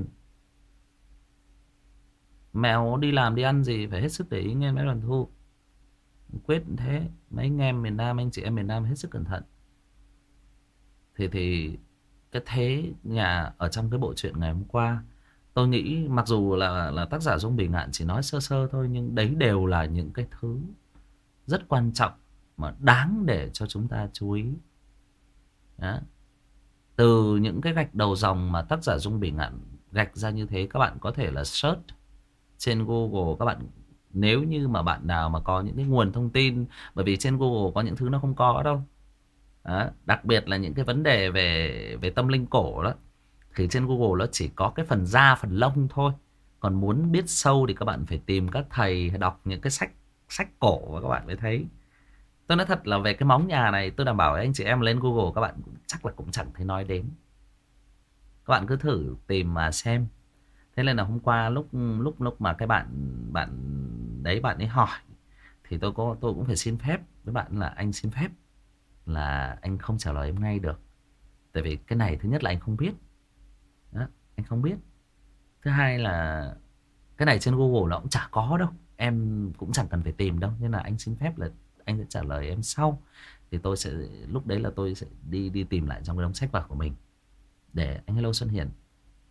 Mèo đi làm đi ăn gì phải hết sức để ý nghe bé Đoàn Thu. Quyết thế, mấy anh em miền Nam, anh chị em miền Nam hết sức cẩn thận. Thì thì cái thế nhà ở trong cái bộ truyện ngày hôm qua, tôi nghĩ mặc dù là là tác giả Dung Bỉ Ngạn chỉ nói sơ sơ thôi, nhưng đấy đều là những cái thứ rất quan trọng mà đáng để cho chúng ta chú ý. Đó. Từ những cái gạch đầu dòng mà tác giả Dung Bỉ Ngạn gạch ra như thế, các bạn có thể là search trên Google. Các bạn nếu như mà bạn nào mà có những cái nguồn thông tin, bởi vì trên Google có những thứ nó không có đâu. Đó. Đặc biệt là những cái vấn đề về về tâm linh cổ đó, thì trên Google nó chỉ có cái phần da phần lông thôi. Còn muốn biết sâu thì các bạn phải tìm các thầy đọc những cái sách sách cổ và các bạn mới thấy. Tôi nói thật là về cái móng nhà này, tôi đảm bảo với anh chị em lên Google các bạn cũng, chắc là cũng chẳng thấy nói đến. Các bạn cứ thử tìm mà xem. Thế nên là hôm qua lúc lúc lúc mà cái bạn bạn đấy bạn ấy hỏi thì tôi có tôi cũng phải xin phép với bạn là anh xin phép là anh không trả lời em ngay được. Tại vì cái này thứ nhất là anh không biết. Đó, anh không biết. Thứ hai là cái này trên Google nó cũng chả có đâu. Em cũng chẳng cần phải tìm đâu. Nên là anh xin phép là anh sẽ trả lời em sau. Thì tôi sẽ lúc đấy là tôi sẽ đi đi tìm lại trong cái đống sách vở của mình để anh Hello Xuân Hiền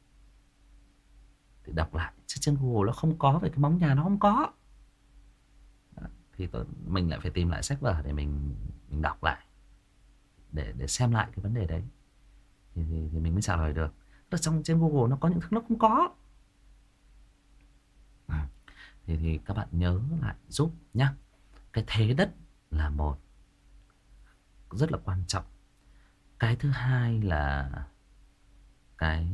thì đọc lại. Chứ trên Google nó không có về cái móng nhà, nó không có. Đó, thì tôi, mình lại phải tìm lại sách vở để mình mình đọc lại để để xem lại cái vấn đề đấy thì, thì, thì mình mới trả lời được. Ở trong trên Google nó có những thứ nó không có. À, thì thì các bạn nhớ lại giúp nhá. Cái thế đất là một rất là quan trọng. Cái thứ hai là cái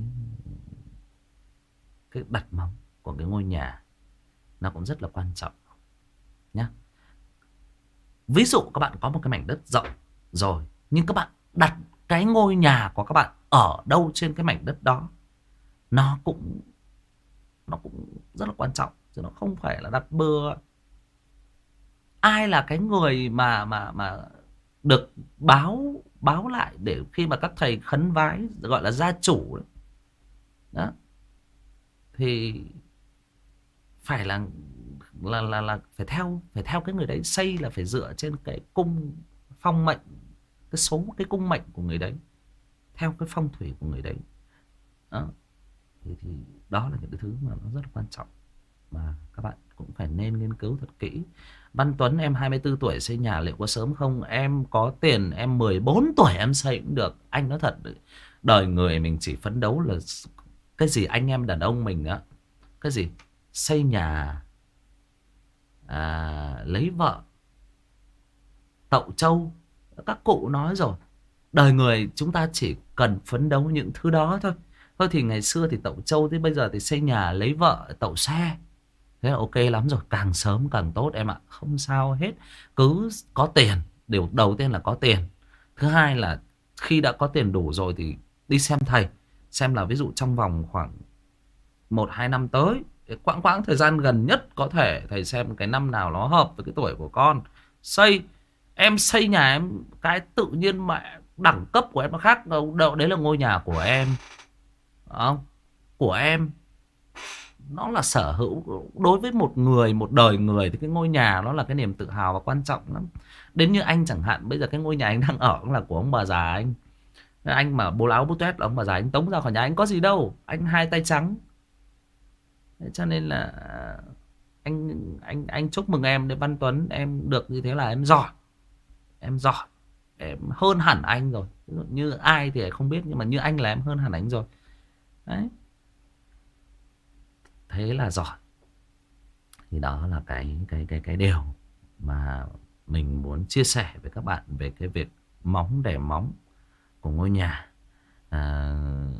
cái đặt móng của cái ngôi nhà nó cũng rất là quan trọng nhá. Ví dụ các bạn có một cái mảnh đất rộng rồi, nhưng các bạn đặt cái ngôi nhà của các bạn ở đâu trên cái mảnh đất đó, nó cũng nó cũng rất là quan trọng, chứ nó không phải là đặt bừa. Ai là cái người mà mà mà được báo báo lại để khi mà các thầy khấn vái gọi là gia chủ đấy. Đó thì phải là là là là phải theo phải theo cái người đấy, xây là phải dựa trên cái cung phong mệnh, cái số cái cung mệnh của người đấy, theo cái phong thủy của người đấy. Đó. Thì, thì đó là những cái thứ mà nó rất là quan trọng mà các bạn cũng phải nên nghiên cứu thật kỹ. Văn Tuấn, em hai mươi tư tuổi xây nhà liệu có sớm không? Em có tiền, em mười bốn tuổi em xây cũng được. Anh nói thật, đời người mình chỉ phấn đấu là cái gì anh em đàn ông mình á, cái gì xây nhà, à, lấy vợ, tậu trâu. Các cụ nói rồi, đời người chúng ta chỉ cần phấn đấu những thứ đó thôi. Thôi thì ngày xưa thì tậu trâu, thế bây giờ thì xây nhà, lấy vợ, tậu xe. Thế là ok lắm rồi, càng sớm càng tốt em ạ, không sao hết. Cứ có tiền, điều đầu tiên là có tiền. Thứ hai là khi đã có tiền đủ rồi thì đi xem thầy, xem là ví dụ trong vòng khoảng một hai năm tới, quãng quãng thời gian gần nhất có thể, thầy xem cái năm nào nó hợp với cái tuổi của con. Xây, em xây nhà em, cái tự nhiên mẹ đẳng cấp của em nó khác đâu, đấy là ngôi nhà của em. Không? Của em nó là sở hữu. Đối với một người, một đời người thì cái ngôi nhà nó là cái niềm tự hào và quan trọng lắm. Đến như anh chẳng hạn, bây giờ cái ngôi nhà anh đang ở cũng là của ông bà già anh. Anh mà bố láo bố tuét là ông bà già anh tống ra khỏi nhà, anh có gì đâu, anh hai tay trắng. Thế cho nên là anh anh anh chúc mừng em đấy Văn Tuấn, em được như thế là em giỏi. Em giỏi, em hơn hẳn anh rồi. Như ai thì không biết, nhưng mà như anh là em hơn hẳn anh rồi. Đấy, thế là giỏi. Thì đó là cái cái cái cái điều mà mình muốn chia sẻ với các bạn về cái việc móng để móng của ngôi nhà. À,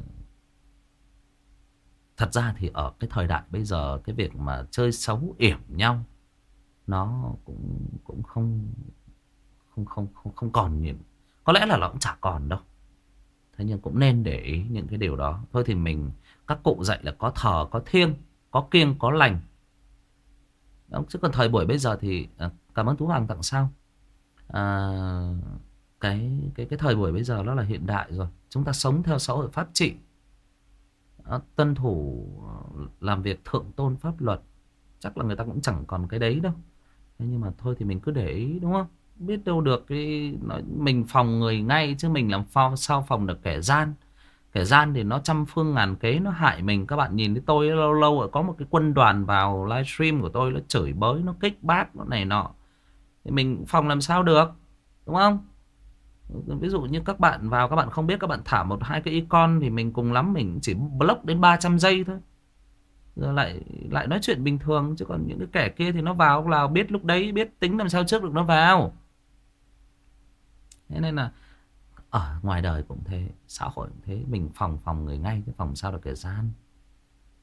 thật ra thì ở cái thời đại bây giờ, cái việc mà chơi xấu yểm nhau nó cũng cũng không không không không không còn nhiều. Có lẽ là nó cũng chả còn đâu. Thế nhưng cũng nên để ý những cái điều đó. Thôi thì mình, các cụ dạy là có thờ, có thiêng, có kiêng, có lành. Đó, chứ còn thời buổi bây giờ thì à, cảm ơn Tú Hoàng tặng sao. À, cái cái cái thời buổi bây giờ nó là hiện đại rồi. Chúng ta sống theo xã hội pháp trị. À, tuân thủ làm việc thượng tôn pháp luật. Chắc là người ta cũng chẳng còn cái đấy đâu. Thế nhưng mà thôi thì mình cứ để ý, đúng không? Biết đâu được cái nói, mình phòng người ngay, chứ mình làm sao, sao phòng được kẻ gian. Kẻ gian thì nó trăm phương ngàn kế, nó hại mình. Các bạn nhìn thấy tôi lâu lâu rồi có một cái quân đoàn vào livestream của tôi, nó chửi bới, nó kích bác, nó này nọ, thì mình phòng làm sao được, đúng không? Ví dụ như các bạn vào, các bạn không biết, các bạn thả một hai cái icon thì mình cùng lắm mình chỉ block đến ba trăm giây thôi, rồi lại lại nói chuyện bình thường. Chứ còn những cái kẻ kia thì nó vào là biết lúc đấy, biết tính làm sao trước được nó vào. Thế nên là ở ngoài đời cũng thế, xã hội cũng thế, mình phòng phòng người ngay, chứ phòng sao được kẻ gian.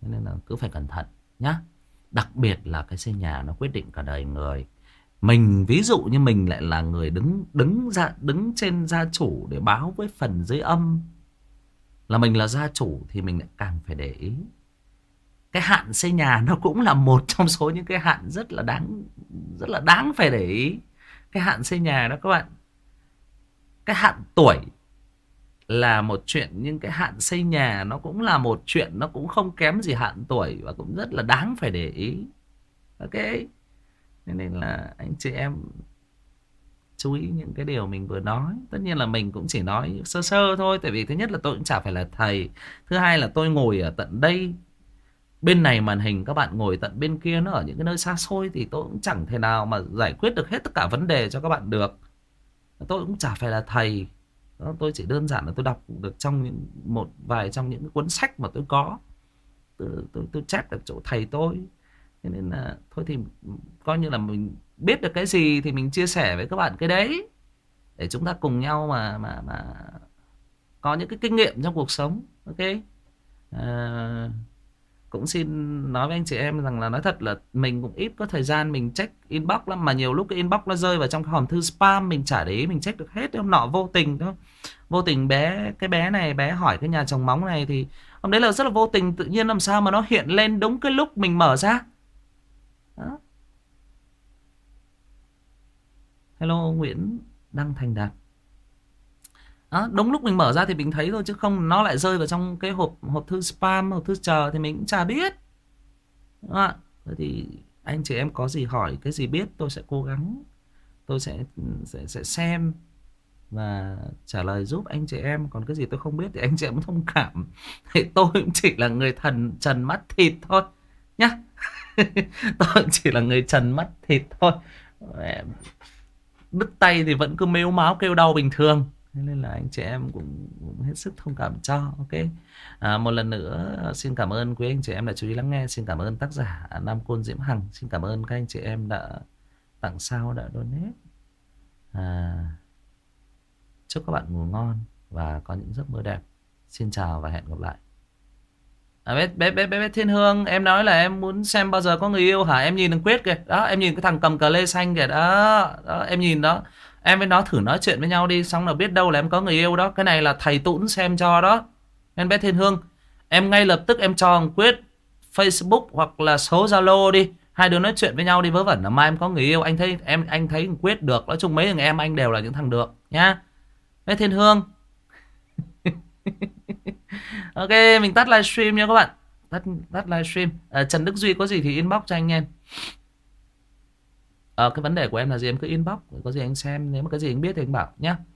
Nên là cứ phải cẩn thận nhá. Đặc biệt là cái xây nhà nó quyết định cả đời người. Mình ví dụ như mình lại là người đứng đứng ra đứng trên gia chủ để báo với phần dưới âm, là mình là gia chủ thì mình lại càng phải để ý. Cái hạn xây nhà nó cũng là một trong số những cái hạn rất là đáng rất là đáng phải để ý. Cái hạn xây nhà đó các bạn. Cái hạn tuổi là một chuyện, nhưng cái hạn xây nhà nó cũng là một chuyện, nó cũng không kém gì hạn tuổi và cũng rất là đáng phải để ý. Ok. Nên là anh chị em chú ý những cái điều mình vừa nói. Tất nhiên là mình cũng chỉ nói sơ sơ thôi. Tại vì thứ nhất là tôi cũng chả phải là thầy. Thứ hai là tôi ngồi ở tận đây, bên này màn hình, các bạn ngồi tận bên kia, nó ở những cái nơi xa xôi, thì tôi cũng chẳng thể nào mà giải quyết được hết tất cả vấn đề cho các bạn được. Tôi cũng chả phải là thầy. Đó, tôi chỉ đơn giản là tôi đọc được trong những, một vài trong những cuốn sách mà tôi có. Tôi, tôi, tôi chép được chỗ thầy tôi. Thế nên là thôi thì coi như là mình biết được cái gì thì mình chia sẻ với các bạn cái đấy, để chúng ta cùng nhau mà mà mà có những cái kinh nghiệm trong cuộc sống. Ok. À, cũng xin nói với anh chị em rằng là nói thật là mình cũng ít có thời gian mình check inbox lắm, mà nhiều lúc cái inbox nó rơi vào trong cái hòm thư spam, mình chả để ý mình check được hết. Hôm nọ vô tình thôi, vô tình bé cái bé này bé hỏi cái nhà trồng móng này, thì hôm đấy là rất là vô tình, tự nhiên làm sao mà nó hiện lên đúng cái lúc mình mở ra. Đó. Hello Nguyễn Đăng Thành Đạt. Đó, đúng lúc mình mở ra thì mình thấy thôi, chứ không nó lại rơi vào trong cái hộp hộp thư spam, hộp thư chờ thì mình cũng chả biết. Đó. Thế thì anh chị em có gì hỏi, cái gì biết tôi sẽ cố gắng, tôi sẽ sẽ sẽ xem và trả lời giúp anh chị em. Còn cái gì tôi không biết thì anh chị em thông cảm. Thì tôi cũng chỉ là người thần trần mắt thịt thôi nhá. Tôi cũng chỉ là người trần mắt thịt thôi. Đứt tay thì vẫn cứ mếu máo kêu đau bình thường. Nên là anh chị em cũng, cũng hết sức thông cảm cho. Ok. À, một lần nữa xin cảm ơn quý anh chị em đã chú ý lắng nghe. Xin cảm ơn tác giả Nam Côn Diễm Hằng. Xin cảm ơn các anh chị em đã tặng sao, đã donate. À, chúc các bạn ngủ ngon và có những giấc mơ đẹp. Xin chào và hẹn gặp lại. À, bé, bé, bé, bé Thiên Hương, em nói là em muốn xem bao giờ có người yêu hả? Em nhìn thằng Quyết kìa. Đó, em nhìn cái thằng cầm cờ lê xanh kìa. Đó, đó, em nhìn đó. Em với nó thử nói chuyện với nhau đi, xong là biết đâu là em có người yêu đó. Cái này là thầy Tũn xem cho đó. Em bé Thiên Hương, em ngay lập tức em cho thằng Quyết Facebook hoặc là số Zalo đi. Hai đứa nói chuyện với nhau đi, vớ vẩn là mai em có người yêu. Anh thấy em anh thấy thằng Quyết được. Nói chung mấy thằng em anh đều là những thằng được nhá. Bé Thiên Hương. Ok, mình tắt livestream nha các bạn. Tắt, tắt livestream. à, Trần Đức Duy có gì thì inbox cho anh em. à, Cái vấn đề của em là gì em cứ inbox, có gì anh xem. Nếu mà cái gì anh biết thì anh bảo nhé.